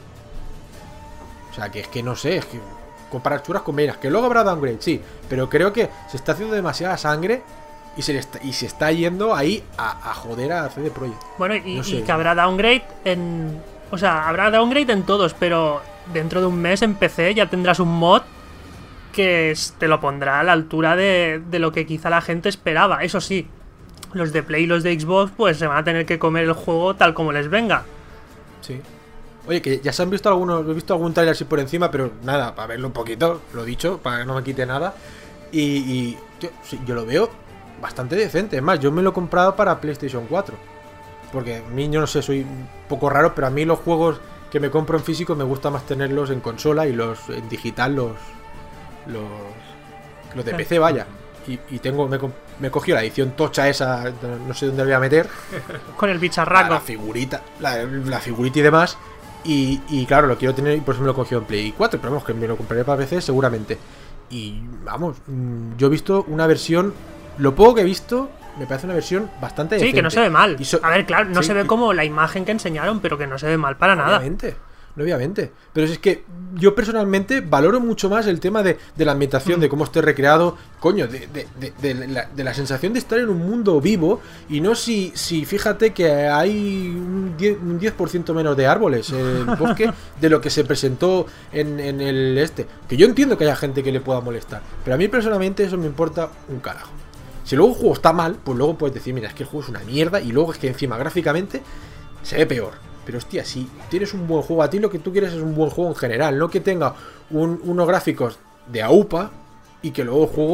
B: O sea, que es que no sé, es que comparar churas con venas. Que luego habrá downgrade, sí, pero creo que se está haciendo demasiada sangre y se, le está, y se está yendo ahí a, a joder a C D Projekt.
C: Bueno, y,
B: no sé.
C: y que habrá downgrade en... O sea, habrá downgrade en todos, pero dentro de un mes en P C ya tendrás un mod que te lo pondrá a la altura de, de lo que quizá la gente esperaba. Eso sí, los de Play y los de Xbox pues se van a tener que comer el juego tal como les venga.
B: Sí. Oye, que ya se han visto algunos, he visto algún trailer así por encima, pero nada, para verlo un poquito, lo dicho, para que no me quite nada. Y, y tío, sí, yo lo veo bastante decente. Es más, yo me lo he comprado para PlayStation cuatro. Porque a mí, yo no sé, soy un poco raro, pero a mí los juegos que me compro en físico me gusta más tenerlos en consola y los en digital los los, los de P C, vaya. Y, y tengo me, me cogió la edición tocha esa, no sé dónde la voy a meter.
C: Con el bicharraco.
B: La, la figurita, la, la figurita y demás. Y, y claro, lo quiero tener y por eso me lo he cogido en Play cuatro, pero vamos, que me lo compraré para P C seguramente. Y vamos, yo he visto una versión, lo poco que he visto, me parece una versión bastante decente.
C: Sí, que no se ve mal.
B: So-
C: a ver, claro, no
B: sí,
C: se ve
B: y-
C: como la imagen que enseñaron, pero que no se ve mal para nada.
B: Obviamente, obviamente. Pero es que yo personalmente valoro mucho más el tema de, de la ambientación,
C: Mm.
B: de cómo esté recreado, coño, de, de, de, de la, de la sensación de estar en un mundo vivo y no si, si fíjate que hay un diez, un diez por ciento menos de árboles en el bosque de lo que se presentó en, en el este. Que yo entiendo que haya gente que le pueda molestar, pero a mí personalmente eso me importa un carajo. Si luego un juego está mal, pues luego puedes decir, mira, es que el juego es una mierda y luego es que encima gráficamente se ve peor. Pero hostia, si tienes un buen juego, a ti lo que tú quieres es un buen juego en general, no que tenga un, unos gráficos de aupa y que luego el juego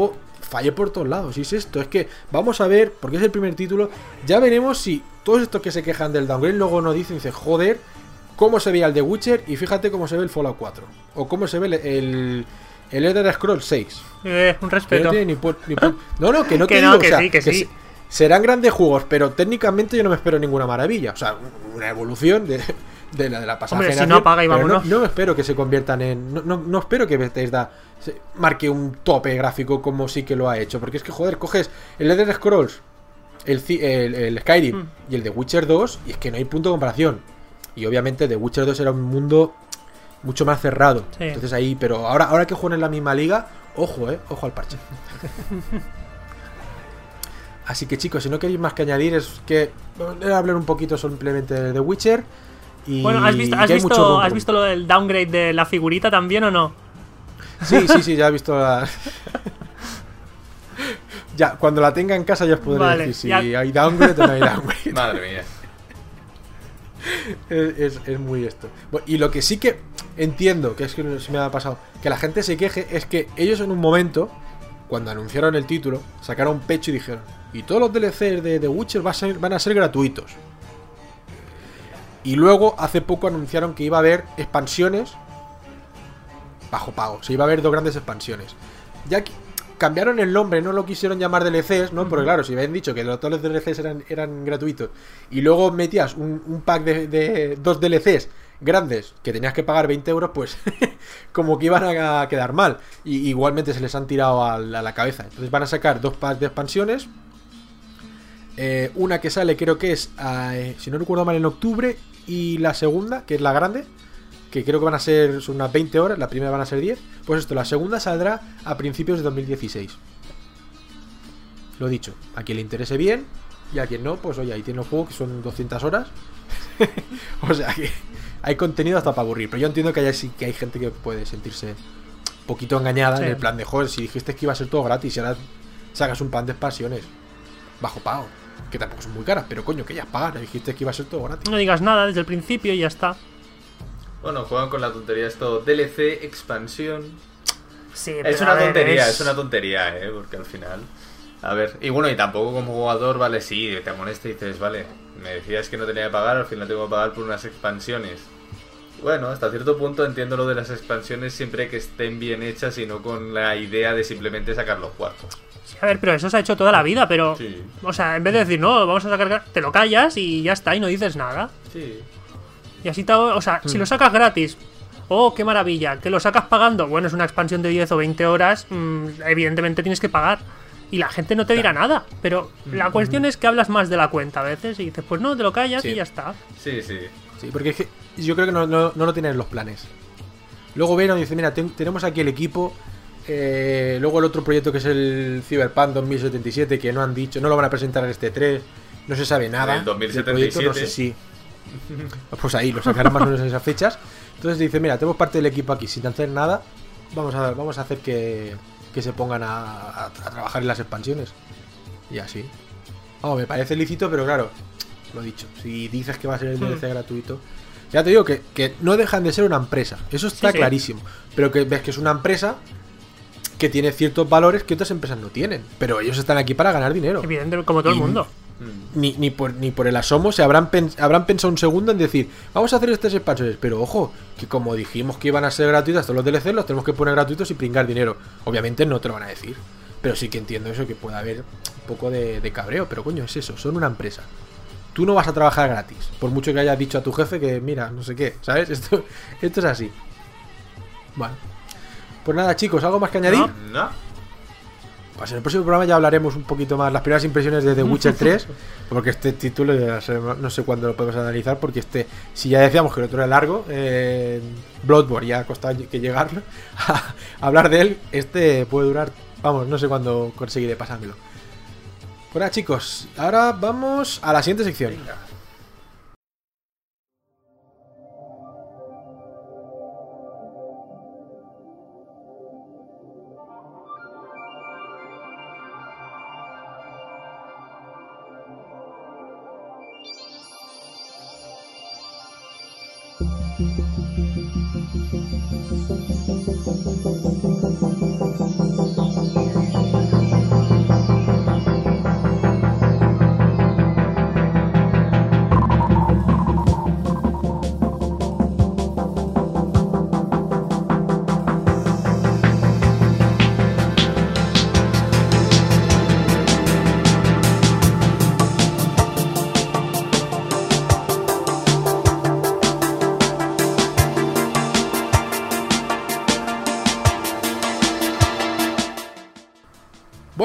B: falle por todos lados. Y es esto, es que vamos a ver, porque es el primer título, ya veremos si todos estos que se quejan del downgrade luego nos dicen, dice, joder, cómo se veía el The Witcher y fíjate cómo se ve el Fallout cuatro. O cómo se ve el, el, el Elder Scrolls seis.
C: Eh, un respeto.
B: No, tiene ni por, ni por... no, no, que no
C: que
B: te
C: no,
B: digo,
C: que
B: o sea,
C: sí, que,
B: que
C: sí.
B: se, serán grandes juegos, pero técnicamente yo no me espero ninguna maravilla. O sea, una evolución de, de la de la pasada
C: Hombre,
B: generación.
C: si no apaga y
B: pero
C: vámonos.
B: No, no espero que se conviertan en... No, no, no espero que Bethesda se marque un tope gráfico como sí que lo ha hecho. Porque es que, joder, coges el Elder Scrolls, el, el, el Skyrim mm. y el The Witcher dos y es que no hay punto de comparación. Y obviamente The Witcher dos era un mundo mucho más cerrado. Sí. Entonces ahí, pero ahora, ahora que juegan en la misma liga, ojo, eh, ojo al parche. Así que chicos, si no queréis más que añadir, es que voy a hablar un poquito simplemente de The Witcher. Y
C: bueno, ¿has visto, has, visto, ¿has visto lo del downgrade de la figurita también o no?
B: Sí, sí, sí, ya he visto la... Ya, cuando la tenga en casa ya os podré vale, decir si ya... hay downgrade o no hay downgrade.
D: Madre mía.
B: Es, es, es muy esto. Bueno, y lo que sí que entiendo, que es que se me ha pasado, que la gente se queje, es que ellos en un momento, cuando anunciaron el título, sacaron pecho y dijeron, y todos los D L Cs de The Witcher van a ser, van a ser gratuitos. Y luego, hace poco anunciaron que iba a haber expansiones bajo pago. Se iba a haber dos grandes expansiones. Ya que cambiaron el nombre, no lo quisieron llamar D L Cs, ¿no? Porque claro, si habían dicho que todos los D L Cs eran, eran gratuitos y luego metías un, un pack de, de dos D L Cs grandes que tenías que pagar veinte euros, pues como que iban a quedar mal. Y igualmente se les han tirado a la, a la cabeza. Entonces van a sacar dos packs de expansiones. Eh, una que sale creo que es, eh, si no recuerdo mal, en octubre. Y la segunda, que es la grande, que creo que van a ser son unas veinte horas, la primera van a ser diez. Pues esto, la segunda saldrá a principios de dos mil dieciséis. Lo dicho, a quien le interese bien, y a quien no, pues oye, ahí tiene el juego que son doscientas horas. O sea que hay contenido hasta para aburrir. Pero yo entiendo que hay, sí que hay gente que puede sentirse un poquito engañada, sí, en el plan de, joder, si dijiste que iba a ser todo gratis y ahora sacas un pan de expansiones bajo pago, que tampoco son muy caras, pero coño, que ya pagan, dijiste que iba a ser todo gratis.
C: No digas nada desde el principio y ya está.
D: Bueno, juegan con la tontería esto, D L C, expansión.
C: Sí,
D: es una tontería, es... es una tontería, eh, porque al final... A ver, y bueno, y tampoco como jugador, vale, sí, te molesta y dices, vale, me decías que no tenía que pagar, al final tengo que pagar por unas expansiones. Bueno, hasta cierto punto entiendo lo de las expansiones siempre que estén bien hechas y no con la idea de simplemente sacar los cuartos.
C: A ver, pero eso se ha hecho toda la vida, pero...
D: Sí.
C: O sea, en vez de decir, no, vamos a sacar... Te lo callas y ya está, y no dices nada.
D: Sí.
C: Y así te... O sea, mm. si lo sacas gratis... Oh, qué maravilla. Que lo sacas pagando... Bueno, es una expansión de diez o veinte horas... Mmm, evidentemente tienes que pagar. Y la gente no te dirá claro. nada. Pero la cuestión es que hablas más de la cuenta a veces y dices, pues no, te lo callas sí. y ya está.
D: Sí, sí.
B: Sí, porque es que yo creo que no, no, no lo tienen en los planes. Luego Venom dice, mira, ten, tenemos aquí el equipo... Eh, luego el otro proyecto que es el Cyberpunk dos mil setenta y siete, que no han dicho, no lo van a presentar en este tres, no se sabe nada.
D: ¿El dos mil setenta y siete?
B: Proyecto, no sé si. Pues ahí, lo sacarán más o menos en esas fechas. Entonces dice, mira, tenemos parte del equipo aquí sin hacer nada, vamos a, vamos a hacer que, que se pongan a, a, a trabajar en las expansiones. Y así. Vamos, me parece lícito, pero claro, lo dicho, si dices que va a ser el D L C hmm. gratuito, ya te digo que, que no dejan de ser una empresa, eso está sí, clarísimo. Sí. Pero que ves que es una empresa que tiene ciertos valores que otras empresas no tienen. Pero ellos están aquí para ganar dinero.
C: Evidentemente, como todo y el mundo.
B: Ni, ni, por, ni por el asomo se habrán, pen, habrán pensado un segundo en decir, vamos a hacer estas expansiones. Pero ojo, que como dijimos que iban a ser gratuitas todos los D L C, los tenemos que poner gratuitos y pringar dinero. Obviamente no te lo van a decir. Pero sí que entiendo eso, que puede haber un poco de, de cabreo. Pero coño, es eso, son una empresa. Tú no vas a trabajar gratis. Por mucho que hayas dicho a tu jefe que, mira, no sé qué, ¿sabes? Esto, esto es así. Bueno. Pues nada, chicos, ¿algo más que añadir?
D: No, no.
B: Pues en el próximo programa ya hablaremos un poquito más las primeras impresiones de The Witcher tres, porque este título no sé cuándo lo podemos analizar, porque este, si ya decíamos que el otro era largo, eh, Bloodborne ya ha costado que llegarlo a hablar de él, este puede durar, vamos, no sé cuándo conseguiré pasármelo. Pues nada, chicos, ahora vamos a la siguiente sección. Venga.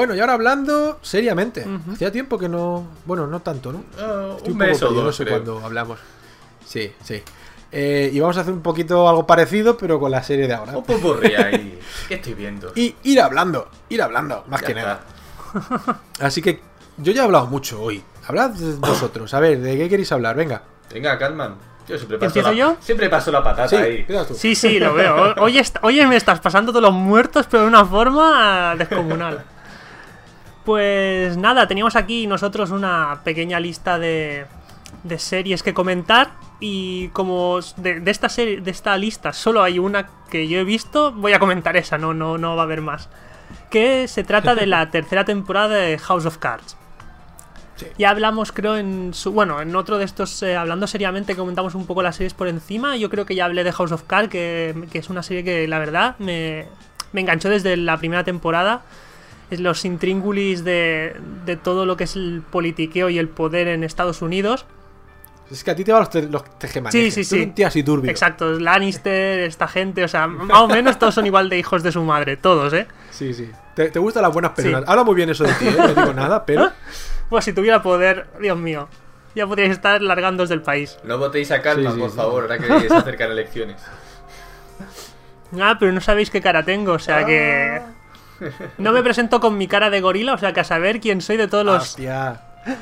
B: Bueno, y ahora hablando seriamente.
C: Ujú.
B: Hacía tiempo que no... Bueno, no tanto, ¿no?
D: Ah,
B: Estoy
D: un
B: poco
D: mes o
B: perdido,
D: dos,
B: no sé
D: creo.
B: cuándo hablamos. Sí, sí. Eh, y vamos a hacer un poquito algo parecido, pero con la serie de ahora.
D: Un popurrí ahí. ¿Qué estoy viendo?
B: Y ir hablando, ir hablando, más
D: Ya
B: que
D: está.
B: nada. Así que yo ya he hablado mucho hoy. Hablad vosotros. A ver, ¿de qué queréis hablar? Venga.
D: Venga, Calman. Yo siempre paso
C: ¿Empiezo
D: la...
C: yo?
D: Siempre paso la patata
B: Sí,
D: ahí.
B: empiezas tú.
C: Sí, sí, lo veo. Hoy, est- hoy me estás pasando todos los muertos, pero de una forma descomunal. Pues nada, teníamos aquí nosotros una pequeña lista de, de series que comentar. Y como de, de esta serie, de esta lista solo hay una que yo he visto, voy a comentar esa, no, no, no va a haber más. Que se trata de la tercera temporada de House of Cards.
B: Sí.
C: Ya hablamos, creo, en su. Bueno, en otro de estos, eh, hablando seriamente, comentamos un poco las series por encima. Yo creo que ya hablé de House of Cards, que, que es una serie que la verdad me, me enganchó desde la primera temporada. Es los intríngulis de, de todo lo que es el politiqueo y el poder en Estados Unidos.
B: Es que a ti te van los, te, los tejemanejes.
C: Sí, sí,
B: Tú eres
C: sí.
B: un tío así turbio.
C: Exacto, Lannister, esta gente, o sea, más o menos todos son igual de hijos de su madre, todos, ¿eh?
B: Sí, sí. Te, te gustan las buenas personas.
C: Sí.
B: Habla muy bien eso de ti, ¿eh? No digo nada, pero...
C: Pues si tuviera poder, Dios mío, ya podríais estar largándoos del país.
D: No votéis a Calman,
B: Sí, sí,
D: por
B: sí.
D: favor, ahora que se acercan elecciones.
C: Ah, pero no sabéis qué cara tengo, o sea que... No me presento con mi cara de gorila, o sea que a saber quién soy de todos los...
B: Hostia.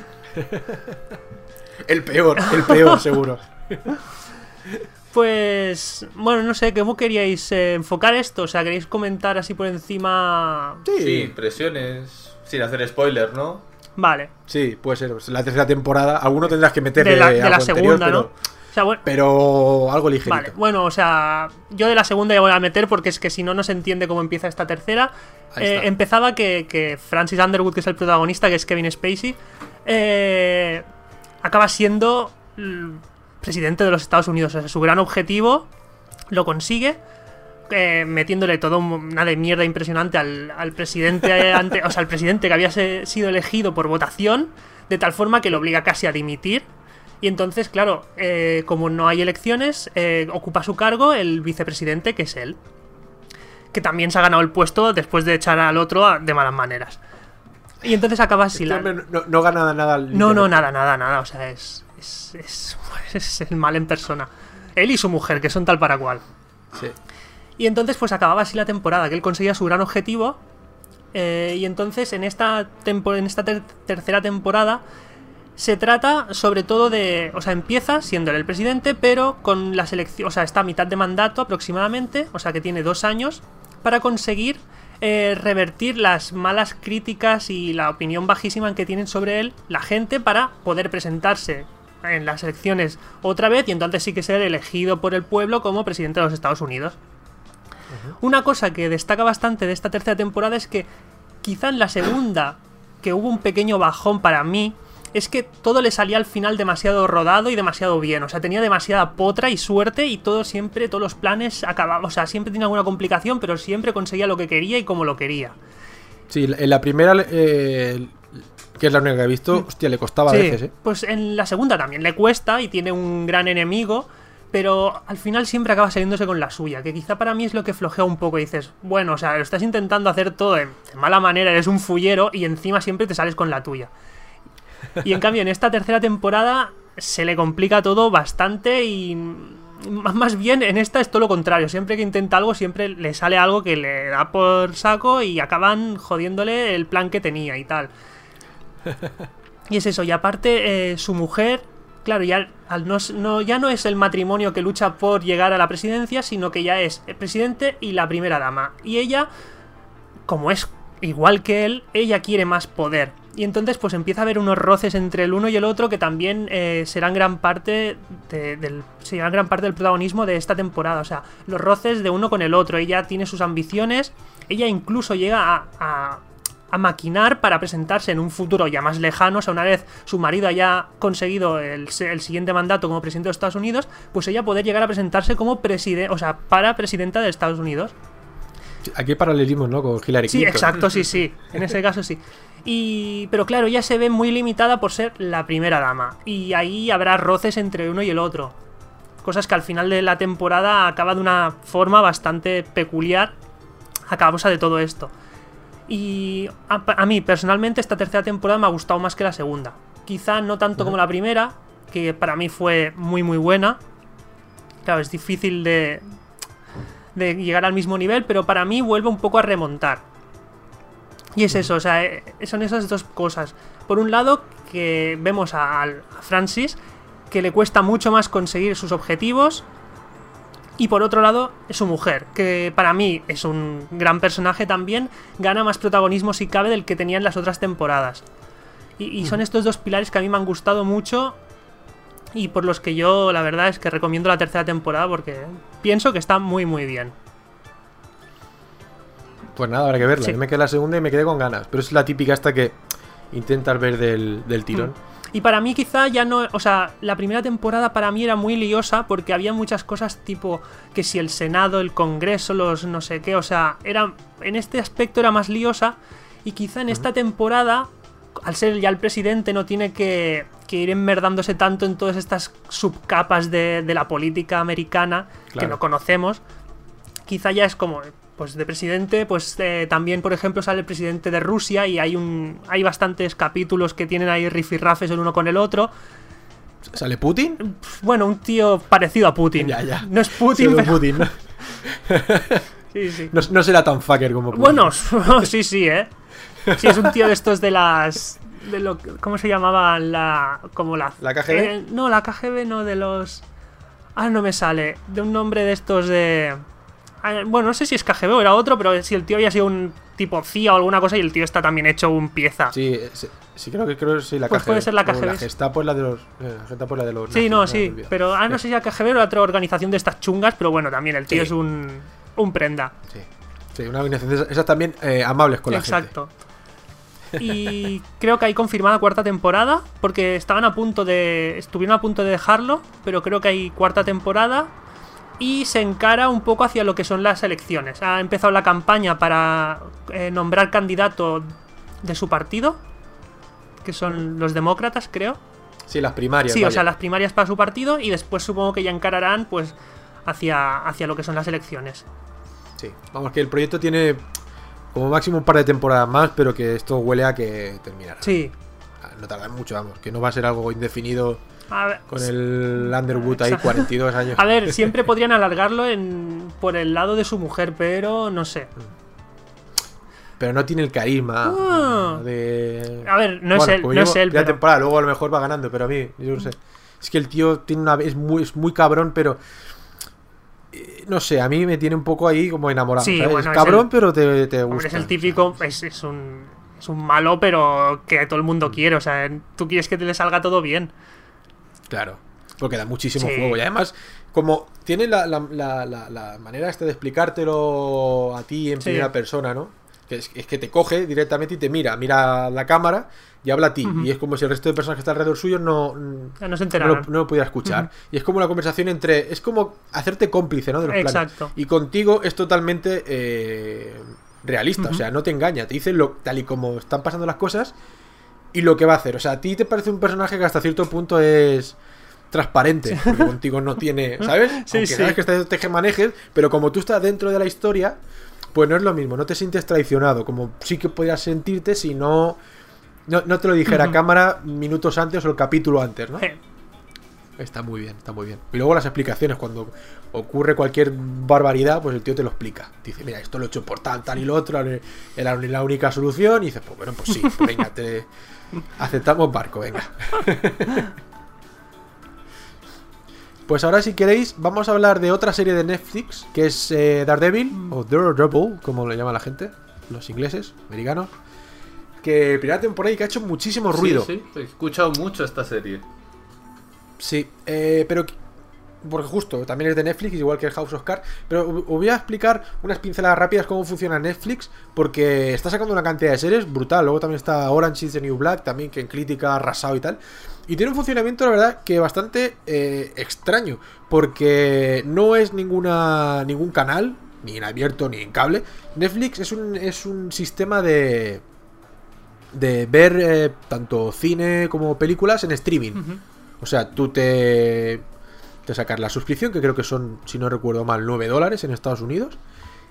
B: El peor, el peor, seguro.
C: Pues... Bueno, no sé, ¿cómo queríais eh, enfocar esto? O sea, ¿queréis comentar así por encima?
B: Sí,
D: Sí,
B: sí,
D: impresiones. Sin hacer spoiler, ¿no?
C: Vale.
B: puede ser. La tercera temporada. Alguno tendrás que meterle
C: De la, de la
B: algo anterior,
C: segunda, ¿no?
B: pero,
C: O sea, bueno...
B: pero algo ligerito.
C: Vale, bueno, o sea, yo de la segunda ya voy a meter porque es que si no, no se entiende cómo empieza esta tercera.
B: Ahí
C: Eh,
B: está.
C: empezaba que, que Francis Underwood, que es el protagonista, que es Kevin Spacey, eh, acaba siendo el presidente de los Estados Unidos. O sea, su gran objetivo lo consigue, eh, metiéndole todo una de mierda impresionante al, al presidente, ante, o sea, al presidente que había se- sido elegido por votación, de tal forma que lo obliga casi a dimitir. Y entonces, claro, eh, como no hay elecciones, eh, ocupa su cargo el vicepresidente, que es él. Que también se ha ganado el puesto después de echar al otro a- de malas maneras. Y entonces acaba así.
B: Este
C: la-
B: hombre no, no gana nada.
C: No, no, nada, nada, nada. O sea, es, es, es, es el mal en persona. Él y su mujer, que son tal para cual.
B: Sí.
C: Y entonces pues acababa así la temporada, que él conseguía su gran objetivo. eh, y entonces en esta, tempo- en esta ter- tercera temporada se trata sobre todo de... O sea, empieza siendo él el presidente, pero con las elecciones... O sea, está a mitad de mandato aproximadamente, o sea que tiene dos años, para conseguir eh, revertir las malas críticas y la opinión bajísima que tienen sobre él la gente, para poder presentarse en las elecciones otra vez y entonces sí que ser elegido por el pueblo como presidente de los Estados Unidos. Una cosa que destaca bastante de esta tercera temporada es que quizá en la segunda, que hubo un pequeño bajón para mí, es que todo le salía al final demasiado rodado y demasiado bien. O sea, tenía demasiada potra y suerte y todo siempre, todos los planes acababan. O sea, siempre tenía alguna complicación, pero siempre conseguía lo que quería y como lo quería.
B: Sí, en la primera, eh, que es la única que he visto, hostia, le costaba a
C: Sí,
B: veces, ¿eh?
C: pues en la segunda también le cuesta y tiene un gran enemigo, pero al final siempre acaba saliéndose con la suya, que quizá para mí es lo que flojea un poco. Y dices, bueno, o sea, lo estás intentando hacer todo de, de mala manera, eres un fullero y encima siempre te sales con la tuya. Y en cambio en esta tercera temporada se le complica todo bastante y más bien en esta es todo lo contrario. Siempre que intenta algo siempre le sale algo que le da por saco y acaban jodiéndole el plan que tenía y tal. Y es eso, y aparte eh, su mujer, claro, ya, al no, no, ya no es el matrimonio que lucha por llegar a la presidencia, sino que ya es el presidente y la primera dama. Y ella, como es igual que él, ella quiere más poder. Y entonces pues empieza a haber unos roces entre el uno y el otro que también eh, serán gran parte de, del serán gran parte del protagonismo de esta temporada. O sea, los roces de uno con el otro. Ella tiene sus ambiciones, ella incluso llega a, a, a maquinar para presentarse en un futuro ya más lejano. O sea, una vez su marido haya conseguido el, el siguiente mandato como presidente de Estados Unidos, pues ella poder llegar a presentarse como presidente, o sea, para presidenta de Estados Unidos.
B: Aquí hay paralelismos, ¿no? Con Hillary
C: Sí,
B: Clinton.
C: exacto, sí, sí. En ese caso sí. Y, pero claro, ella se ve muy limitada por ser la primera dama. Y ahí habrá roces entre uno y el otro. Cosas que al final de la temporada acaba de una forma bastante peculiar a causa de todo esto. Y a, a mí, personalmente, esta tercera temporada me ha gustado más que la segunda. Quizá no tanto uh-huh. como la primera, que para mí fue muy muy buena. Claro, es difícil de, de llegar al mismo nivel, pero para mí vuelve un poco a remontar. Y es eso, o sea, son esas dos cosas. Por un lado, que vemos a, a Francis, que le cuesta mucho más conseguir sus objetivos. Y por otro lado, es su mujer, que para mí es un gran personaje también, gana más protagonismo si cabe del que tenía en las otras temporadas. Y, y son estos dos pilares que a mí me han gustado mucho y por los que yo, la verdad, es que recomiendo la tercera temporada porque pienso que está muy muy bien.
B: Pues nada, habrá que verla.
C: Sí.
B: Yo me quedé la segunda y me quedé con ganas, pero es la típica esta que intentas ver del, del tirón.
C: Mm. Y para mí quizá ya no... O sea, la primera temporada para mí era muy liosa porque había muchas cosas tipo que si el Senado, el Congreso, los no sé qué... O sea, era, en este aspecto era más liosa y quizá en uh-huh. esta temporada, al ser ya el presidente, no tiene que, que ir enmerdándose tanto en todas estas subcapas de, de la política americana claro. que no conocemos. Quizá ya es como... Pues de presidente, pues eh, también, por ejemplo, sale el presidente de Rusia y hay un hay bastantes capítulos que tienen ahí rifirrafes el uno con el otro.
B: ¿Sale Putin?
C: Bueno, un tío parecido a Putin.
B: Ya, ya.
C: No es Putin,
B: sí,
C: pero...
B: Putin, ¿no?
C: sí, sí.
B: No, no será tan fucker como Putin.
C: Bueno, sí, sí, ¿eh? Sí, es un tío de estos de las... De lo, ¿cómo se llamaba? La... Como la...
B: ¿La K G B?
C: Eh, no, la K G B no, de los... Ah, no me sale. De un nombre de estos de... Bueno, no sé si es K G B o era otro, pero si el tío había sido un tipo C I A o alguna cosa y el tío está también hecho un pieza.
B: Sí, sí, sí creo que creo que sí, la
C: pues
B: K G B.
C: Puede ser la K G B.
B: La Gestapo es la de los... Eh, la Gestapo es la de los...
C: Sí,
B: nazis,
C: no, sí,
B: no,
C: pero ah, no sé si la K G B o otra organización de estas chungas, pero bueno, también el tío
B: sí.
C: es un, un prenda.
B: Sí, sí, una organización de esas, esas también eh, amables con la
C: Exacto.
B: gente.
C: Y creo que hay confirmada cuarta temporada, porque estaban a punto de... Estuvieron a punto de dejarlo, pero creo que hay cuarta temporada... Y se encara un poco hacia lo que son las elecciones. Ha empezado la campaña para eh, nombrar candidato de su partido, que son los demócratas, creo.
B: Sí, las primarias.
C: Sí,
B: vaya.
C: O sea, las primarias para su partido. Y después supongo que ya encararán pues hacia, hacia lo que son las elecciones.
B: Sí, vamos, que el proyecto tiene como máximo un par de temporadas más, pero que esto huele a que terminará.
C: Sí.
B: No tarda mucho, vamos, que no va a ser algo indefinido.
C: A ver,
B: con el Underwood ahí, cuarenta y dos años.
C: A ver, siempre podrían alargarlo en, por el lado de su mujer, pero no sé.
B: Pero no tiene el carisma
C: ah.
B: de...
C: A ver, no
B: bueno,
C: es él, no es él.
B: La
C: pero...
B: temporada, luego a lo mejor va ganando, pero a mí, yo no sé. Es que el tío tiene una... es muy, es muy cabrón, pero... No sé, a mí me tiene un poco ahí como enamorado.
C: Sí,
B: ¿sabes?
C: bueno,
B: es cabrón,
C: el...
B: pero te, te gusta.
C: Hombre, es el típico, es, es un... Es un malo, pero que todo el mundo quiere. O sea, tú quieres que te le salga todo bien.
B: Claro, porque da muchísimo
C: sí.
B: juego. Y además, como tiene la, la, la, la, la manera esta de explicártelo a ti en sí. primera persona, ¿no? Que es, es que te coge directamente y te mira, mira la cámara y habla a ti. Uh-huh. Y es como si el resto de personas que están alrededor suyo no,
C: no, se
B: no, lo, no lo pudiera escuchar. Uh-huh. Y es como una conversación entre... Es como hacerte cómplice, ¿no? De los
C: Exacto.
B: planes. Y contigo es totalmente eh, realista. Uh-huh. O sea, no te engaña. Te dice lo, tal y como están pasando las cosas... Y lo que va a hacer, o sea, a ti te parece un personaje que hasta cierto punto es transparente, sí. porque contigo no tiene, ¿sabes?
C: Sí,
B: Aunque
C: sí.
B: sabes que estás tejemanejes, pero como tú estás dentro de la historia, pues no es lo mismo, no te sientes traicionado, como sí que podrías sentirte si no no, no te lo dijera a uh-huh. cámara minutos antes o el capítulo antes, ¿no? Sí. Está muy bien, está muy bien. Y luego las explicaciones, cuando ocurre cualquier barbaridad, pues el tío te lo explica. Dice, mira, esto lo he hecho por tal, tal y lo otro, era la única solución, y dices, pues bueno, pues sí, pues venga, te... aceptamos barco, venga. Pues ahora, si queréis, vamos a hablar de otra serie de Netflix, que es eh, Daredevil, o Daredevil, como le llama la gente, los ingleses, americanos, que primera temporada y que ha hecho muchísimo ruido.
D: Sí, sí, he escuchado mucho esta serie.
B: Sí, eh, pero... Porque justo, también es de Netflix, igual que el House of Cards. Pero os voy a explicar unas pinceladas rápidas cómo funciona Netflix, porque está sacando una cantidad de series brutal. Luego también está Orange is the New Black, también que en crítica ha arrasado y tal. Y tiene un funcionamiento, la verdad, que bastante eh, extraño, porque no es ninguna ningún canal, ni en abierto ni en cable. Netflix es un, es un sistema de... de ver eh, tanto cine como películas en streaming. Uh-huh. O sea, tú te... te sacas la suscripción, que creo que son, si no recuerdo mal, nueve dólares en Estados Unidos,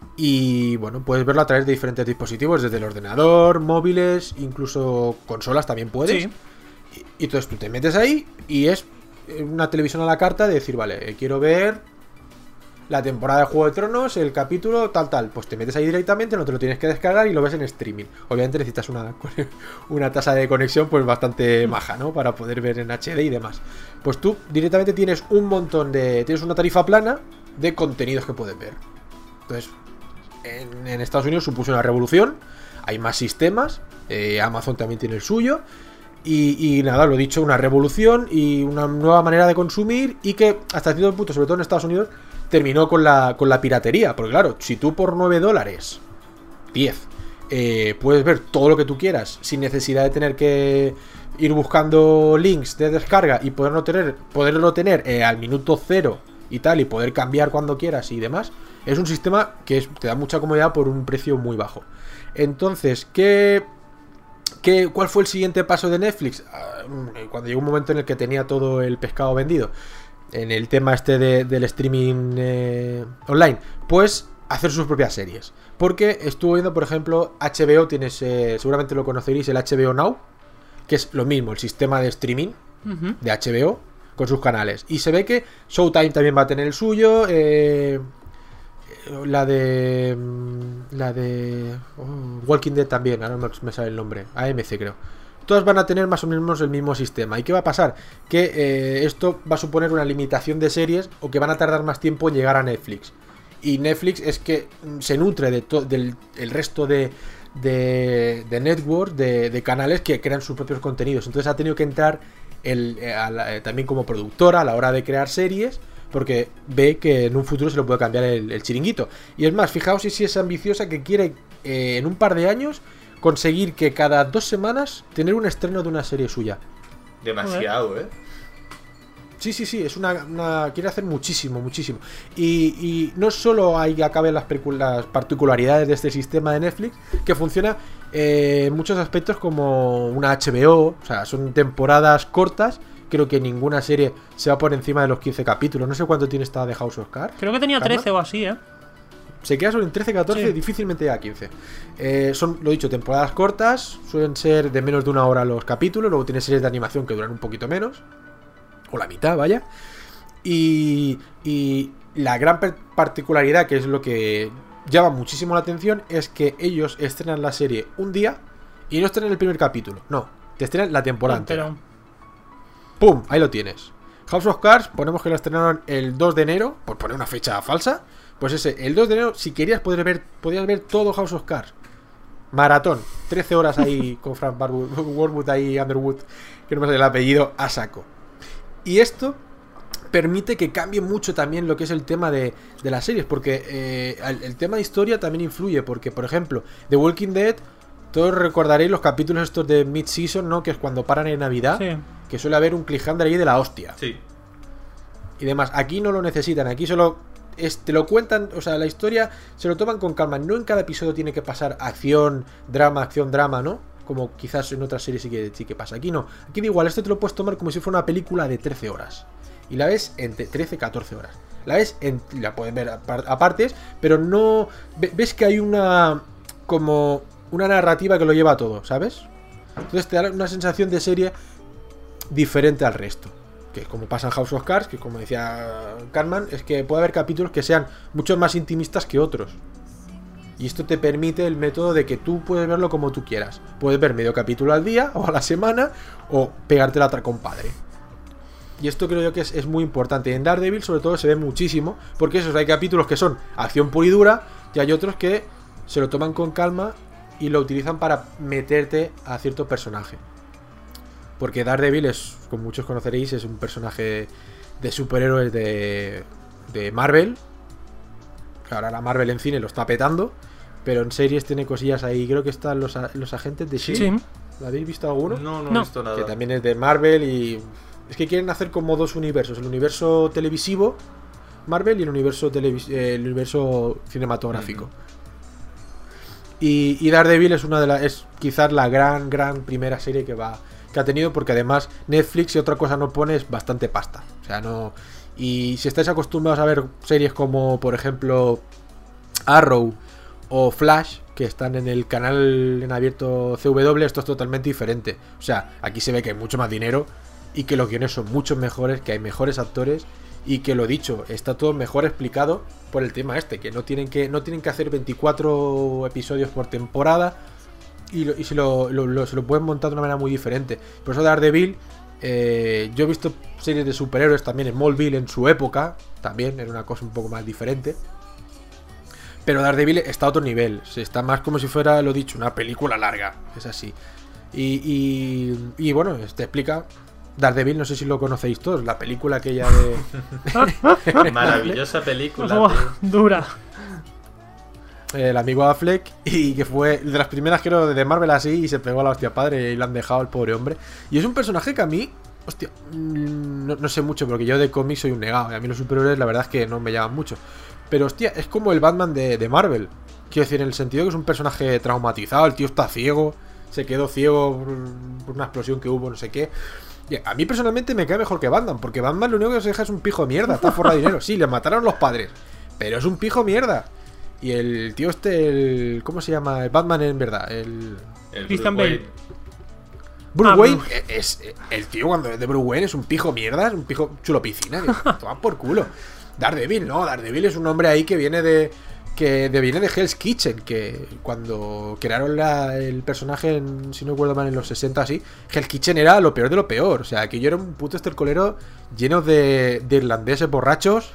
B: Y bueno, puedes verlo a través de diferentes dispositivos, desde el ordenador, móviles, incluso consolas también puedes.
C: Sí.
B: Y, y entonces tú te metes ahí y es una televisión a la carta de decir, vale, quiero ver la temporada de Juego de Tronos, el capítulo tal tal. Pues te metes ahí directamente, no te lo tienes que descargar y lo ves en streaming. Obviamente necesitas una, una tasa de conexión pues bastante maja, ¿no? Para poder ver en H D y demás. Pues tú directamente tienes un montón de... Tienes una tarifa plana de contenidos que puedes ver. Entonces... En, en Estados Unidos supuso una revolución. Hay más sistemas. eh, Amazon también tiene el suyo. Y, y nada, lo dicho, una revolución y una nueva manera de consumir. Y que hasta cierto punto, sobre todo en Estados Unidos, terminó con la, con la piratería. Porque claro, si tú por nueve dólares, diez, eh, puedes ver todo lo que tú quieras sin necesidad de tener que ir buscando links de descarga y poderlo tener, poderlo tener eh, al minuto cero y tal, y poder cambiar cuando quieras y demás. Es un sistema que es, te da mucha comodidad por un precio muy bajo. Entonces, ¿qué, qué, ¿cuál fue el siguiente paso de Netflix? Cuando llegó un momento en el que tenía todo el pescado vendido, en el tema este de, del streaming eh, online, pues hacer sus propias series. Porque estuve viendo, por ejemplo, H B O, tienes, eh, seguramente lo conoceréis, el H B O Now, que es lo mismo, el sistema de streaming uh-huh. de H B O con sus canales. Y se ve que Showtime también va a tener el suyo. Eh... La de... La de... Oh, Walking Dead también, ahora no me sale el nombre. A M C creo. Todas van a tener más o menos el mismo sistema. ¿Y qué va a pasar? Que eh, esto va a suponer una limitación de series o que van a tardar más tiempo en llegar a Netflix. Y Netflix es que se nutre de to- del el resto de, de, de networks, de, de canales que crean sus propios contenidos. Entonces ha tenido que entrar el, eh, a la, eh, también como productora a la hora de crear series, porque ve que en un futuro se le puede cambiar el, el chiringuito. Y es más, fijaos si, si es ambiciosa, que quiere eh, en un par de años conseguir que cada dos semanas tener un estreno de una serie suya.
D: Demasiado, ¿eh?
B: Sí, sí, sí, es una, una quiere hacer muchísimo, muchísimo. Y, y no solo hay acaben las, las particularidades de este sistema de Netflix, que funciona eh, en muchos aspectos como una H B O, o sea, son temporadas cortas. Creo que ninguna serie se va por encima de los quince capítulos. No sé cuánto tiene esta de House of Cards.
C: Creo que tenía trece o así, ¿eh?
B: Se queda solo en trece, catorce, sí. Difícilmente llega a quince. Eh, son, lo dicho, temporadas cortas. Suelen ser de menos de una hora los capítulos. Luego tiene series de animación que duran un poquito menos. O la mitad, vaya. Y, y la gran particularidad, que es lo que llama muchísimo la atención, es que ellos estrenan la serie un día y no estrenan el primer capítulo. No, te estrenan la temporada entera. ¡Pum! Ahí lo tienes. House of Cards, ponemos que lo estrenaron el dos de enero, por poner una fecha falsa. Pues ese, el dos de enero, si querías poder ver, podías ver todo House of Cards. Maratón, trece horas ahí con Frank Wormwood ahí, Underwood, que no me sale el apellido, a saco. Y esto permite que cambie mucho también lo que es el tema de, de las series, porque eh, el, el tema de historia también influye, porque por ejemplo, The Walking Dead, todos recordaréis los capítulos estos de mid-season, ¿no? Que es cuando paran en Navidad, sí. Que suele haber un cliffhanger ahí de la hostia.
D: Sí.
B: Y demás, aquí no lo necesitan, aquí solo es, te lo cuentan, o sea, la historia se lo toman con calma, no en cada episodio tiene que pasar acción, drama, acción, drama, ¿no? Como quizás en otras series sí que, sí que pasa. Aquí no, aquí da igual, esto te lo puedes tomar como si fuera una película de trece horas. Y la ves en trece, catorce horas. La ves, en, la puedes ver a, a partes, pero no... Ves que hay una... como una narrativa que lo lleva a todo, ¿sabes? Entonces te da una sensación de serie diferente al resto. Que como pasa en House of Cards, que como decía Cartman, es que puede haber capítulos que sean mucho más intimistas que otros. Y esto te permite el método de que tú puedes verlo como tú quieras. Puedes ver medio capítulo al día o a la semana, o pegarte la otra compadre. Y esto creo yo que es, es muy importante. En Daredevil sobre todo se ve muchísimo, porque esos hay capítulos que son acción pura y dura, y hay otros que se lo toman con calma y lo utilizan para meterte a cierto personaje. Porque Daredevil es, como muchos conoceréis, es un personaje de superhéroes de, de Marvel. Ahora la Marvel en cine lo está petando, pero en series tiene cosillas ahí. Creo que están los, los agentes de S H I E L D. Sí. ¿Lo habéis visto alguno?
D: No, no,
C: no
D: he visto nada.
B: Que también es de Marvel y... Es que quieren hacer como dos universos. El universo televisivo Marvel y el universo, televis eh, el universo cinematográfico. Uh-huh. Y, y Daredevil es una de las... Es quizás la gran, gran primera serie que va... que ha tenido, porque además Netflix, y otra cosa no pone, es bastante pasta. O sea, no... Y si estáis acostumbrados a ver series como, por ejemplo, Arrow o Flash, que están en el canal en abierto C W, esto es totalmente diferente. O sea, aquí se ve que hay mucho más dinero y que los guiones son mucho mejores, que hay mejores actores y que, lo dicho, está todo mejor explicado por el tema este, que no tienen que, no tienen que hacer veinticuatro episodios por temporada y, lo, y se, lo, lo, lo, se lo pueden montar de una manera muy diferente. Por eso Daredevil, eh, yo he visto series de superhéroes también, en Smallville en su época, también era una cosa un poco más diferente. Pero Daredevil está a otro nivel, está más como si fuera, lo dicho, una película larga, es así. Y, y, y bueno, te explica Daredevil, no sé si lo conocéis todos, la película aquella de...
D: Maravillosa película.
C: Oh, dura.
B: El amigo Affleck, y que fue de las primeras, creo, de Marvel así, y se pegó a la hostia padre y le han dejado al pobre hombre. Y es un personaje que a mí, hostia, no, no sé mucho, porque yo de cómics soy un negado, y a mí los superhéroes la verdad es que no me llaman mucho. Pero hostia, es como el Batman de, de Marvel. Quiero decir, en el sentido que es un personaje traumatizado, el tío está ciego, se quedó ciego por, por una explosión que hubo, no sé qué. Y a mí personalmente me cae mejor que Batman, porque Batman lo único que se deja es un pijo de mierda, está forrado de dinero. Sí, le mataron los padres, pero es un pijo de mierda. Y el tío este, el, ¿cómo se llama? El Batman en verdad, el...
D: El
C: Christian
D: Bruce
C: Bale.
D: Wayne.
B: Bruce
C: Ah,
B: Wayne
C: Bruce.
B: es, es- el tío cuando es de Bruce Wayne es un pijo mierda, es un pijo chulo piscina, que toma por culo. Daredevil, no, Daredevil es un hombre ahí que viene de que de, viene de Hell's Kitchen, que cuando crearon la- el personaje, en, si no recuerdo mal, en los sesenta así, Hell's Kitchen era lo peor de lo peor, o sea, que yo era un puto estercolero lleno de, de irlandeses borrachos.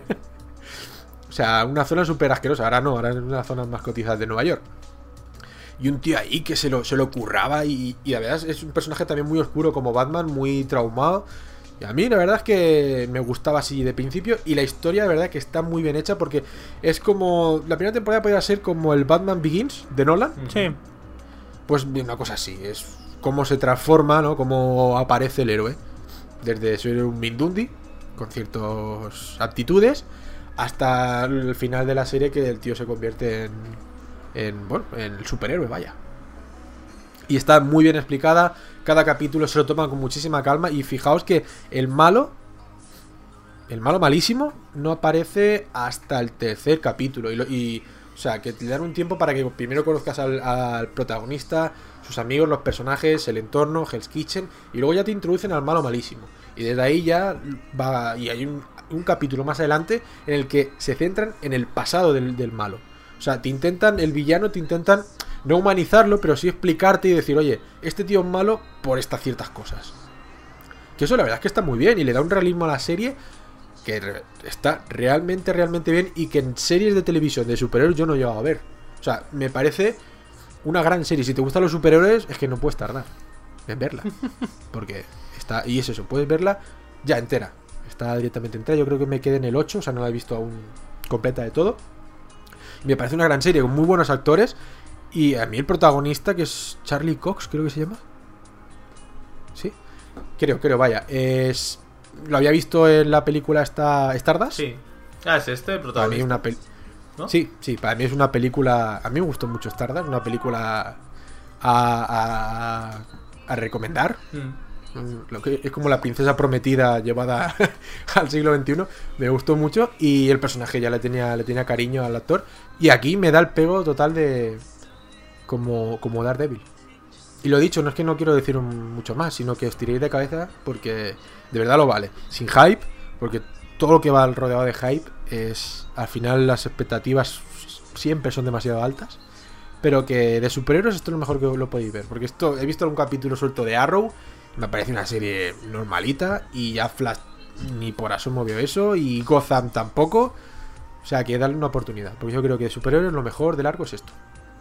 B: O sea, una zona súper asquerosa, ahora no, ahora es una zona más cotizada de Nueva York. Y un tío ahí que se lo, se lo curraba y, y la verdad es, es un personaje también muy oscuro como Batman, muy traumado. Y a mí la verdad es que me gustaba así de principio y la historia de verdad que está muy bien hecha porque es como... La primera temporada podría ser como el Batman Begins de Nolan.
C: Sí.
B: Pues una cosa así, es cómo se transforma, ¿no? Cómo aparece el héroe. Desde ser un Mindundi, con ciertas aptitudes, hasta el final de la serie que el tío se convierte en... en bueno, en el superhéroe, vaya. Y está muy bien explicada. Cada capítulo se lo toman con muchísima calma. Y fijaos que el malo, el malo malísimo, no aparece hasta el tercer capítulo. Y, lo- y o sea, que te dan un tiempo para que primero conozcas al, al protagonista, sus amigos, los personajes, el entorno, Hell's Kitchen. Y luego ya te introducen al malo malísimo. Y desde ahí ya va. Y hay un, un capítulo más adelante en el que se centran en el pasado del, del malo. O sea, te intentan, el villano te intentan no humanizarlo, pero sí explicarte y decir, oye, este tío es malo por estas ciertas cosas. Que eso la verdad es que está muy bien y le da un realismo a la serie que re- está realmente, realmente bien y que en series de televisión de superhéroes yo no he llegado a ver. O sea, me parece una gran serie. Si te gustan los superhéroes, es que no puedes tardar en verla. Porque está, y es eso, puedes verla ya entera. Está directamente entera, yo creo que me quedé en el ocho, o sea, no la he visto aún completa de todo. Me parece una gran serie con muy buenos actores. Y a mí el protagonista, que es Charlie Cox, creo que se llama. Sí, creo, creo, vaya. Es. Lo había visto en la película esta Stardust.
D: Sí. Ah, es este el
B: Para mí
D: protagonista.
B: una peli.
D: ¿No?
B: Sí, sí, para mí es una película. A mí me gustó mucho Stardust, una película a, a, a recomendar.
D: Mm.
B: Lo que es como la princesa prometida llevada al siglo veintiuno. Me gustó mucho y el personaje ya le tenía, le tenía cariño al actor. Y aquí me da el pego total de como, como Daredevil. Y lo dicho, no es que no quiero decir un- mucho más, sino que os tiréis de cabeza porque de verdad lo vale. Sin hype, porque todo lo que va rodeado de hype es, al final las expectativas siempre son demasiado altas. Pero que de superhéroes esto es lo mejor que lo podéis ver. Porque esto, he visto un capítulo suelto de Arrow. Me parece una serie normalita. Y ya Flash ni por asomo veo eso. Y Gotham tampoco. O sea, que darle una oportunidad. Porque yo creo que de superhéroes lo mejor del arco es esto.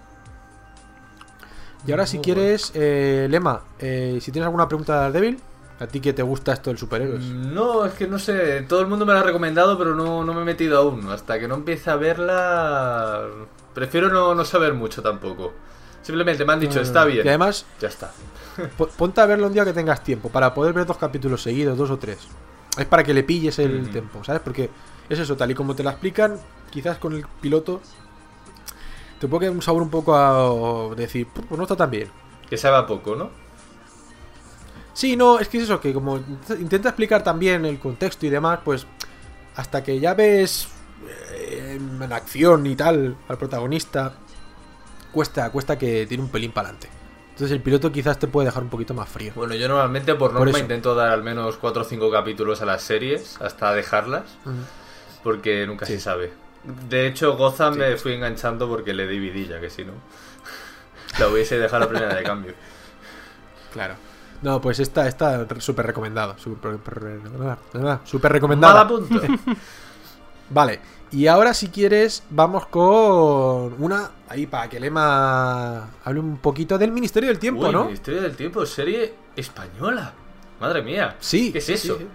B: Y ahora, si
D: Muy
B: quieres, eh, Lema, eh, si tienes alguna pregunta de Daredevil, a ti que te gusta esto del superhéroes.
D: No, es que no sé. Todo el mundo me lo ha recomendado, pero no, no me he metido aún. Hasta que no empiece a verla. Prefiero no, no saber mucho tampoco. Simplemente me han dicho,
B: No, no,
D: está
B: no.
D: bien.
B: Y además,
D: Ya está.
B: po- ponte a verlo un día que tengas tiempo. Para poder ver dos capítulos seguidos, dos o tres. Es para que le pilles el
D: Mm.
B: tiempo, ¿sabes? Porque es eso, tal y como te lo explican, quizás con el piloto te puede quedar un sabor un poco a decir, pues no está tan bien.
D: Que sabe a poco, ¿no?
B: Sí, no, es que es eso, que como intenta explicar también el contexto y demás, pues hasta que ya ves eh, en, en acción y tal, al protagonista, cuesta, cuesta que tiene un pelín para adelante. Entonces el piloto quizás te puede dejar un poquito más frío.
D: Bueno, yo normalmente por
B: Por
D: norma
B: eso.
D: intento dar al menos cuatro o cinco capítulos a las series, hasta dejarlas,
B: Ujú.
D: porque nunca
B: Sí.
D: se sabe. De hecho, Gotham
B: Sí.
D: me fui enganchando porque le di vidilla, que si no, la hubiese dejado la primera de cambio.
B: Claro. No, pues esta está súper recomendado. Súper súper recomendada.
D: Mal apunto.
B: Vale. Y ahora, si quieres, vamos con una. Ahí, para que el Ema hable un poquito del Ministerio del Tiempo,
D: Uy,
B: ¿no?
D: Ministerio del Tiempo, serie española. Madre mía.
B: Sí.
D: ¿Qué es
B: sí,
D: eso?
B: sí.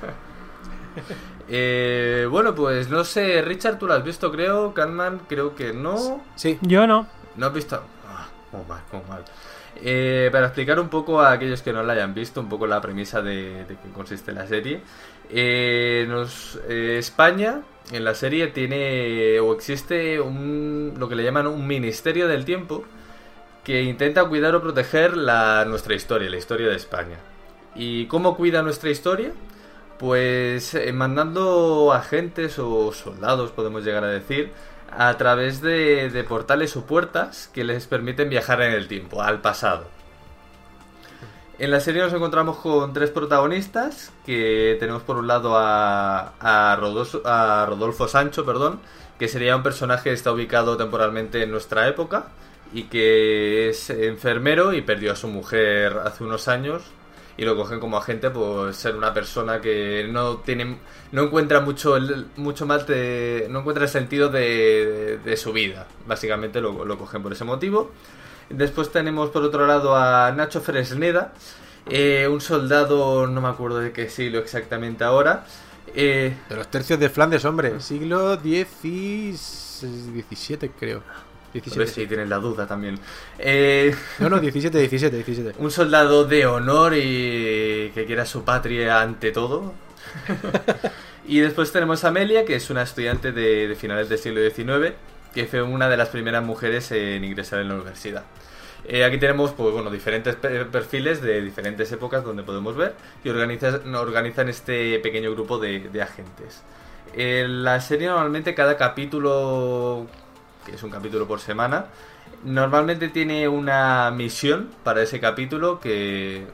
D: eh, bueno, pues no sé, Richard, tú lo has visto, creo. Carmen, creo que no.
B: Sí.
C: Yo no.
D: ¿No has visto? Ah, muy mal, muy mal. Eh, para explicar un poco a aquellos que no la hayan visto, un poco la premisa de, de qué consiste la serie. Eh, nos, eh, España, en la serie, tiene o existe un, lo que le llaman un Ministerio del Tiempo que intenta cuidar o proteger la, nuestra historia, la historia de España. ¿Y cómo cuida nuestra historia? Pues eh, mandando agentes o soldados, podemos llegar a decir, a través de, de portales o puertas que les permiten viajar en el tiempo, al pasado. En la serie nos encontramos con tres protagonistas, que tenemos por un lado a, a, Rodolfo, a Rodolfo Sancho, perdón, que sería un personaje que está ubicado temporalmente en nuestra época y que es enfermero y perdió a su mujer hace unos años y lo cogen como agente por ser una persona que no tiene no encuentra mucho el, mucho más de, no encuentra el sentido de, de, de su vida, básicamente lo, lo cogen por ese motivo. Después tenemos por otro lado a Nacho Fresneda, eh, un soldado, no me acuerdo de qué siglo exactamente ahora, eh,
B: De los tercios de Flandes, hombre. Siglo diecisiete, creo.
D: a ver
B: diecisiete.
D: si tienes la duda también. Eh,
B: No, no, diecisiete, diecisiete, diecisiete.
D: un soldado de honor y que quiera su patria ante todo. Y después tenemos a Amelia, que es una estudiante de, de finales del siglo diecinueve, que fue una de las primeras mujeres en ingresar en la universidad. Eh, aquí tenemos pues bueno diferentes pe- perfiles de diferentes épocas donde podemos ver y organizan, organizan este pequeño grupo de, de agentes. En la serie normalmente cada capítulo, que es un capítulo por semana, normalmente tiene una misión para ese capítulo que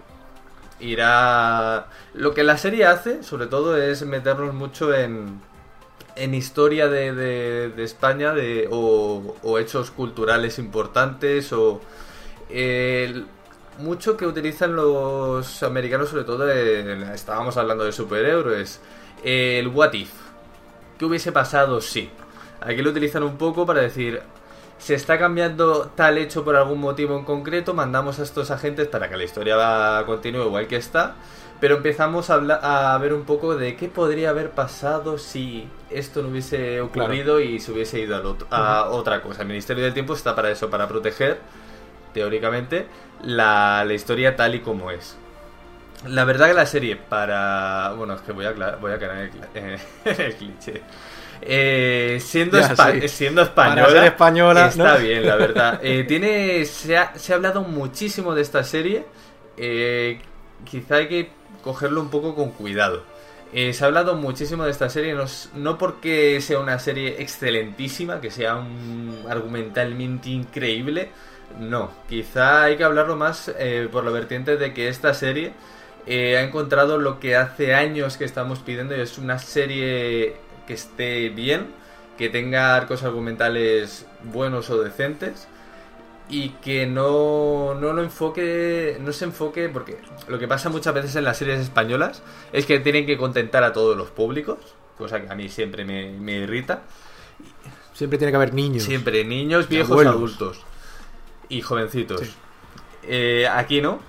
D: irá... Lo que la serie hace, sobre todo, es meternos mucho en, en historia de, de, de España de, o, o hechos culturales importantes o... El, mucho que utilizan los americanos, sobre todo, en, estábamos hablando de superhéroes, el what if. ¿Qué hubiese pasado si? Aquí lo utilizan un poco para decir, se está cambiando tal hecho por algún motivo en concreto, mandamos a estos agentes para que la historia va, continúe igual que está, pero empezamos a, hablar, a ver un poco de qué podría haber pasado si esto no hubiese ocurrido, claro, y se hubiese ido a, lo, a uh-huh. otra cosa. El Ministerio del Tiempo está para eso, para proteger, teóricamente, la, la historia tal y como es. La verdad que la serie para... Bueno, es que voy a, voy a caer en el, en el cliché. Eh, siendo,
B: ya,
D: espa
B: sí.
D: siendo española,
B: para ser española
D: está
B: ¿no?
D: bien, la verdad. Eh, tiene, se ha, se ha hablado muchísimo de esta serie. Eh, quizá hay que cogerlo un poco con cuidado. Eh, se ha hablado muchísimo de esta serie, no, no porque sea una serie excelentísima, que sea un argumentalmente increíble. No, quizá hay que hablarlo más eh, por la vertiente de que esta serie eh, ha encontrado lo que hace años que estamos pidiendo, y es una serie que esté bien, que tenga arcos argumentales buenos o decentes y que no, no lo enfoque, no se enfoque, porque lo que pasa muchas veces en las series españolas es que tienen que contentar a todos los públicos, cosa que a mí siempre me, me irrita.
B: Siempre tiene que haber niños.
D: Siempre, niños, viejos,
B: abuelos,
D: adultos y jovencitos.
B: Sí.
D: Eh, aquí no.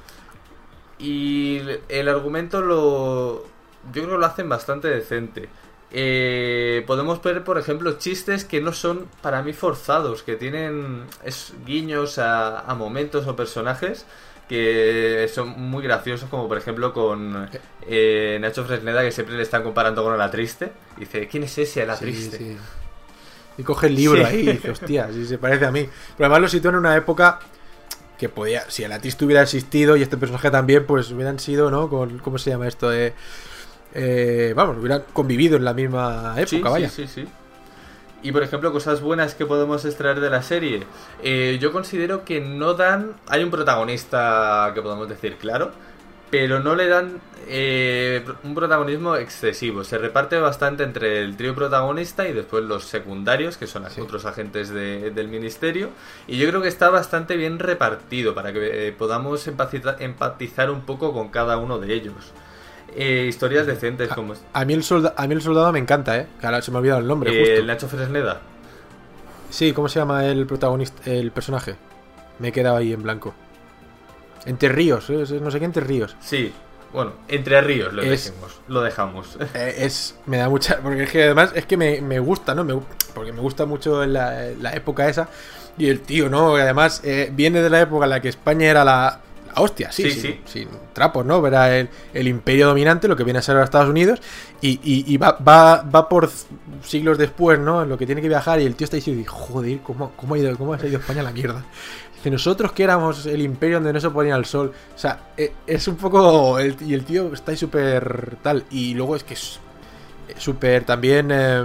D: Y el argumento lo... yo creo que lo hacen bastante decente. Eh, podemos ver, por ejemplo, chistes que no son para mí forzados, que tienen es, guiños a, a momentos o personajes que son muy graciosos, como por ejemplo con eh, Nacho Fresneda, que siempre le están comparando con la triste. Dice, ¿quién es ese, la
B: sí,
D: triste?
B: Sí. Y coge el libro, sí, ahí y dice, hostia, si se parece a mí. Pero además lo sitúa en una época que podía, si el triste hubiera existido y este personaje también, pues hubieran sido, ¿no? Con, ¿cómo se llama esto? Eh, eh, vamos, hubieran convivido en la misma época,
D: sí,
B: vaya.
D: Sí, sí, sí. Y por ejemplo, cosas buenas que podemos extraer de la serie. Eh, yo considero que no dan... Hay un protagonista que podemos decir claro, pero no le dan eh, un protagonismo excesivo. Se reparte bastante entre el trío protagonista y después los secundarios, que son sí. otros agentes de, del ministerio. Y yo creo que está bastante bien repartido para que eh, podamos empatizar, empatizar un poco con cada uno de ellos. Eh, historias decentes
B: a,
D: como...
B: A mí, el solda, a mí el soldado me encanta, ¿eh? Que ahora se me ha olvidado el nombre,
D: eh,
B: justo.
D: El Nacho Fresneda.
B: Sí, ¿cómo se llama el protagonista, el personaje? Me he quedado ahí en blanco. Entre Ríos, ¿eh? No sé qué Entre Ríos.
D: Sí, bueno, Entre Ríos lo,
B: es,
D: decimos, lo dejamos.
B: Eh, es, me da mucha... Porque es que además es que me, me gusta, ¿no? Me, porque me gusta mucho la, la época esa. Y el tío, ¿no? Además eh, viene de la época en la que España era la... La hostia, sí,
D: sí,
B: sin,
D: sí.
B: sin trapos, ¿no? Era el, el imperio dominante, lo que viene a ser los Estados Unidos, y, y, y va, va, va por siglos después, ¿no? En lo que tiene que viajar, y el tío está diciendo, joder, ¿cómo, cómo, ha ido, ¿cómo ha ido España a la mierda? Dice, nosotros que éramos el imperio donde no se ponía el sol. O sea, es un poco... El, y el tío está ahí súper tal, y luego es que es súper también... Eh,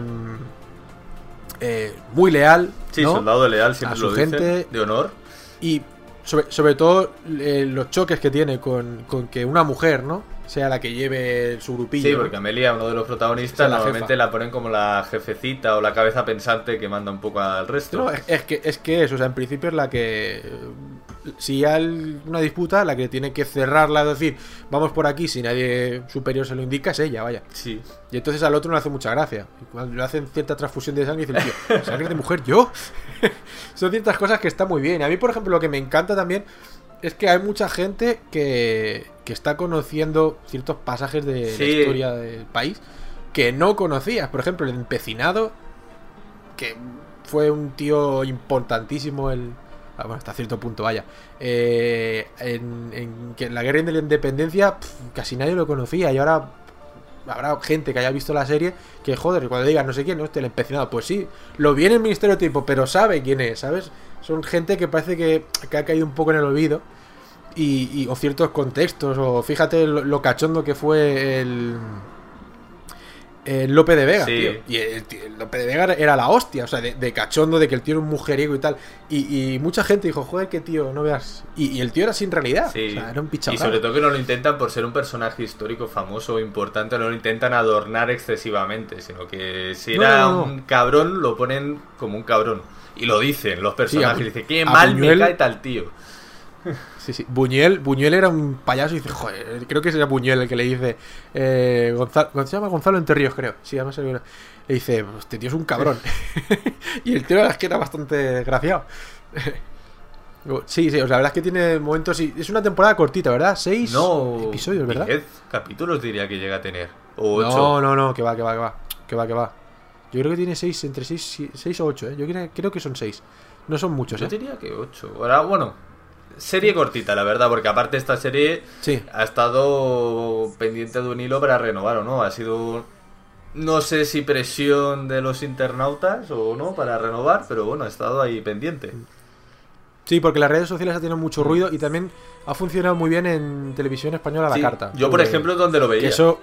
B: eh, muy leal,
D: sí,
B: ¿no?
D: Soldado leal, siempre
B: a su
D: lo
B: gente,
D: dicen, de honor.
B: Y... Sobre, sobre todo eh, los choques que tiene con, con que una mujer, ¿no? Sea la que lleve su grupillo.
D: Sí, porque Amelia, uno de los protagonistas,
B: la
D: normalmente
B: jefa.
D: La ponen como la jefecita o la cabeza pensante que manda un poco al resto.
B: No, es, es que es que eso, o sea, en principio es la que... Si hay una disputa, la que tiene que cerrarla, es decir, vamos por aquí, si nadie superior se lo indica, es ella, vaya.
D: Sí.
B: Y entonces al otro no le hace mucha gracia. Y cuando le hacen cierta transfusión de sangre, dice el tío, ¿sangre de mujer yo? Son ciertas cosas que están muy bien. A mí, por ejemplo, lo que me encanta también es que hay mucha gente que, que está conociendo ciertos pasajes de sí. la historia del país que no conocías. Por ejemplo, el empecinado, que fue un tío importantísimo el... Bueno, hasta cierto punto, vaya. Eh, en, en, que en la guerra de la independencia pff, casi nadie lo conocía. Y ahora habrá gente que haya visto la serie que, joder, cuando digan no sé quién, no, este el empecinado. Pues sí, lo vi en el Ministerio de Tiempo, pero sabe quién es, ¿sabes? Son gente que parece que, que ha caído un poco en el olvido. Y, y o ciertos contextos. O fíjate lo, lo cachondo que fue el... El Lope de Vega,
D: sí.
B: tío. Y el, el Lope de Vega era la hostia, o sea, de, de cachondo, de que el tío era un mujeriego y tal. Y, y mucha gente dijo, joder, qué tío, no veas. Y, y el tío era sin realidad,
D: sí.
B: O sea, era un pichado.
D: Y sobre todo que no lo intentan por ser un personaje histórico famoso o importante, no lo intentan adornar excesivamente, sino que si era no, no, no. un cabrón, lo ponen como un cabrón. Y lo dicen los personajes, sí, dicen, qué mal Buñuel... me cae tal tío.
B: Sí, sí. Buñuel, Buñuel era un payaso y dice, joder, creo que era Buñuel el que le dice, eh, Gonzalo, se llama Gonzalo Entre Ríos, creo. Sí, además le dice, este tío es un cabrón. Y el tío la verdad es que era bastante desgraciado. Sí, sí, o sea, la verdad es que tiene momentos, y es una temporada cortita, ¿verdad? Seis
D: no,
B: episodios, ¿verdad?
D: Diez capítulos diría que llega a tener. O ocho.
B: No, no, no, que va, que va, que va, que va, que va. Yo creo que tiene seis, entre seis, seis o ocho, ¿eh? Yo creo, creo que son seis. No son muchos, ¿eh?
D: Yo diría que ocho. Ahora, bueno... Serie cortita, la verdad, porque aparte esta serie
B: sí.
D: ha estado pendiente de un hilo para renovar o no. Ha sido, no sé si presión de los internautas o no para renovar, pero bueno, ha estado ahí pendiente.
B: Sí, porque las redes sociales ha tenido mucho ruido y también ha funcionado muy bien en televisión española a la
D: sí,
B: carta.
D: Yo, por ejemplo, es donde lo veía.
B: Que eso,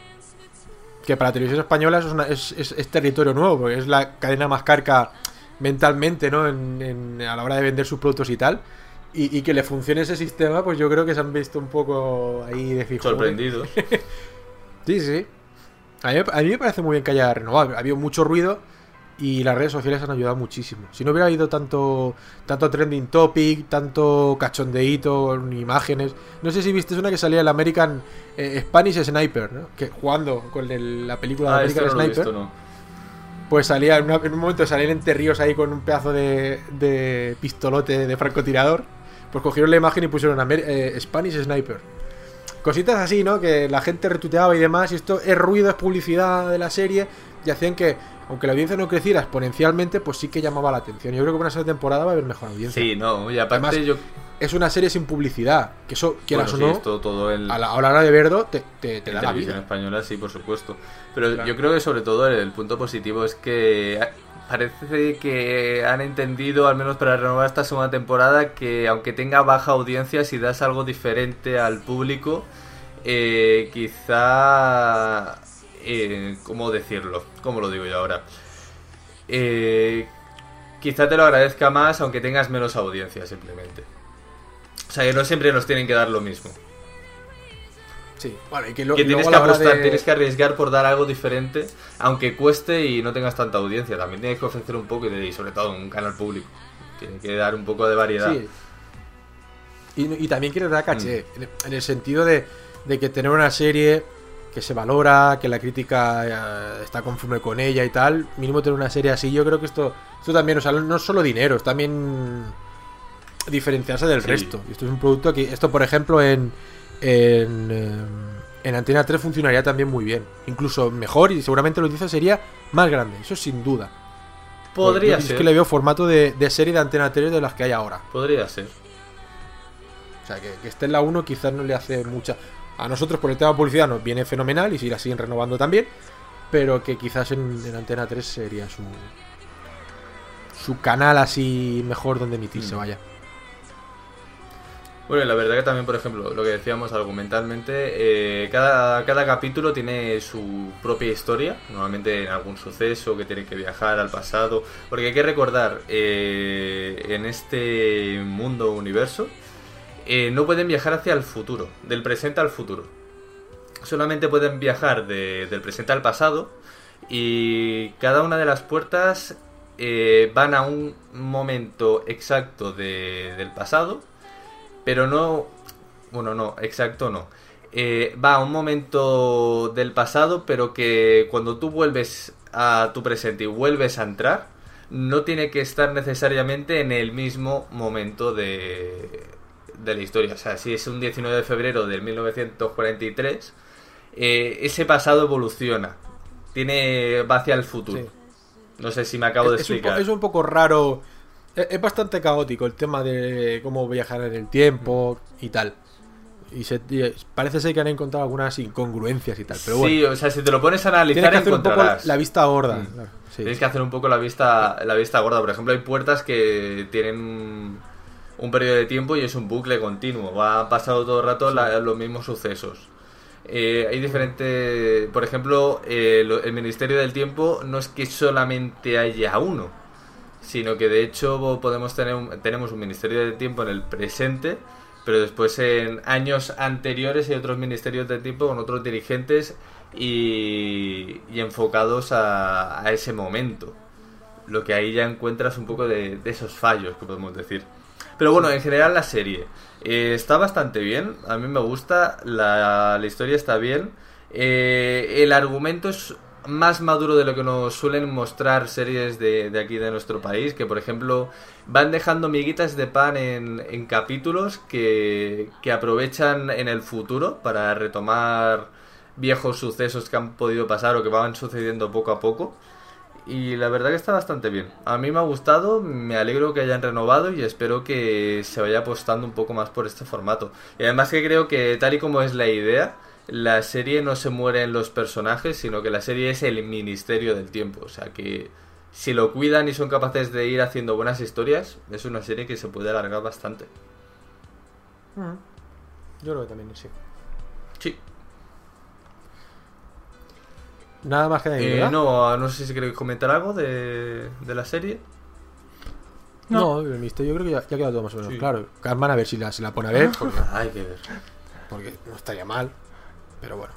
B: que para televisión española eso es, una, es, es, es territorio nuevo, porque es la cadena más carca mentalmente, ¿no? En, en, a la hora de vender sus productos y tal. Y, y que le funcione ese sistema, pues yo creo que se han visto un poco ahí de fijo.
D: Sorprendidos.
B: Sí, sí. A mí, a mí me parece muy bien que haya renovado. Ha habido mucho ruido y las redes sociales han ayudado muchísimo. Si no hubiera habido tanto tanto trending topic, tanto cachondeíto, ni imágenes. No sé si viste una que salía el American eh, Spanish Sniper, ¿no? Que jugando con el, la película
D: ah,
B: de American
D: no
B: Sniper.
D: Lo he visto, no.
B: Pues salía en, una, en un momento salían Entre Ríos ahí con un pedazo de, de pistolote de francotirador. Pues cogieron la imagen y pusieron Amer- eh, Spanish Sniper. Cositas así, ¿no? Que la gente retuiteaba y demás. Y esto es ruido, es publicidad de la serie. Y hacían que, aunque la audiencia no creciera exponencialmente, pues sí que llamaba la atención. Yo creo que una segunda temporada va a haber mejor audiencia.
D: Sí, no, y aparte
B: además,
D: yo...
B: es una serie sin publicidad. Que eso, quieras
D: bueno,
B: o no,
D: sí, esto, todo el...
B: a, la, a la hora de verlo, te, te, te da la vida.
D: En española, sí, por supuesto. Pero
B: claro.
D: Yo creo que sobre todo el, el punto positivo es que... Parece que han entendido, al menos para renovar esta segunda temporada, que aunque tenga baja audiencia, si das algo diferente al público, eh, quizá... Eh, ¿Cómo decirlo? ¿Cómo lo digo yo ahora? eh, quizá te lo agradezca más aunque tengas menos audiencia simplemente. O sea, que no siempre nos tienen que dar lo mismo.
B: Sí, bueno, y que, lo,
D: que
B: y
D: tienes
B: luego
D: que
B: a la hora
D: apostar,
B: de...
D: tienes que arriesgar por dar algo diferente, aunque cueste y no tengas tanta audiencia. También tienes que ofrecer un poco y, de, y sobre todo un canal público. Tiene que dar un poco de variedad.
B: Sí. Y, y también quiere dar caché, mm. en, en el sentido de, de que tener una serie que se valora, que la crítica eh, está conforme con ella y tal, mínimo tener una serie así, yo creo que esto, esto también, o sea, no es solo dinero, es también diferenciarse del sí. resto. Y esto es un producto que, esto por ejemplo en en, eh, en Antena tres funcionaría también muy bien, incluso mejor, y seguramente lo dice sería más grande, eso sin duda.
D: Podría
B: yo,
D: ser.
B: Es que le veo formato de, de serie de Antena tres de las que hay ahora.
D: Podría ser.
B: O sea, que, que esté en la uno quizás no le hace mucha... A nosotros por el tema de publicidad nos viene fenomenal y si la siguen renovando también, pero que quizás en, en Antena tres sería su su canal así mejor donde emitirse, mm. vaya.
D: Bueno, y la verdad que también, por ejemplo, lo que decíamos argumentalmente, eh, cada, cada capítulo tiene su propia historia, normalmente en algún suceso que tiene que viajar al pasado, porque hay que recordar, eh, en este mundo universo, eh, no pueden viajar hacia el futuro, del presente al futuro. Solamente pueden viajar de, del presente al pasado, y cada una de las puertas eh, van a un momento exacto de, del pasado, pero no, bueno, no, exacto no. Eh, va a un momento del pasado, pero que cuando tú vuelves a tu presente y vuelves a entrar, no tiene que estar necesariamente en el mismo momento de, de la historia. O sea, si es un diecinueve de febrero de mil novecientos cuarenta y tres, eh, ese pasado evoluciona, tiene va hacia el futuro. Sí. No sé si me acabo de
B: es,
D: explicar.
B: Es un, po- es un poco raro. Es bastante caótico el tema de cómo viajar en el tiempo y tal. Y, se, y parece ser que han encontrado algunas incongruencias y tal. Pero bueno,
D: sí, o sea, si te lo pones a analizar,
B: tienes que hacer
D: encontrarás.
B: un poco la vista gorda.
D: Mm.
B: Claro, sí.
D: Tienes que hacer un poco la vista, la vista gorda. Por ejemplo, hay puertas que tienen un periodo de tiempo y es un bucle continuo. Va pasando todo el rato sí. la, los mismos sucesos. Eh, hay diferentes... Por ejemplo, eh, lo, el Ministerio del Tiempo no es que solamente haya uno, sino que de hecho podemos tener un, tenemos un Ministerio del Tiempo en el presente, pero después en años anteriores hay otros ministerios del tiempo con otros dirigentes y, y enfocados a, a ese momento. Lo que ahí ya encuentras un poco de, de esos fallos, que podemos decir. Pero bueno, en general la serie eh, está bastante bien, a mí me gusta, la, la historia está bien, eh, el argumento es más maduro de lo que nos suelen mostrar series de, de aquí de nuestro país, que por ejemplo van dejando miguitas de pan en, en capítulos que, que aprovechan en el futuro para retomar viejos sucesos que han podido pasar o que van sucediendo poco a poco. Y la verdad que está bastante bien. A mí me ha gustado, me alegro que hayan renovado y espero que se vaya apostando un poco más por este formato. Y además que creo que tal y como es la idea, la serie no se muere en los personajes, sino que la serie es el Ministerio del Tiempo. O sea que si lo cuidan y son capaces de ir haciendo buenas historias, es una serie que se puede alargar bastante.
B: Yo creo que también sí.
D: Sí.
B: Nada más que de ahí,
D: eh,
B: ¿verdad?
D: No, no sé si queréis comentar algo de, de la serie.
B: No, no el misterio yo creo que ya, ya queda todo más o menos sí. claro. Carmen a ver si la, si la pone a ver. Porque,
D: hay que ver.
B: Porque no estaría mal. Pero bueno.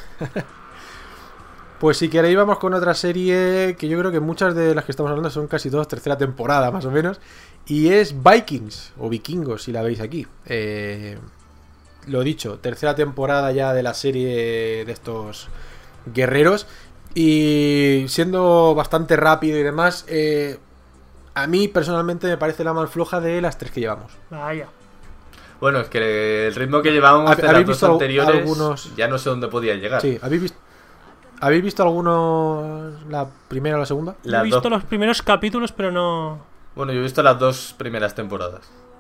B: Pues si queréis vamos con otra serie que yo creo que muchas de las que estamos hablando son casi todas tercera temporada más o menos. Y es Vikings, o Vikingos si la veis aquí. Eh, lo dicho, tercera temporada ya de la serie de estos guerreros. Y siendo bastante rápido y demás, eh, a mí personalmente me parece la más floja de las tres que llevamos.
C: Vaya.
D: Bueno, es que el ritmo que llevábamos de las dos anteriores algunos... ya no sé dónde podía llegar.
B: Sí, ¿habéis visto, ¿habéis visto alguno la primera o la segunda?
C: La He visto dos... los primeros capítulos, pero no...
D: Bueno, yo he visto las dos primeras temporadas.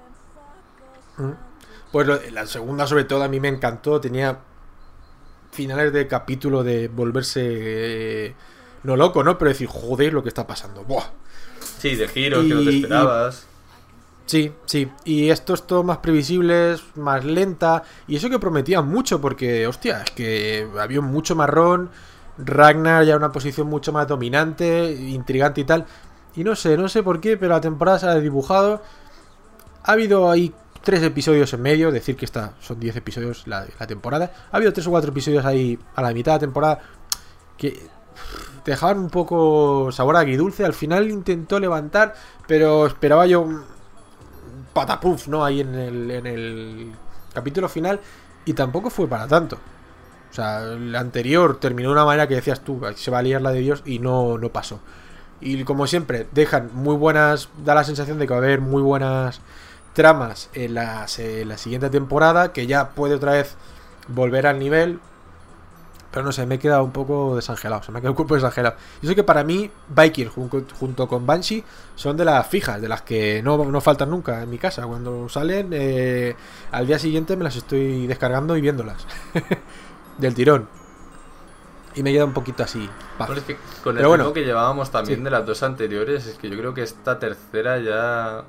B: Pues lo, la segunda sobre todo a mí me encantó. Tenía finales de capítulo de volverse... Eh, no loco, ¿no? Pero decir, joder, lo que está pasando. Buah.
D: Sí, de giros y, que no te esperabas.
B: Y... Sí, sí, y esto es todo más previsible, más lenta, y eso que prometían mucho, porque, hostia, es que había mucho marrón, Ragnar ya una posición mucho más dominante, intrigante y tal. Y no sé, no sé por qué, pero la temporada se ha dibujado. Ha habido ahí tres episodios en medio, decir que esta son diez episodios la, la temporada. Ha habido tres o cuatro episodios ahí a la mitad de la temporada que te dejaban un poco sabor agridulce. Al final intentó levantar, pero esperaba yo un patapuf, ¿no? Ahí en el, en el capítulo final, y tampoco fue para tanto. O sea, el anterior terminó de una manera que decías tú, se va a liar la de Dios, y no, no pasó. Y como siempre, dejan muy buenas, da la sensación de que va a haber muy buenas tramas en la, en la siguiente temporada, que ya puede otra vez volver al nivel. Pero no sé, me he quedado un poco desangelado, se me ha quedado el cuerpo desangelado. Y eso que para mí, Vikings junto, junto con Banshee son de las fijas, de las que no, no faltan nunca en mi casa. Cuando salen, eh, al día siguiente me las estoy descargando y viéndolas. Del tirón. Y me queda un poquito así.
D: Bueno, es que con el
B: Pero
D: ritmo
B: bueno,
D: que llevábamos también
B: sí.
D: de las dos anteriores, es que yo creo que esta tercera ya...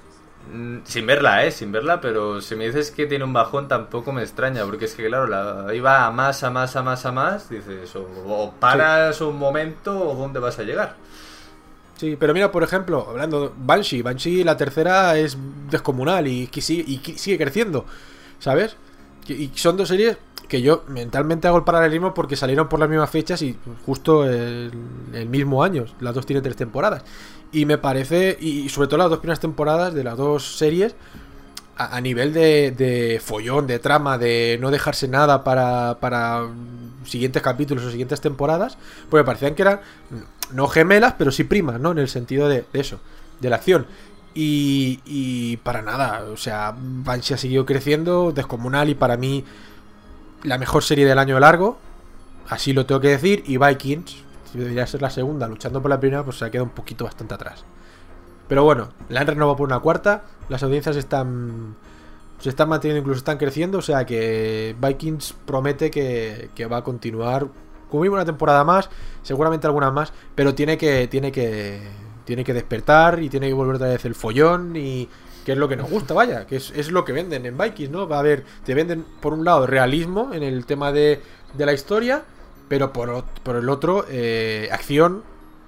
D: Sin verla, eh, sin verla, pero si me dices que tiene un bajón tampoco me extraña, porque es que claro, la, ahí va a más, a más, a más, a más, dices, o, o paras sí. un momento o dónde vas a llegar.
B: Sí, pero mira, por ejemplo, hablando Banshee, Banshee la tercera es descomunal y, y, sigue, y sigue creciendo, ¿sabes? Y son dos series que yo mentalmente hago el paralelismo porque salieron por las mismas fechas y justo el, el mismo año. Las dos tienen tres temporadas. Y me parece, y sobre todo las dos primeras temporadas de las dos series, a, a nivel de, de follón, de trama, de no dejarse nada para, para siguientes capítulos o siguientes temporadas, pues me parecían que eran no gemelas, pero sí primas, ¿no? En el sentido de, de eso, de la acción. Y, y para nada, o sea, Banshee ha seguido creciendo, descomunal, y para mí la mejor serie del año largo, así lo tengo que decir. Y Vikings, si debería ser la segunda, luchando por la primera, pues se ha quedado un poquito bastante atrás. Pero bueno, la han renovado por una cuarta, las audiencias están se están manteniendo, incluso están creciendo, o sea que Vikings promete que, que va a continuar como mínimo una temporada más, seguramente alguna más, pero tiene que tiene que tiene que despertar y tiene que volver otra vez el follón, y que es lo que nos gusta, vaya, que es, es lo que venden en Vikings, ¿no? Va a haber, te venden por un lado realismo en el tema de, de la historia, pero por, por el otro eh, acción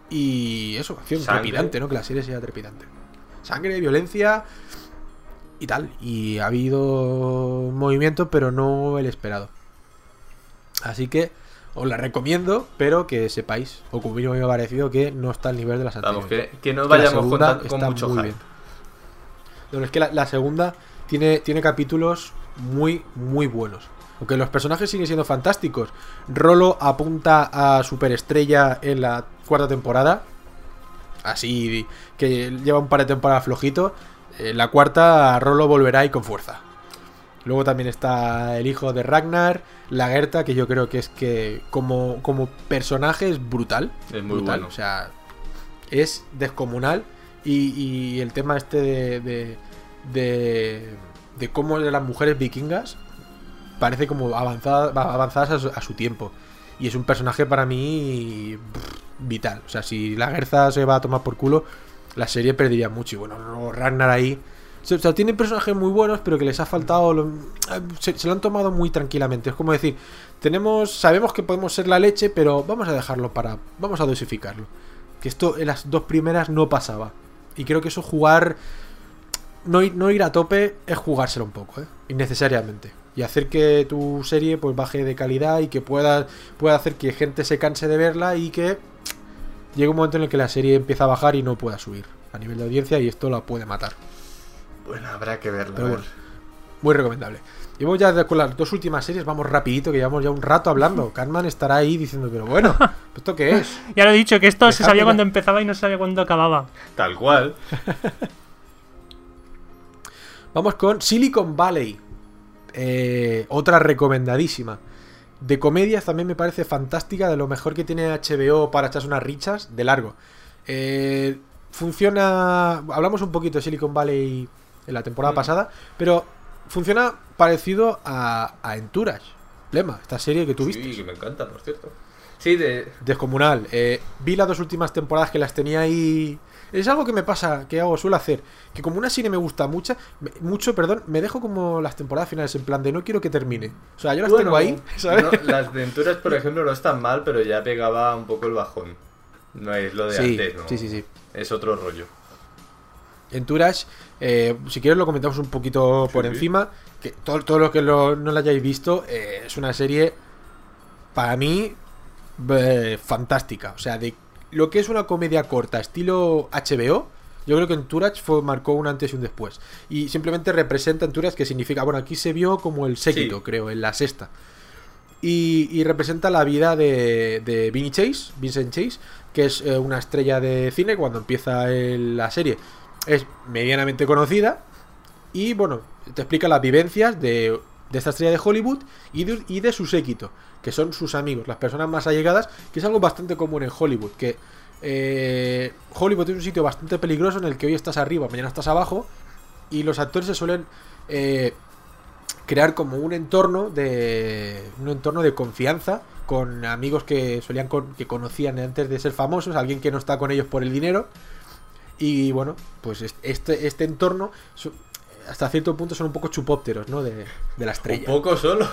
B: y eso, acción
D: Sangre.
B: trepidante, ¿no? Que la serie sea trepidante. Sangre, violencia y tal. Y ha habido movimiento, pero no el esperado. Así que os la recomiendo, pero que sepáis, o como mínimo me ha parecido, que no está al nivel de las anteriores.
D: Vamos, que, que no vayamos con, tan, con mucho hype.
B: Bien. No, es que la, la segunda tiene, tiene capítulos muy, muy buenos. Aunque los personajes siguen siendo fantásticos. Rolo apunta a superestrella en la cuarta temporada. Así que lleva un par de temporadas flojito. En la cuarta Rolo volverá y con fuerza. Luego también está el hijo de Ragnar, Lagertha, que yo creo que es que como, como personaje es brutal.
D: Es muy
B: brutal,
D: bueno.
B: O sea, es descomunal. Y, y el tema este de, de, de, de cómo las mujeres vikingas parece como avanzada, avanzadas a su, a su tiempo. Y es un personaje para mí pff, vital. O sea, si Lagertha se va a tomar por culo, la serie perdería mucho. Y bueno, Ragnar ahí... O sea, tienen personajes muy buenos, pero que les ha faltado... Lo, se, se lo han tomado muy tranquilamente. Es como decir, tenemos sabemos que podemos ser la leche, pero vamos a dejarlo para... Vamos a dosificarlo. Que esto en las dos primeras no pasaba. Y creo que eso jugar... No, no ir a tope es jugárselo un poco, ¿eh? Innecesariamente. Y hacer que tu serie pues baje de calidad y que pueda, pueda hacer que gente se canse de verla y que llegue un momento en el que la serie empieza a bajar y no pueda subir a nivel de audiencia, y esto la puede matar.
D: Bueno, habrá que verla.
B: Pero
D: ver.
B: bueno, muy recomendable. Y vamos ya con las dos últimas series, vamos rapidito, que llevamos ya un rato hablando. Cartman estará ahí diciendo, pero bueno, ¿esto qué es?
C: Ya lo he dicho, que esto
B: Dejadme
C: se sabía
B: ya.
C: cuando empezaba y no se sabía cuándo acababa.
D: Tal cual.
B: Vamos con Silicon Valley. Eh, otra recomendadísima. De comedias también me parece fantástica, de lo mejor que tiene H B O para echarse unas richas, de largo. Eh, funciona... Hablamos un poquito de Silicon Valley en la temporada
D: Mm.
B: pasada, pero funciona parecido a, a Entourage, Lema, esta serie que tú viste.
D: Sí, que me encanta, por cierto. Sí, de...
B: descomunal. Eh, vi las dos últimas temporadas que las tenía ahí. Es algo que me pasa, que hago, suelo hacer. Que como una serie me gusta mucho, mucho, perdón, me dejo como las temporadas finales en plan de no quiero que termine. O sea, yo las
D: bueno,
B: tengo ahí, ¿sabes?
D: No, las de Entourage, por ejemplo, no están mal, pero ya pegaba un poco el bajón. No es lo de
B: sí,
D: antes, ¿no?
B: Sí, sí, sí.
D: Es otro rollo.
B: Entourage, eh, si quieres lo comentamos un poquito
D: Sí,
B: por
D: sí.
B: encima. Que todo, todo lo que lo, no lo hayáis visto, eh, es una serie, para mí, eh, fantástica. O sea, de lo que es una comedia corta, estilo H B O, yo creo que Entourage fue, marcó un antes y un después. Y simplemente representa Entourage, que significa, bueno, aquí se vio como el séquito,
D: Sí.
B: creo, en la sexta. Y, y representa la vida de, de Vinny Chase, Vincent Chase, que es eh, una estrella de cine cuando empieza el- la serie. Es medianamente conocida. Y bueno, te explica las vivencias de, de esta estrella de Hollywood y de, y de su séquito, que son sus amigos, las personas más allegadas, que es algo bastante común en Hollywood, que eh, Hollywood es un sitio bastante peligroso en el que hoy estás arriba, mañana estás abajo, y los actores se suelen eh, crear como un entorno de un entorno de confianza con amigos que solían con, que conocían antes de ser famosos, alguien que no está con ellos por el dinero. Y bueno, pues este, este entorno su- hasta cierto punto son un poco chupópteros, ¿no? De, de la estrella.
D: Un poco solo.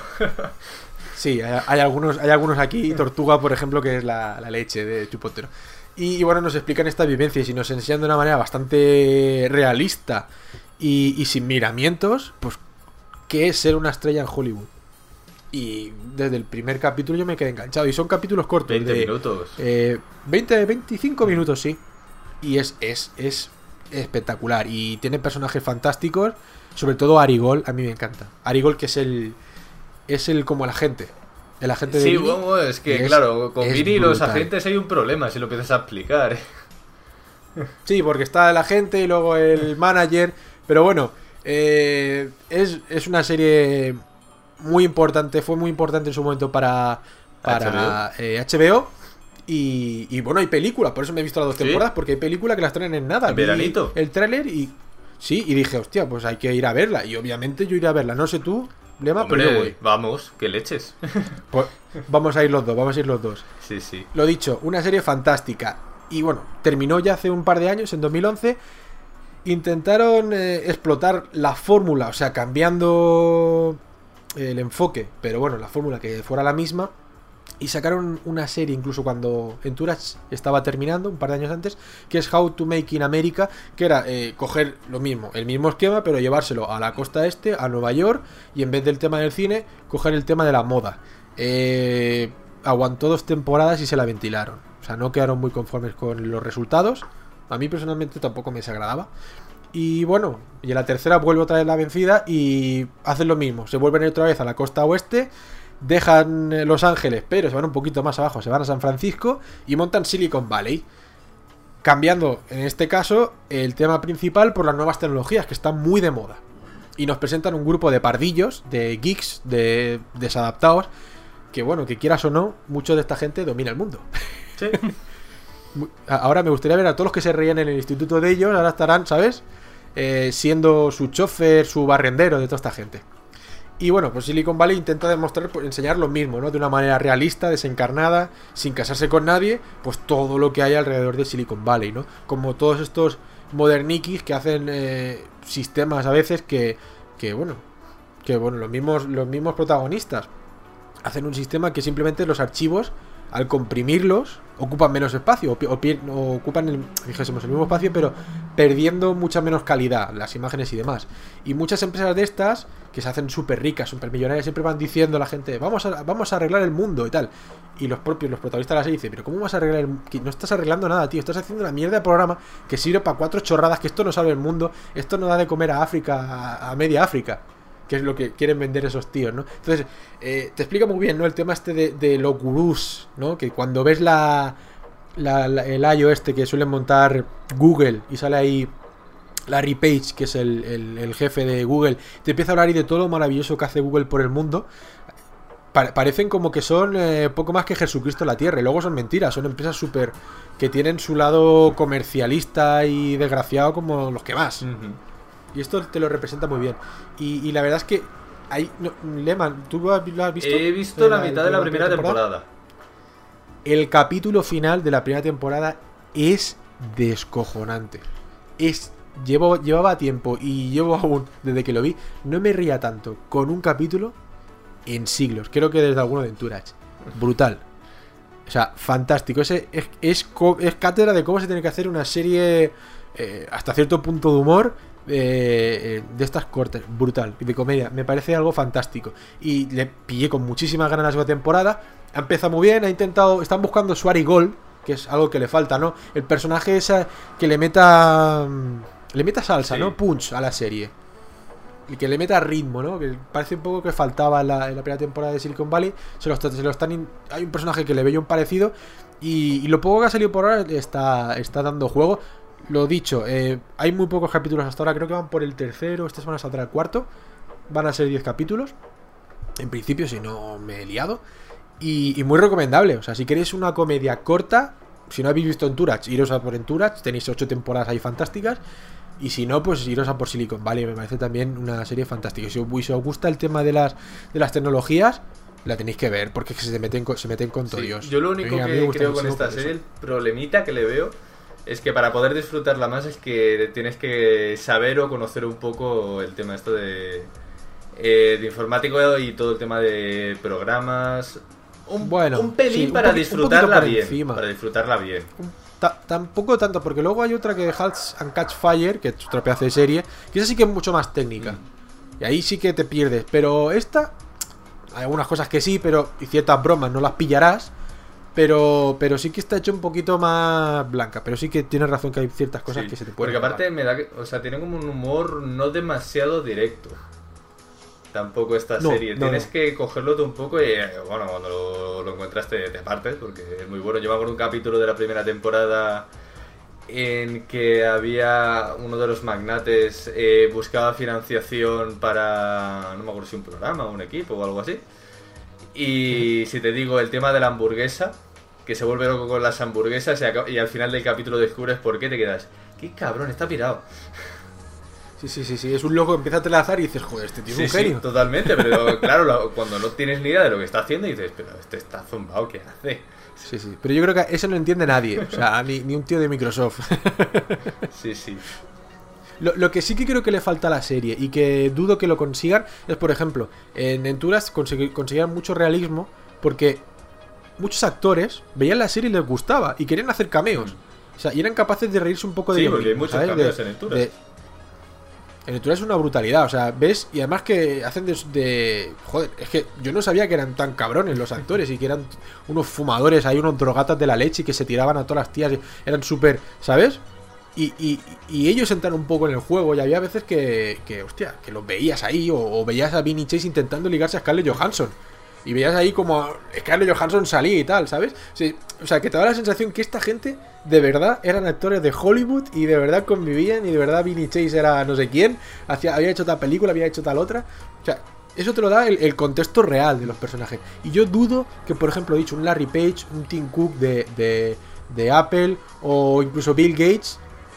B: Sí, hay, hay algunos hay algunos aquí, Tortuga, por ejemplo, que es la, la leche de chupóptero. Y, y bueno, nos explican estas vivencias y nos enseñan de una manera bastante realista y, y sin miramientos, pues, qué es ser una estrella en Hollywood. Y desde el primer capítulo yo me quedé enganchado. Y son capítulos cortos.
D: veinte
B: de,
D: minutos.
B: Eh, veinte, veinticinco minutos, sí. Y es, es, es espectacular. Y tiene personajes fantásticos. Sobre todo Arigol, a mí me encanta. Arigol, que es el. Es el como el agente. El agente de
D: Sí,
B: Vinny.
D: bueno, es que
B: es-
D: claro, con
B: es
D: Vinny y los
B: brutal.
D: agentes hay un problema si lo empiezas a explicar.
B: Sí, porque está el agente y luego el manager. Pero bueno, eh, es, es una serie muy importante. Fue muy importante en su momento para, para
D: H
B: eh, H B O. Y, y bueno, hay películas. Por eso me he visto las dos
D: ¿Sí?
B: temporadas. Porque hay películas que las traen en nada.
D: ¿En
B: Vi
D: veranito?
B: el tráiler y. Sí, y dije, hostia, pues hay que ir a verla. Y obviamente yo iré a verla. No sé tú, Lema, pero yo
D: Hombre,
B: voy.
D: vamos, que leches.
B: Pues vamos a ir los dos, vamos a ir los dos.
D: Sí, sí.
B: Lo dicho, una serie fantástica. Y bueno, terminó ya hace un par de años, en dos mil once. Intentaron eh, explotar la fórmula, o sea, cambiando el enfoque, pero bueno, la fórmula que fuera la misma. Y sacaron una serie incluso cuando Entourage estaba terminando, un par de años antes, que es How to Make in America, que era eh, coger lo mismo, el mismo esquema, pero llevárselo a la costa este, a Nueva York, y en vez del tema del cine, coger el tema de la moda. Eh, aguantó dos temporadas y se la ventilaron. O sea, no quedaron muy conformes con los resultados. A mí personalmente tampoco me desagradaba. Y bueno, y en la tercera vuelve otra vez la vencida y hacen lo mismo. Se vuelven otra vez a la costa oeste, dejan eh, Los Ángeles, pero se van un poquito más abajo, se van a San Francisco y montan Silicon Valley. Cambiando, en este caso, el tema principal por las nuevas tecnologías, que están muy de moda. Y nos presentan un grupo de pardillos, de geeks, de desadaptados, que bueno, que quieras o no, mucho de esta gente domina el mundo.
D: Sí.
B: Ahora me gustaría ver a todos los que se reían en el instituto de ellos, ahora estarán, ¿sabes? Eh, siendo su chofer, su barrendero de toda esta gente. Y bueno, pues Silicon Valley intenta demostrar, pues, enseñar lo mismo, ¿no? De una manera realista, desencarnada, sin casarse con nadie, pues todo lo que hay alrededor de Silicon Valley, ¿no? Como todos estos modernikis que hacen eh, sistemas a veces que, que bueno, que bueno, los mismos, los mismos protagonistas hacen un sistema que simplemente los archivos, al comprimirlos, ocupan menos espacio, o, pi- o pi- o ocupan el, dijésemos, el mismo espacio, pero perdiendo mucha menos calidad, las imágenes y demás. Y muchas empresas de estas, que se hacen súper ricas, súper millonarias, siempre van diciendo a la gente, vamos a, vamos a arreglar el mundo y tal. Y los propios, los protagonistas de la serie dicen, pero ¿cómo vas a arreglar el mundo? No estás arreglando nada, tío, estás haciendo una mierda de programa que sirve para cuatro chorradas, que esto no salve el mundo, esto no da de comer a África, a, a media África. Que es lo que quieren vender esos tíos, ¿no? Entonces, eh, te explica muy bien, ¿no? El tema este de, de los gurús, ¿no? Que cuando ves la, la, la el I O este que suelen montar Google y sale ahí Larry Page, que es el, el, el jefe de Google, te empieza a hablar ahí de todo lo maravilloso que hace Google por el mundo. Pa- parecen como que son eh, poco más que Jesucristo en la Tierra, y luego son mentiras, son empresas súper que tienen su lado comercialista y desgraciado como los que más.
D: Ujú.
B: Y esto te lo representa muy bien. Y, y la verdad es que hay no, Lehman, ¿tú lo has, lo has visto?
D: He visto la mitad de la
B: la
D: primera temporada.
B: El capítulo final de la primera temporada es descojonante. Es llevo llevaba tiempo y llevo aún desde que lo vi, no me ría tanto con un capítulo en siglos. Creo que desde alguno de Entourage. Brutal. O sea, fantástico. Ese es, es, es cátedra de cómo se tiene que hacer una serie eh, hasta cierto punto de humor eh, de estas cortes. Brutal. Y de comedia. Me parece algo fantástico. Y le pillé con muchísimas ganas la segunda temporada. Ha empezado muy bien. Ha intentado... Están buscando su Ari Gold, que es algo que le falta, ¿no? El personaje ese que le meta... Le meta salsa, sí. ¿no? Punch a la serie. Y que le meta ritmo, ¿no? Que parece un poco que faltaba en la, en la primera temporada de Silicon Valley. Se lo, se lo están in... Hay un personaje que le veo un parecido. Y, y lo poco que ha salido por ahora está, está dando juego. Lo dicho, eh, hay muy pocos capítulos hasta ahora. Creo que van por el tercero. Esta semana saldrá el cuarto. Van a ser diez capítulos. En principio, si no me he liado. Y, y muy recomendable. O sea, si queréis una comedia corta, si no habéis visto Entourage, iros a por Entourage. Tenéis ocho temporadas ahí fantásticas. Y si no, pues iros a por Silicon Valley. Me parece también una serie fantástica. Si os, si os gusta el tema de las de las tecnologías, la tenéis que ver, porque se meten con, se meten con todo Dios.
D: Sí, yo lo único Venga, que creo con esta serie, el problemita que le veo, es que para poder disfrutarla más es que tienes que saber o conocer un poco el tema esto de, eh, de informático y todo el tema de programas. Un, bueno, un pelín sí, un para disfrutarla bien. Encima. Para disfrutarla bien.
B: Un Tampoco tanto, porque luego hay otra que Halt and Catch Fire, que es otra pedazo de serie, que esa sí que es mucho más técnica. Mm. Y ahí sí que te pierdes. Pero esta, hay algunas cosas que sí, pero y ciertas bromas no las pillarás. Pero pero sí que está hecho un poquito más blanca. Pero sí que tienes razón que hay ciertas cosas sí, que se te pueden.
D: Porque aparte robar. me da que, o sea, tiene como un humor no demasiado directo. Tampoco esta no, serie. No, Tienes no. que cogerlo todo un poco y, bueno, cuando lo, lo encuentras te, te partes, porque es muy bueno. Yo me acuerdo un capítulo de la primera temporada en que había uno de los magnates eh, buscaba financiación para, no me acuerdo si un programa o un equipo o algo así. Y si te digo el tema de la hamburguesa, que se vuelve loco con las hamburguesas y, acá, y al final del capítulo descubres por qué, te quedas, qué cabrón, está pirado.
B: Sí, sí, sí, sí, es un loco, empieza a telazar y dices, joder, este tío es
D: sí,
B: un genio.
D: Sí, totalmente, pero claro, lo, cuando no tienes ni idea de lo que está haciendo dices, pero este está zumbado, ¿qué hace?
B: Sí, sí, pero yo creo que eso no entiende nadie, o sea, ni, ni un tío de Microsoft.
D: Sí, sí.
B: Lo, lo que sí que creo que le falta a la serie y que dudo que lo consigan es, por ejemplo, en Entourage consegui, conseguían mucho realismo porque muchos actores veían la serie y les gustaba y querían hacer cameos. Mm. O sea, y eran capaces de reírse un poco de
D: sí,
B: ellos
D: porque
B: mismos,
D: hay muchos
B: ¿sabes?
D: cameos de, en Entourage.
B: De, En Entourage es una brutalidad, o sea, ves, y además que hacen de, de... Joder, es que yo no sabía que eran tan cabrones los actores y que eran unos fumadores, hay unos drogatas de la leche y que se tiraban a todas las tías, eran súper, ¿sabes? Y, y, y ellos entran un poco en el juego y había veces que, que hostia, que los veías ahí o, o veías a Vinny Chase intentando ligarse a Scarlett Johansson. Y veías ahí como Scarlett Johansson salía y tal, ¿sabes? Sí, o sea, que te da la sensación que esta gente de verdad eran actores de Hollywood y de verdad convivían y de verdad Vinny Chase era no sé quién, hacía, había hecho tal película, había hecho tal otra. O sea, eso te lo da el, el contexto real de los personajes. Y yo dudo que, por ejemplo, he dicho un Larry Page, un Tim Cook de, de, de Apple o incluso Bill Gates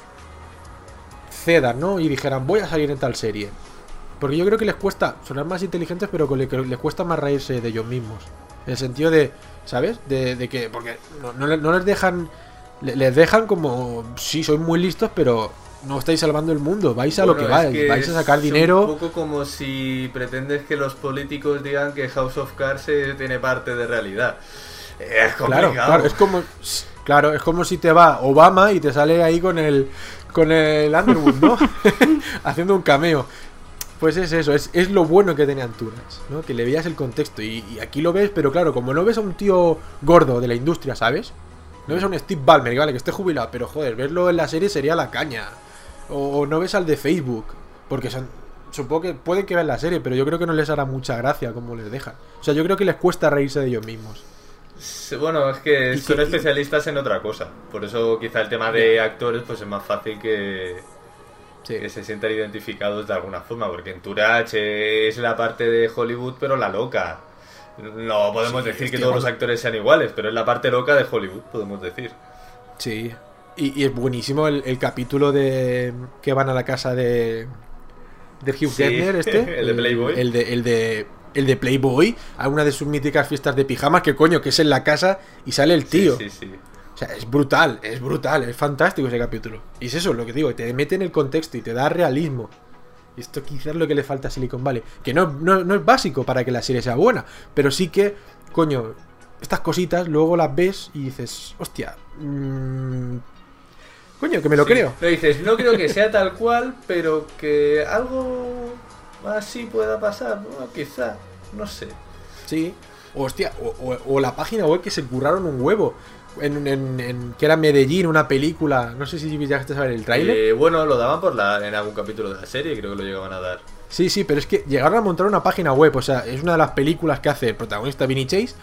B: cedan, ¿no? Y dijeran, voy a salir en tal serie. Porque yo creo que les cuesta sonar más inteligentes, pero que les cuesta más reírse de ellos mismos. En el sentido de, ¿sabes? De, de que, porque no, no, no les dejan, les dejan como, sí, sois muy listos, pero no estáis salvando el mundo, vais a bueno, lo que vais, que vais a sacar dinero.
D: Es un poco como si pretendes que los políticos digan que House of Cards tiene parte de realidad. Es complicado.
B: Claro, claro, es como, claro, es como si te va Obama y te sale ahí con el, con el Underwood, ¿no? Haciendo un cameo. Pues es eso, es, es lo bueno que tenía Entourage, ¿no? Que le veías el contexto y, y aquí lo ves, pero claro, como no ves a un tío gordo de la industria, ¿sabes? No ves a un Steve Ballmer, que vale, que esté jubilado, pero joder, verlo en la serie sería la caña. O, o no ves al de Facebook, porque son, supongo que pueden que vean la serie, pero yo creo que no les hará mucha gracia como les dejan. O sea, yo creo que les cuesta reírse de ellos mismos.
D: Bueno, es que son que, especialistas en otra cosa, por eso quizá el tema de actores pues es más fácil que... Sí. Que se sientan identificados de alguna forma, porque Entourage es la parte de Hollywood, pero la loca. No podemos sí, decir que todos los actores sean iguales, pero es la parte loca de Hollywood, podemos decir.
B: Sí, y, y es buenísimo el, el capítulo de que van a la casa de de Hugh
D: sí,
B: Hefner, este.
D: El de Playboy.
B: El, el de, el de el de Playboy, a una de sus míticas fiestas de pijamas, que coño, que es en la casa y sale el tío.
D: Sí, sí, sí.
B: O sea, es brutal, es brutal, es fantástico ese capítulo. Y es eso lo que digo, te mete en el contexto y te da realismo. Y esto quizás es lo que le falta a Silicon Valley. Que no, no, no es básico para que la serie sea buena, pero sí que, coño, estas cositas luego las ves y dices, hostia, mmm, coño, que me lo
D: Sí,
B: creo.
D: Lo dices, no creo que sea tal cual, pero que algo así pueda pasar, ¿no? Quizá, no sé.
B: Sí, hostia, o, o, o la página web que se curraron un huevo. En, en, en- que era Medellín, una película. No sé si llegaste a ver el tráiler.
D: Eh, bueno, lo daban por la, en algún capítulo de la serie, creo que lo llegaban a dar.
B: Sí, sí, pero es que llegaron a montar una página web. O sea, es una de las películas que hace el protagonista Vinny Chase.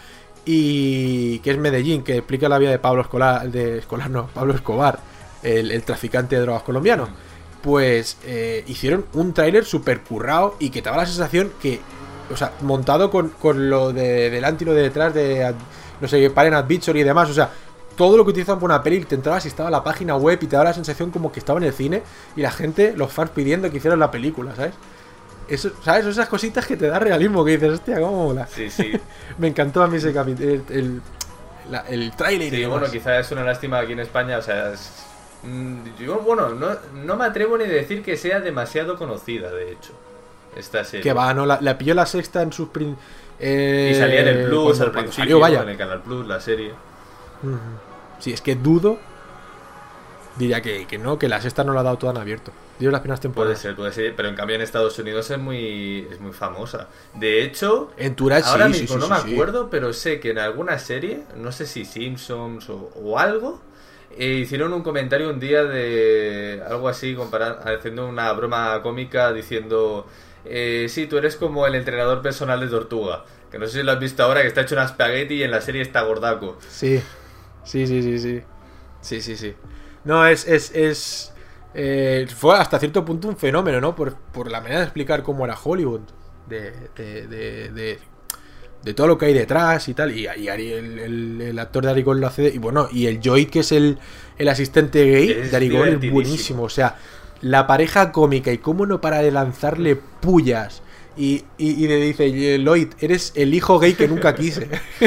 B: Y que es Medellín, que explica la vida de Pablo Escolar. De Escolar, no, Pablo Escobar, el, el traficante de drogas colombiano. Pues eh, hicieron un tráiler súper currado y que te daba la sensación que, o sea, montado con, con lo de delante y lo de detrás de, ad- no sé, Paren Adventure y demás, o sea, todo lo que utilizan por una peli, te entrabas y estaba la página web y te daba la sensación como que estaba en el cine y la gente, los fans pidiendo que hicieran la película, ¿sabes? Eso, ¿sabes? Esas cositas que te da realismo, que dices, hostia, cómo mola.
D: Sí, sí.
B: Me encantó a mí ese capítulo, el, el, la- el tráiler y
D: Sí,
B: demás.
D: bueno, quizás es una lástima aquí en España, o sea, es- mm, yo, bueno, no, no me atrevo ni a decir que sea demasiado conocida, de hecho, esta serie.
B: Que va, no, la, la pilló la sexta en sus... prin- eh,
D: Y salía en el Plus
B: cuando-
D: al
B: cuando
D: principio,
B: salió, vaya.
D: en el Canal Plus, la serie.
B: Ujú. Sí, es que dudo. Diría que, que no, que la sexta no la ha dado toda en abierto. Dio las primeras
D: Puede
B: temporadas.
D: ser, puede ser, pero en cambio en Estados Unidos es muy, es muy famosa. De hecho,
B: En Tourette
D: ahora
B: sí, sí,
D: mismo
B: sí,
D: no
B: sí,
D: me
B: sí.
D: acuerdo, pero sé que en alguna serie, no sé si Simpsons o, o algo, eh, hicieron un comentario un día de algo así, comparar, haciendo una broma cómica diciendo, eh, sí, tú eres como el entrenador personal de Tortuga. Que no sé si lo has visto ahora, que está hecho una espagueti y en la serie está gordaco.
B: Sí, sí, sí, sí, sí. Sí, sí, sí. No, es. es, es eh, fue hasta cierto punto un fenómeno, ¿no? Por, por la manera de explicar cómo era Hollywood. De, de, de, de, de todo lo que hay detrás y tal. Y, y Ari- el, el, el actor de Ari Gold lo hace. Y bueno, y el Joey, que es el, el asistente gay
D: Es
B: de Ari Gold, es
D: divertidísimo.
B: buenísimo. O sea, la pareja cómica y cómo no para de lanzarle pullas. Y, y, y le dice, Lloyd, eres el hijo gay que nunca quise.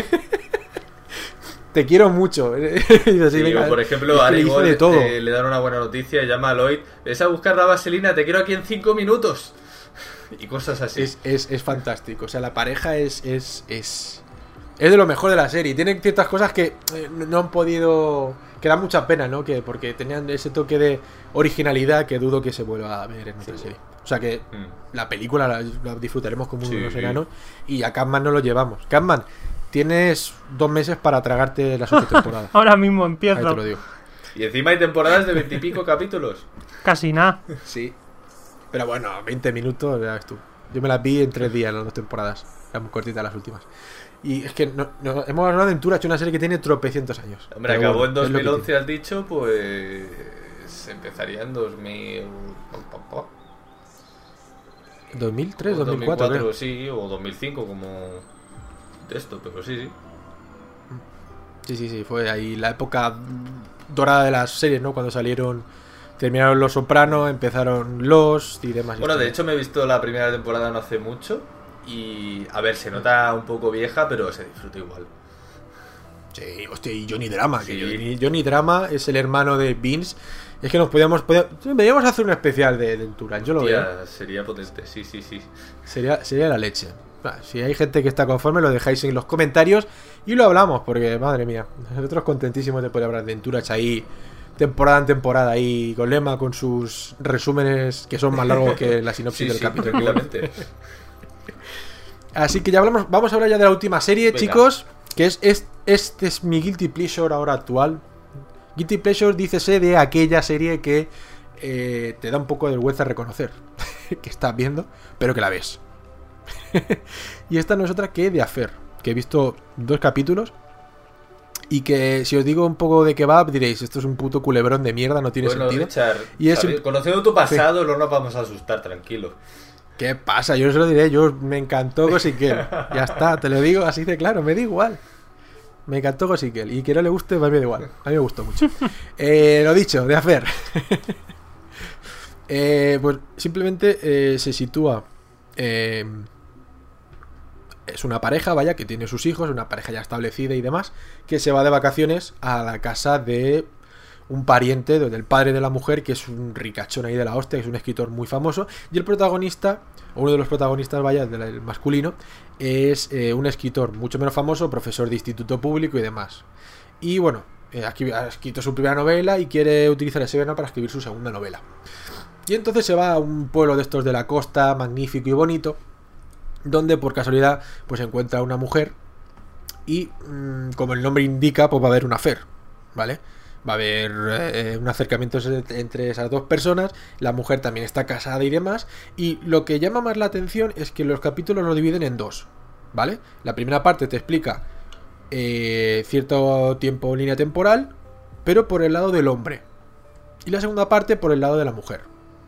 B: Te quiero mucho. Y dice,
D: Sí,
B: venga,
D: o por ejemplo,
B: es que
D: a
B: le
D: Ari
B: hizo de
D: Gold,
B: todo.
D: eh, le dan una buena noticia, llama a Lloyd, ves a buscar la vaselina, te quiero aquí en cinco minutos. Y cosas así.
B: Es, es, es fantástico. O sea, la pareja es, es, es. Es de lo mejor de la serie. Tienen ciertas cosas que eh, no han podido. Que da mucha pena, ¿no? Que porque tenían ese toque de originalidad que dudo que se vuelva a ver en otra
D: Sí.
B: serie. O sea que
D: Mm.
B: la película la, la disfrutaremos como
D: Sí.
B: unos enanos. Y a Catman no lo llevamos. Catman, tienes dos meses para tragarte las ocho temporadas.
C: Ahora mismo
B: Ahí te
C: empiezo.
B: lo digo.
D: Y encima hay temporadas de veintipico capítulos.
C: Casi nada.
B: Sí. Pero bueno, veinte minutos, ya ves tú. Yo me las vi en tres días las dos temporadas. Eran muy cortitas las últimas. Y es que no, no- hemos hablado de Aventura, ha hecho una serie que tiene tropecientos años.
D: Hombre,
B: Pero
D: acabó
B: bueno,
D: en
B: es lo que
D: dos mil once,
B: tiene.
D: has dicho, pues empezaría en dos mil...
B: dos mil tres,
D: o
B: dos mil cuatro, creo.
D: sí, o dos mil cinco como de esto, pero sí, sí.
B: Sí, sí, sí, fue ahí la época dorada de las series, ¿no? Cuando salieron, terminaron Los Sopranos, empezaron Los y demás.
D: Bueno, de
B: historias.
D: hecho me he visto la primera temporada no hace mucho y, a ver, se nota un poco vieja, pero se disfruta igual.
B: Sí, hostia, y Johnny Drama,
D: Sí.
B: que Johnny, Johnny Drama es el hermano de Vince. Es que nos podíamos, podíamos, podíamos hacer un especial de, de Entourage, yo lo veo.
D: Tía, sería potente, sí, sí, sí.
B: Sería, sería la leche. Ah, si hay gente que está conforme, lo dejáis en los comentarios y lo hablamos, porque madre mía, nosotros contentísimos de poder hablar de Entourage ahí, temporada en temporada, ahí con Lema, con sus resúmenes que son más largos que la sinopsis
D: Sí,
B: del
D: sí,
B: capítulo.
D: tranquilamente.
B: Así que ya hablamos, vamos a hablar ya de la última serie,
D: Venga.
B: chicos, que es, es este es mi Guilty Pleasure ahora actual. Guilty Pleasure, dícese de aquella serie que eh, te da un poco de vergüenza reconocer que estás viendo, pero que la ves. Y esta no es otra que The Affair, que he visto dos capítulos y que si os digo un poco de qué va, diréis, esto es un puto culebrón de mierda, no tiene
D: Bueno,
B: sentido.
D: Richard,
B: Y es
D: sabi-
B: un-
D: conociendo tu pasado, no nos vamos a asustar, tranquilo.
B: ¿Qué pasa? Yo os lo diré, yo me encantó Gossip Girl. Ya está, te lo digo así de claro, me da igual. Me encantó Gossip Girl. Y que no le guste, pues me da igual. A mí me gustó mucho. Eh, lo dicho, de Affair. eh, pues simplemente eh, se sitúa eh, es una pareja, vaya, que tiene sus hijos, una pareja ya establecida y demás, que se va de vacaciones a la casa de un pariente del padre de la mujer, que es un ricachón ahí de la hostia, que es un escritor muy famoso, y el protagonista, o uno de los protagonistas, vaya, del masculino, es eh, un escritor mucho menos famoso, profesor de instituto público y demás. Y bueno, eh, aquí ha escrito su primera novela y quiere utilizar ese verano para escribir su segunda novela. Y entonces se va a un pueblo de estos de la costa, magnífico y bonito, donde por casualidad pues encuentra a una mujer y, mmm, como el nombre indica, pues va a haber un affair, ¿vale? Va a haber eh, un acercamiento entre esas dos personas, la mujer también está casada y demás, y lo que llama más la atención es que los capítulos lo dividen en dos, ¿vale? La primera parte te explica eh, cierto tiempo en línea temporal, pero por el lado del hombre, y la segunda parte por el lado de la mujer.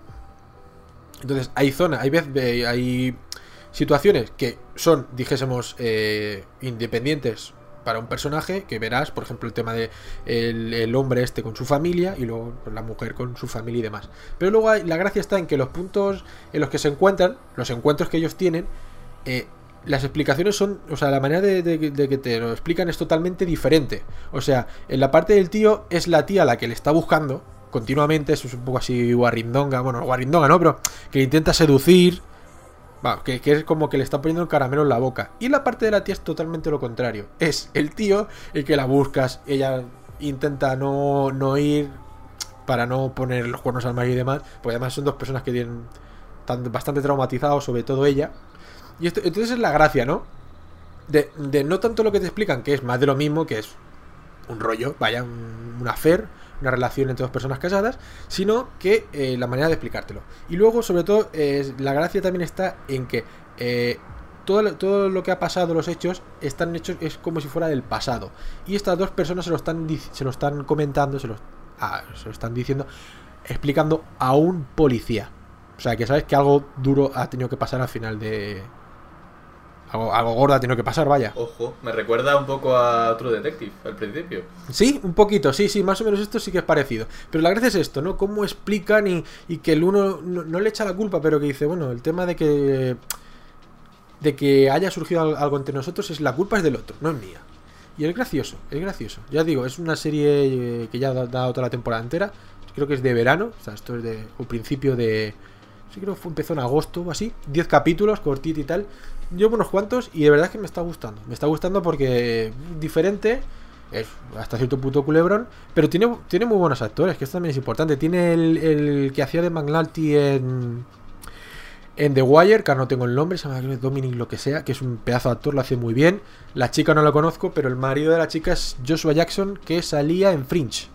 B: Entonces hay zonas, hay veces, hay situaciones que son, dijésemos, eh, independientes para un personaje, que verás, por ejemplo, el tema de el, el hombre este con su familia y luego la mujer con su familia y demás. Pero luego hay, la gracia está en que los puntos en los que se encuentran, los encuentros que ellos tienen, eh, las explicaciones son, o sea, la manera de, de, de que te lo explican es totalmente diferente. O sea, en la parte del tío es la tía la que le está buscando continuamente, eso es un poco así guarrindonga, bueno, guarrindonga no, pero que le intenta seducir, va, que, que es como que le está poniendo el caramelo en la boca. Y la parte de la tía es totalmente lo contrario, es el tío el que la buscas, ella intenta no, no ir para no poner los cuernos al mar y demás, porque además son dos personas que tienen tan, bastante traumatizados, sobre todo ella. Y esto, entonces es la gracia, ¿no? De, de no tanto lo que te explican, que es más de lo mismo, que es un rollo, vaya, un, un affair, una relación entre dos personas casadas, sino que eh, la manera de explicártelo. Y luego, sobre todo, eh, la gracia también está en que eh, todo, lo, todo lo que ha pasado, los hechos, están hechos, es como si fuera del pasado. Y estas dos personas se lo están, se lo están comentando, se lo, ah, se lo están diciendo, explicando a un policía. O sea, que sabes que algo duro ha tenido que pasar al final de... Algo, algo gordo ha tenido que pasar, vaya.
D: Ojo, me recuerda un poco a True Detective al principio.
B: Sí, un poquito, sí, sí, más o menos esto sí que es parecido. Pero la gracia es esto, ¿no? Cómo explican y, y que el uno no, no le echa la culpa, pero que dice, bueno, el tema de que de que haya surgido algo entre nosotros es la culpa es del otro, no es mía. Y es gracioso, es gracioso. Ya digo, es una serie que ya ha dado toda la temporada entera. Creo que es de verano, o sea, esto es de un principio de... Sí, creo que fue, empezó en agosto o así. diez capítulos, cortito y tal. Llevo unos cuantos y de verdad es que me está gustando. Me está gustando porque diferente, es hasta cierto punto culebrón, pero tiene, tiene muy buenos actores, que esto también es importante. Tiene el, el que hacía de McNulty en, en The Wire, que ahora no tengo el nombre, se llama Dominic lo que sea, que es un pedazo de actor, lo hace muy bien. La chica no la conozco, pero el marido de la chica es Joshua Jackson, que salía en Fringe.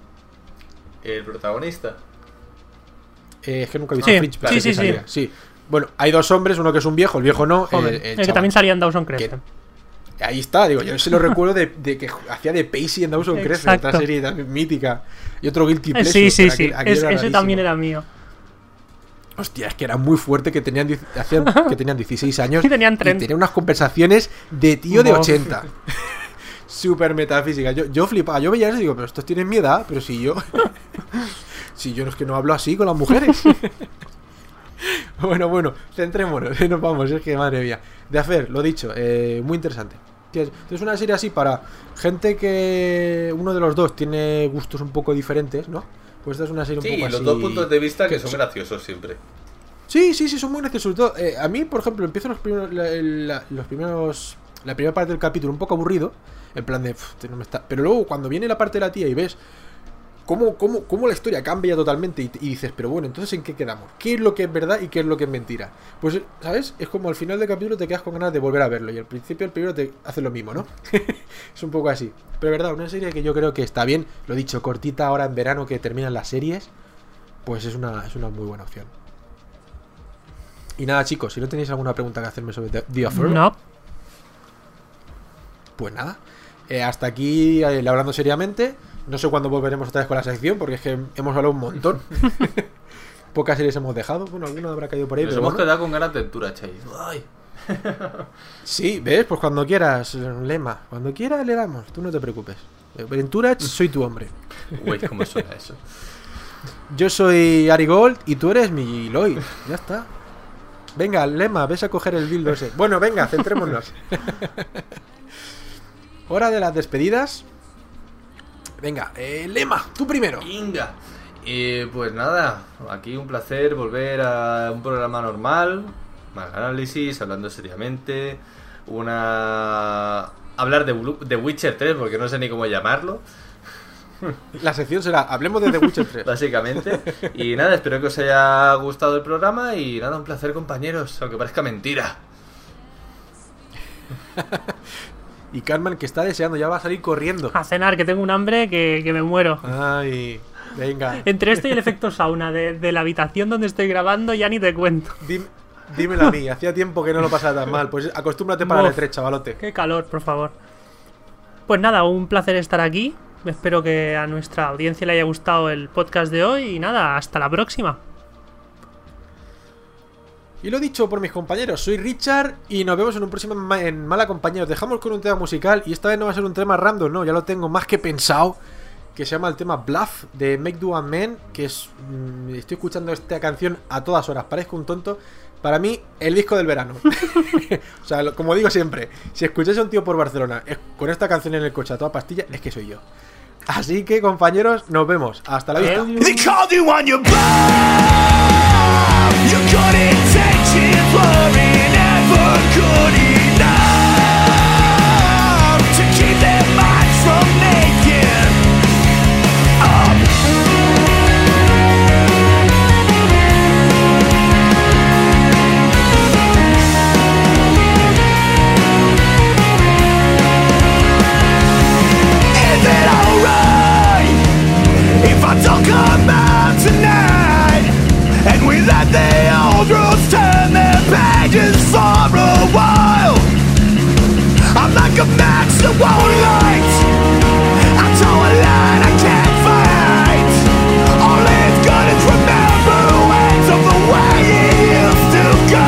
D: ¿El protagonista?
B: Eh, es que nunca he visto
C: sí,
B: Fringe,
C: sí, sí, sí.
B: sí. Bueno, hay dos hombres, uno que es un viejo, el viejo no.
C: Joven,
B: el, el,
C: el que también salía en Dawson Creek.
B: Ahí está, digo, yo se lo recuerdo de, de que hacía de Pacey en Dawson Creek, otra serie también mítica. Y otro Guilty Pleasure.
C: Sí, sí, sí,
B: aquel, aquel
C: es, ese también era mío.
B: Hostia, es que era muy fuerte, que tenían, hacían, que tenían dieciséis años
C: y tenían
B: y tenían unas conversaciones de tío de
C: Uf.
B: ochenta. Súper metafísica. Yo, yo flipaba, yo veía eso y digo, pero estos tienen mi edad, pero si yo... si yo no es que no hablo así con las mujeres. Bueno, bueno, centrémonos, nos vamos, es que madre mía. De hacer, lo dicho, eh, muy interesante. Es una serie así para gente que uno de los dos tiene gustos un poco diferentes, ¿no? Pues esta es una serie un
D: sí,
B: poco así...
D: Sí, los dos puntos de vista que, que son
B: so...
D: graciosos siempre.
B: Sí, sí, sí, son muy graciosos. Sobre todo, eh, a mí, por ejemplo, empiezo los primeros, la, la, los primeros... La primera parte del capítulo un poco aburrido, en plan de... Uf, no me está... Pero luego cuando viene la parte de la tía y ves... Cómo, cómo, cómo la historia cambia totalmente y, y dices, pero bueno, entonces ¿en qué quedamos? ¿Qué es lo que es verdad y qué es lo que es mentira? Pues, ¿sabes? Es como al final del capítulo te quedas con ganas de volver a verlo y al principio el primero te hace lo mismo, ¿no? Es un poco así. Pero verdad, una serie que yo creo que está bien, lo dicho, cortita ahora en verano que terminan las series, pues es una, es una muy buena opción. Y nada, chicos, si no tenéis alguna pregunta que hacerme sobre The, The Offer,
C: no.
B: Pues nada, eh, hasta aquí eh, hablando seriamente. No sé cuándo volveremos otra vez con la sección, porque es que hemos hablado un montón. Pocas series hemos dejado. Bueno, alguna habrá caído por ahí.
D: Nos
B: pero
D: hemos
B: bueno.
D: quedado con ganas de aventura, Chai. Ay.
B: Sí, ¿ves? Pues cuando quieras, Lema. Cuando quieras le damos, tú no te preocupes. Aventura, soy tu hombre.
D: Güey, ¿cómo suena eso?
B: Yo soy Ari Gold y tú eres mi Lloyd. Ya está. Venga, Lema, ves a coger el dildo ese. Bueno, venga, centrémonos. Hora de las despedidas. Venga, eh, Lema, tú primero.
D: Venga. Y pues nada, aquí un placer volver a un programa normal, más análisis, hablando seriamente, una... hablar de, Blue... de Witcher tres, porque no sé ni cómo llamarlo.
B: La sección será, hablemos de The Witcher tres.
D: Básicamente. Y nada, espero que os haya gustado el programa y nada, un placer, compañeros, aunque parezca mentira.
B: Y Carmen, que está deseando, ya va a salir corriendo.
C: A cenar, que tengo un hambre que, que me muero.
B: Ay, venga.
C: Entre esto y el efecto sauna de, de la habitación donde estoy grabando, ya ni te cuento.
B: Dime, dímelo a mí, hacía tiempo que no lo pasaba tan mal. Pues acostúmbrate para
C: Uf,
B: el E tres, chavalote.
C: Qué calor, por favor. Pues nada, un placer estar aquí. Espero que a nuestra audiencia le haya gustado el podcast de hoy. Y nada, hasta la próxima.
B: Y lo dicho por mis compañeros, soy Richard y nos vemos en un próximo ma- en Mala Compañía. Os dejamos con un tema musical y esta vez no va a ser un tema random, no, ya lo tengo más que pensado, que se llama el tema Bluff de Make Do One Man, que es... Mmm, estoy escuchando esta canción a todas horas, parezco un tonto. Para mí, el disco del verano. O sea, lo, como digo siempre, si escucháis a un tío por Barcelona es, con esta canción en el coche a toda pastilla, es que soy yo. Así que, compañeros, nos vemos. Hasta la vista.
E: They called you on your bluff. Your good intentions weren't ever good enough to keep their minds from making up. Is it alright if I don't come out tonight? And we let the old rules turn their pages for a while. I'm like a match that won't light. I tow a line I can't fight. All it's good is remembrance of the way it used to go.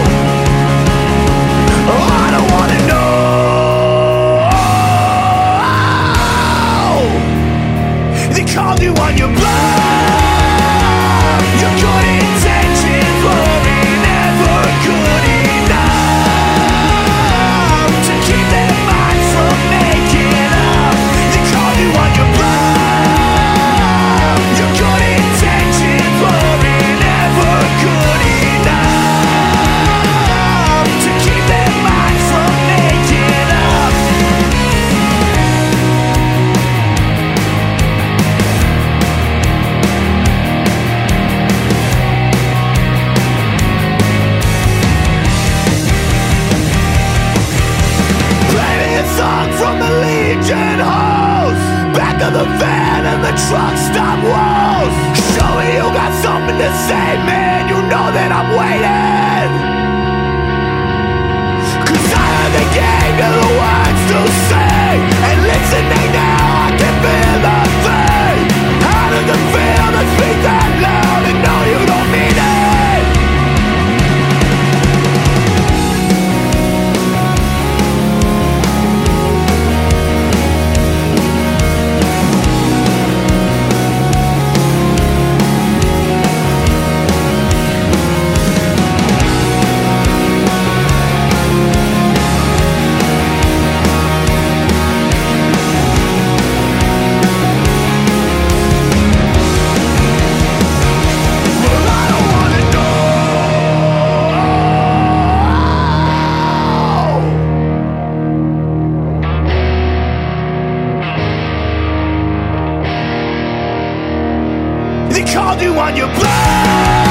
E: Oh, I don't wanna know. They called you on your bluff. Your good intentions weren't ever good enough to keep their minds from making up. They called you on your bluff. Your good intentions weren't ever good enough to keep their minds from making up. Playing a song from the Legion halls, back of the van and the truck stop walls. Show me you got something to say, man, you know that I'm waiting. Cause I heard they gave you the words to say, and listening now I can feel the thing. How does it feel to speak that loud and know you don't mean it? Well, I don't wanna know. They called you on your bluff.